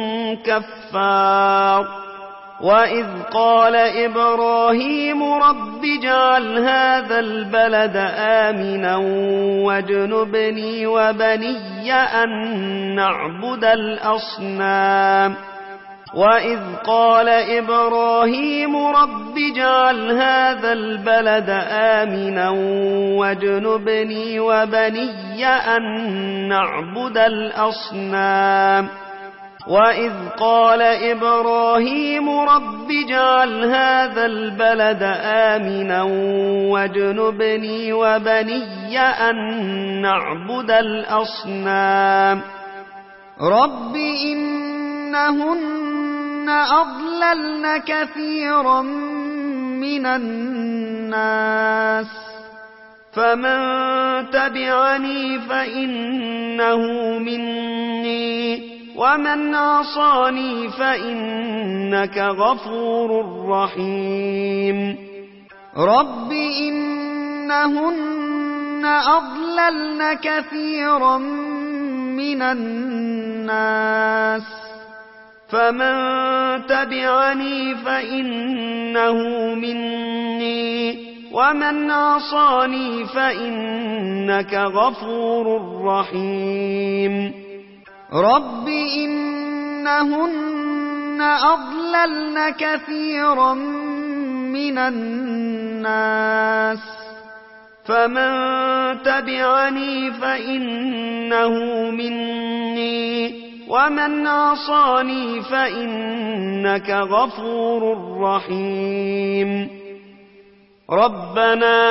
كفار وإذ قال إبراهيم رب اجعل هذا البلد آمنا واجنبني وبني أن نعبد الأصنام وإذ قال إبراهيم رب اجعل هذا البلد آمنا واجنبني وبني أن نعبد الأصنام وإذ قال إبراهيم رب اجعل هذا البلد آمنا واجنبني وبني أن نعبد الأصنام رب إنهن أضللن كثيرا من الناس الناس فمن تبعني فإنه مني ومن عصاني فإنك غفور رحيم رب إنهن أضللن كثيرا من الناس فمن تبعني فإنه مني ومن عصاني فإنك غفور رحيم رب إنهن أضللن كثيرا من الناس فمن تبعني فإنه مني ومن عصاني فإنك غفور رحيم ربنا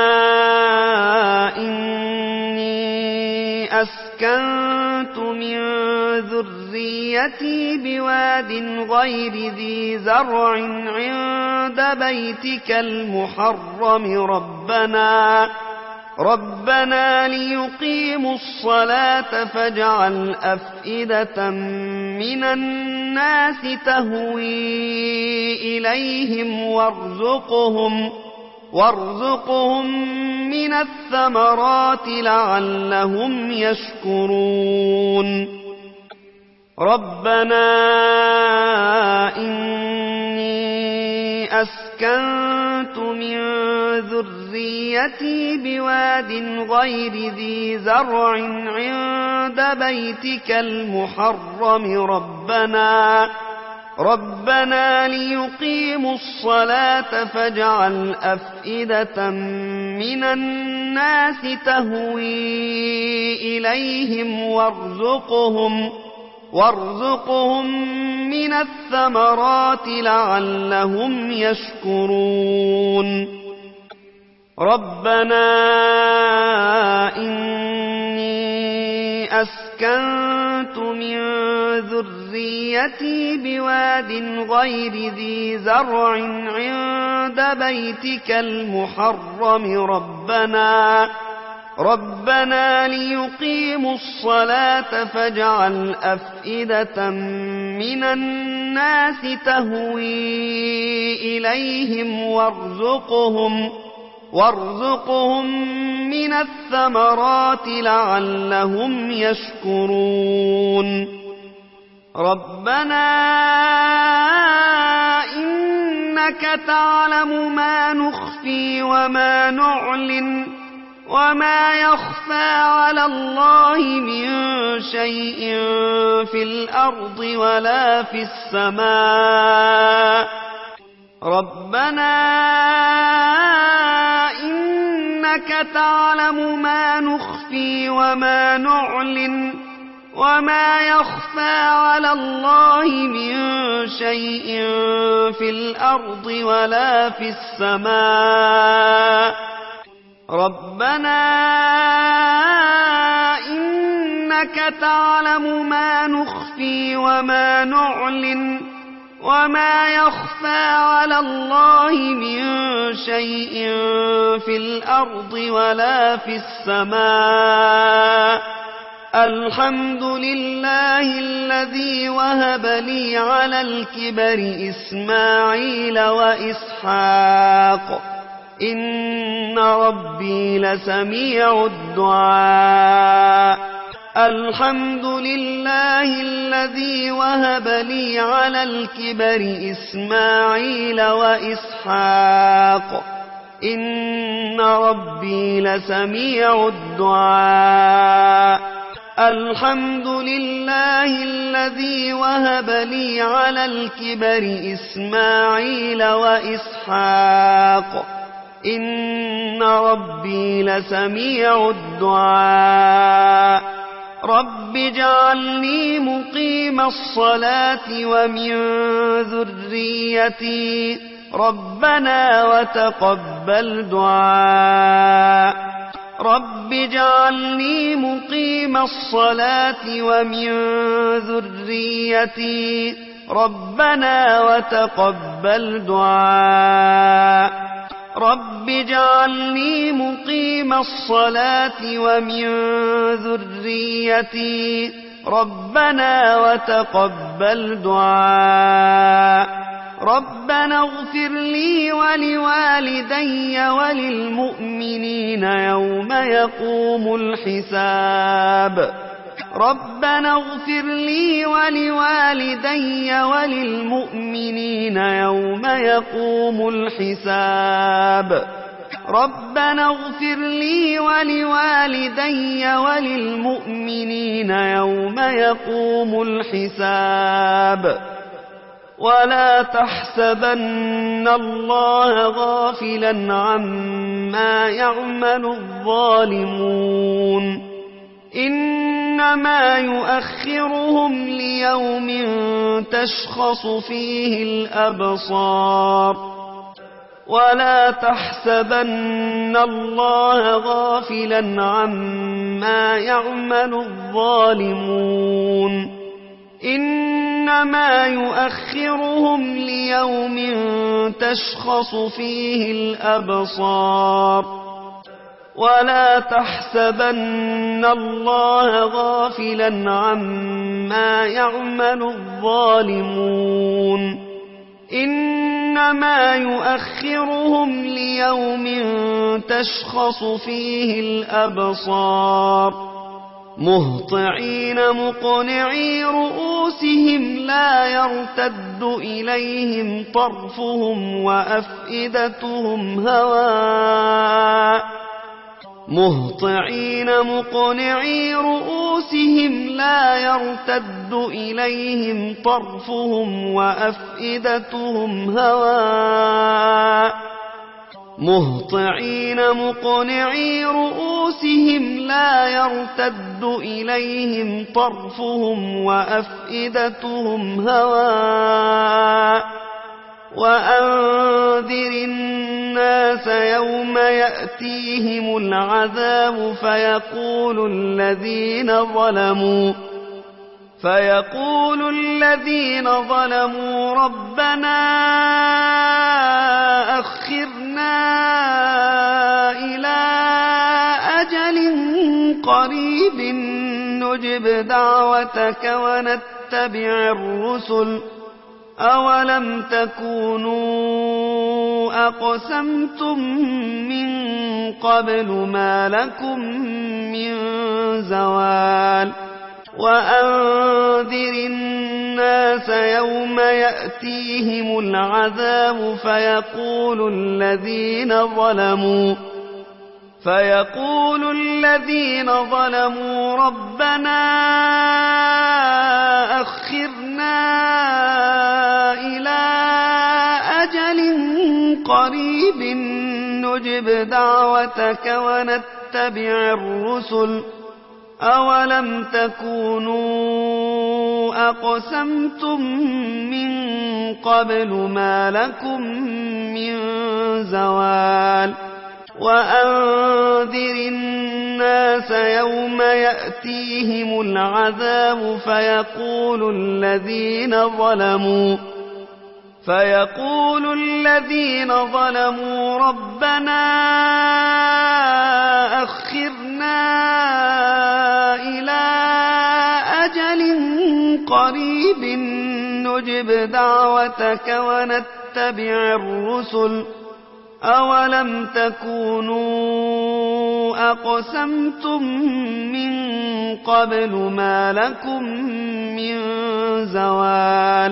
إني أسكنت من ذريتي بواد غير ذي زرع عند بيتك المحرم ربنا ليقيموا الصلاة فاجعل أفئدة من الناس تهوي إليهم وارزقهم من الثمرات لعلهم يشكرون ربنا إني أسكنت من ذريتي بواد غير ذي زرع عند بيتك المحرم ربنا ليقيموا الصلاة فاجعل أفئدة من الناس تهوي إليهم وارزقهم من الثمرات لعلهم يشكرون ربنا إني أسكنت من ذريتي بواد غير ذي زرع عند بيتك المحرم ربنا ليقيموا الصلاة فاجعل أفئدة من الناس تهوي إليهم وارزقهم من الثمرات لعلهم يشكرون ربنا إنك تعلم ما نخفي وما نعلن وما يخفى على الله من شيء في الأرض ولا في السماء ربنا إنك تعلم ما نخفي وما نعلن وما يخفى على الله من شيء في الأرض ولا في السماء ربنا إنك تعلم ما نخفي وما نعلن وما يخفى على الله من شيء في الأرض ولا في السماء الحمد لله الذي وهب لي على الكبر إسماعيل وإسحاق إن ربي لسميع الدعاء الحمد لله الذي وهب لي على الكبر إسماعيل وإسحاق إن ربي لسميع الدعاء الحمد لله الذي وهب لي على الكبر إسماعيل وإسحاق إن ربي لسميع الدعاء رب اجعلني مقيم الصلاة ومن ذريتي ربنا وتقبل دعاء رب اجعلني مقيم الصلاة ومن ذريتي ربنا وتقبل دعاء رب اجعلني مقيم الصلاة ومن ذريتي ربنا وتقبل دعاء ربنا اغفر لي ولوالدي وللمؤمنين يوم يقوم الحساب ربنا اغفر لي ولوالدي وللمؤمنين يوم يقوم الحساب ربنا اغفر لي ولوالدي وللمؤمنين يوم يقوم الحساب ولا تحسبن الله غافلا عما يعمل الظالمون إنما يؤخرهم ليوم تشخص فيه الأبصار ولا تحسبن الله غافلا عما يعمل الظالمون إنما يؤخرهم ليوم تشخص فيه الأبصار ولا تحسبن الله غافلا عما يعمل الظالمون إنما يؤخرهم ليوم تشخص فيه الأبصار مهطعين مقنعي رؤوسهم لا يرتد إليهم طرفهم وأفئدتهم هواء مهطعين مقنعي رؤوسهم لا يرتد إليهم طرفهم وأفئدتهم هواء مهطعين مقنعي رؤوسهم لا يرتد إليهم طرفهم وأفئدتهم هواء وأنذر الناس يوم يأتيهم العذاب فيقول الذين ظلموا ربنا أخرنا إلى أجل قريب نجب دعوتك ونتبع الرسل أولم تكونوا أقسمتم من قبل ما لكم من زوال وأنذر الناس يوم يأتيهم العذاب فيقول الذين ظلموا ربنا أخرنا إلى أجل قريب نجب دعوتك ونتبع الرسل أولم تكونوا أقسمتم من قبل ما لكم من زوال وأنذر الناس يوم يأتيهم العذاب فيقول الذين ظلموا ربنا أخرنا إلى أجل قريب نجب دعوتك ونتبع الرسل أولم تكونوا أقسمتم من قبل ما لكم من زوال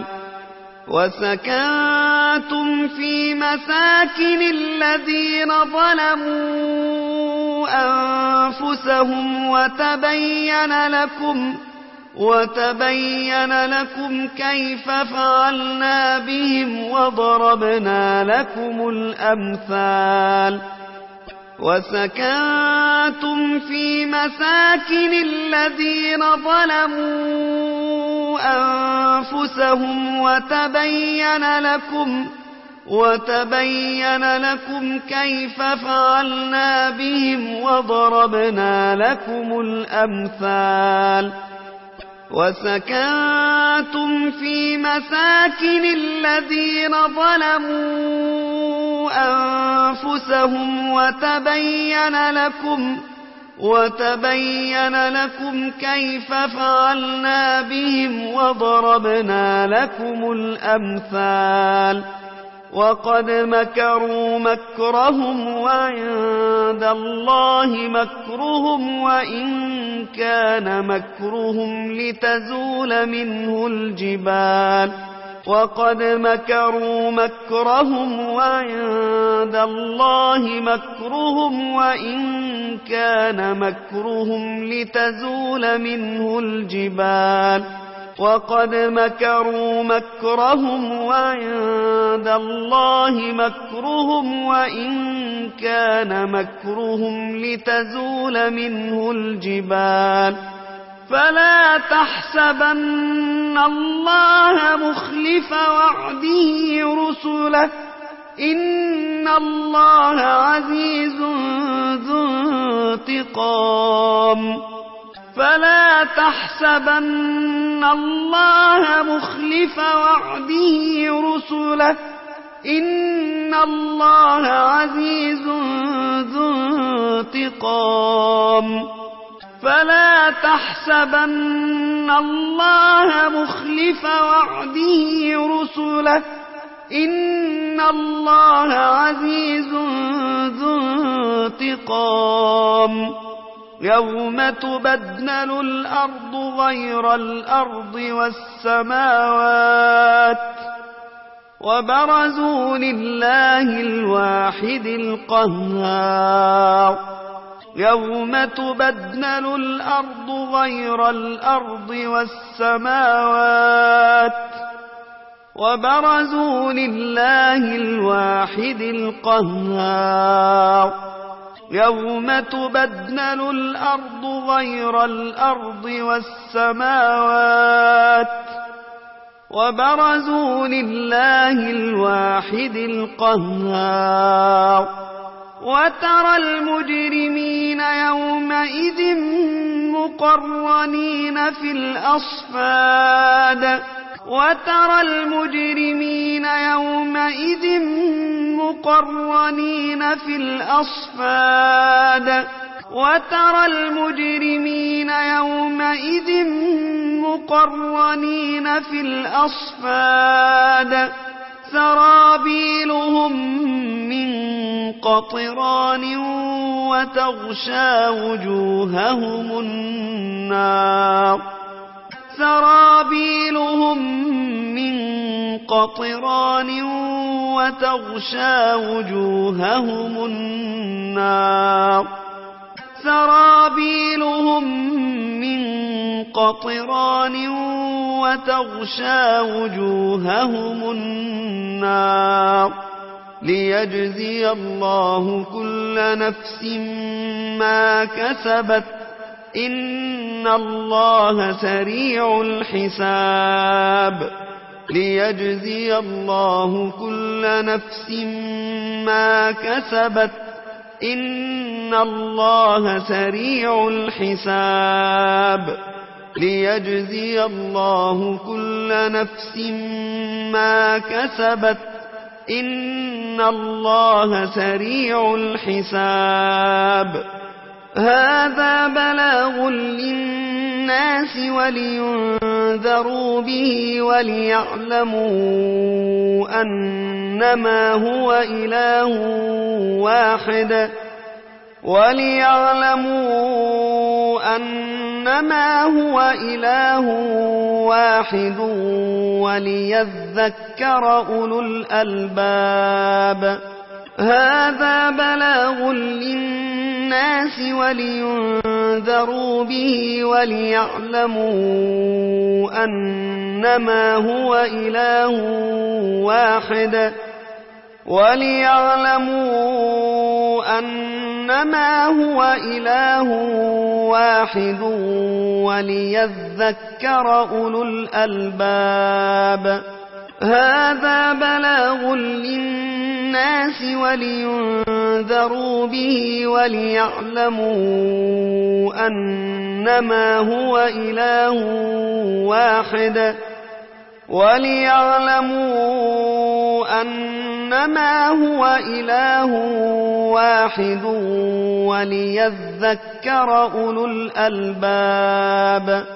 وسكنتم في مساكن الذين ظلموا أنفسهم وتبين لكم كيف فعلنا بهم وضربنا لكم الأمثال وسكنتم في مساكن الذين ظلموا أنفسهم وتبين لكم كيف فعلنا بهم وضربنا لكم الأمثال وسكنتم في مساكن الذين ظلموا أنفسهم وتبين لكم كيف فعلنا بهم وضربنا لكم الأمثال وقد مكروا مكرهم وعند الله مكرهم وإن كان مكرهم لتزول منه الجبال وقد مكروا مكرهم وعند الله مكرهم وإن كان مكرهم لتزول منه الجبال وقد مكروا مكرهم وعند الله مكرهم وإن كان مكرهم لتزول منه الجبال فلا تحسبن الله مخلف وعده رسله إن الله عزيز ذو انتقام فلا تحسبن الله مخلف وعده رسله إن الله عزيز ذو انتقام فلا تحسبن الله مخلف وعده رسله إن الله عزيز ذو انتقام يوم تبدل الأرض غير الأرض والسماوات وبرزوا لله الواحد القهار يوم تبدل الأرض غير الأرض والسماوات وبرزوا لله الواحد القهار يوم تبدل الأرض غير الأرض والسماوات وبرزوا لله الواحد القهار وترى المجرمين يومئذ مقرنين في الأصفاد وترى المجرمين يومئذ مقرنين في الأصفاد وترى المجرمين يومئذ مقرنين في الأصفاد سرابيلهم من قطران وتغشى وجوههم النار سرابيلهم من قطران وتغشى وجوههم النار سرابيلهم من قطران وتغشى وجوههم النار ليجزي الله كل نفس ما كسبت إن الله سريع الحساب ليجزي الله كل نفس ما كسبت إن الله سريع الحساب ليجزي الله كل نفس ما كسبت إن الله سريع الحساب هذا بلاغ للناس ولينذروا به وليعلموا أنما هو إله واحد وليذكر أولو الألباب هذا بلاغ للناس ولينذروا به وليعلموا أنما هو إله واحد وليذكر أولو الألباب هذا بلاغ للناس ولينذروا به وليعلموا أنما هو إله واحد وليذكر أنما هو إله واحد وليذكر أولو الألباب.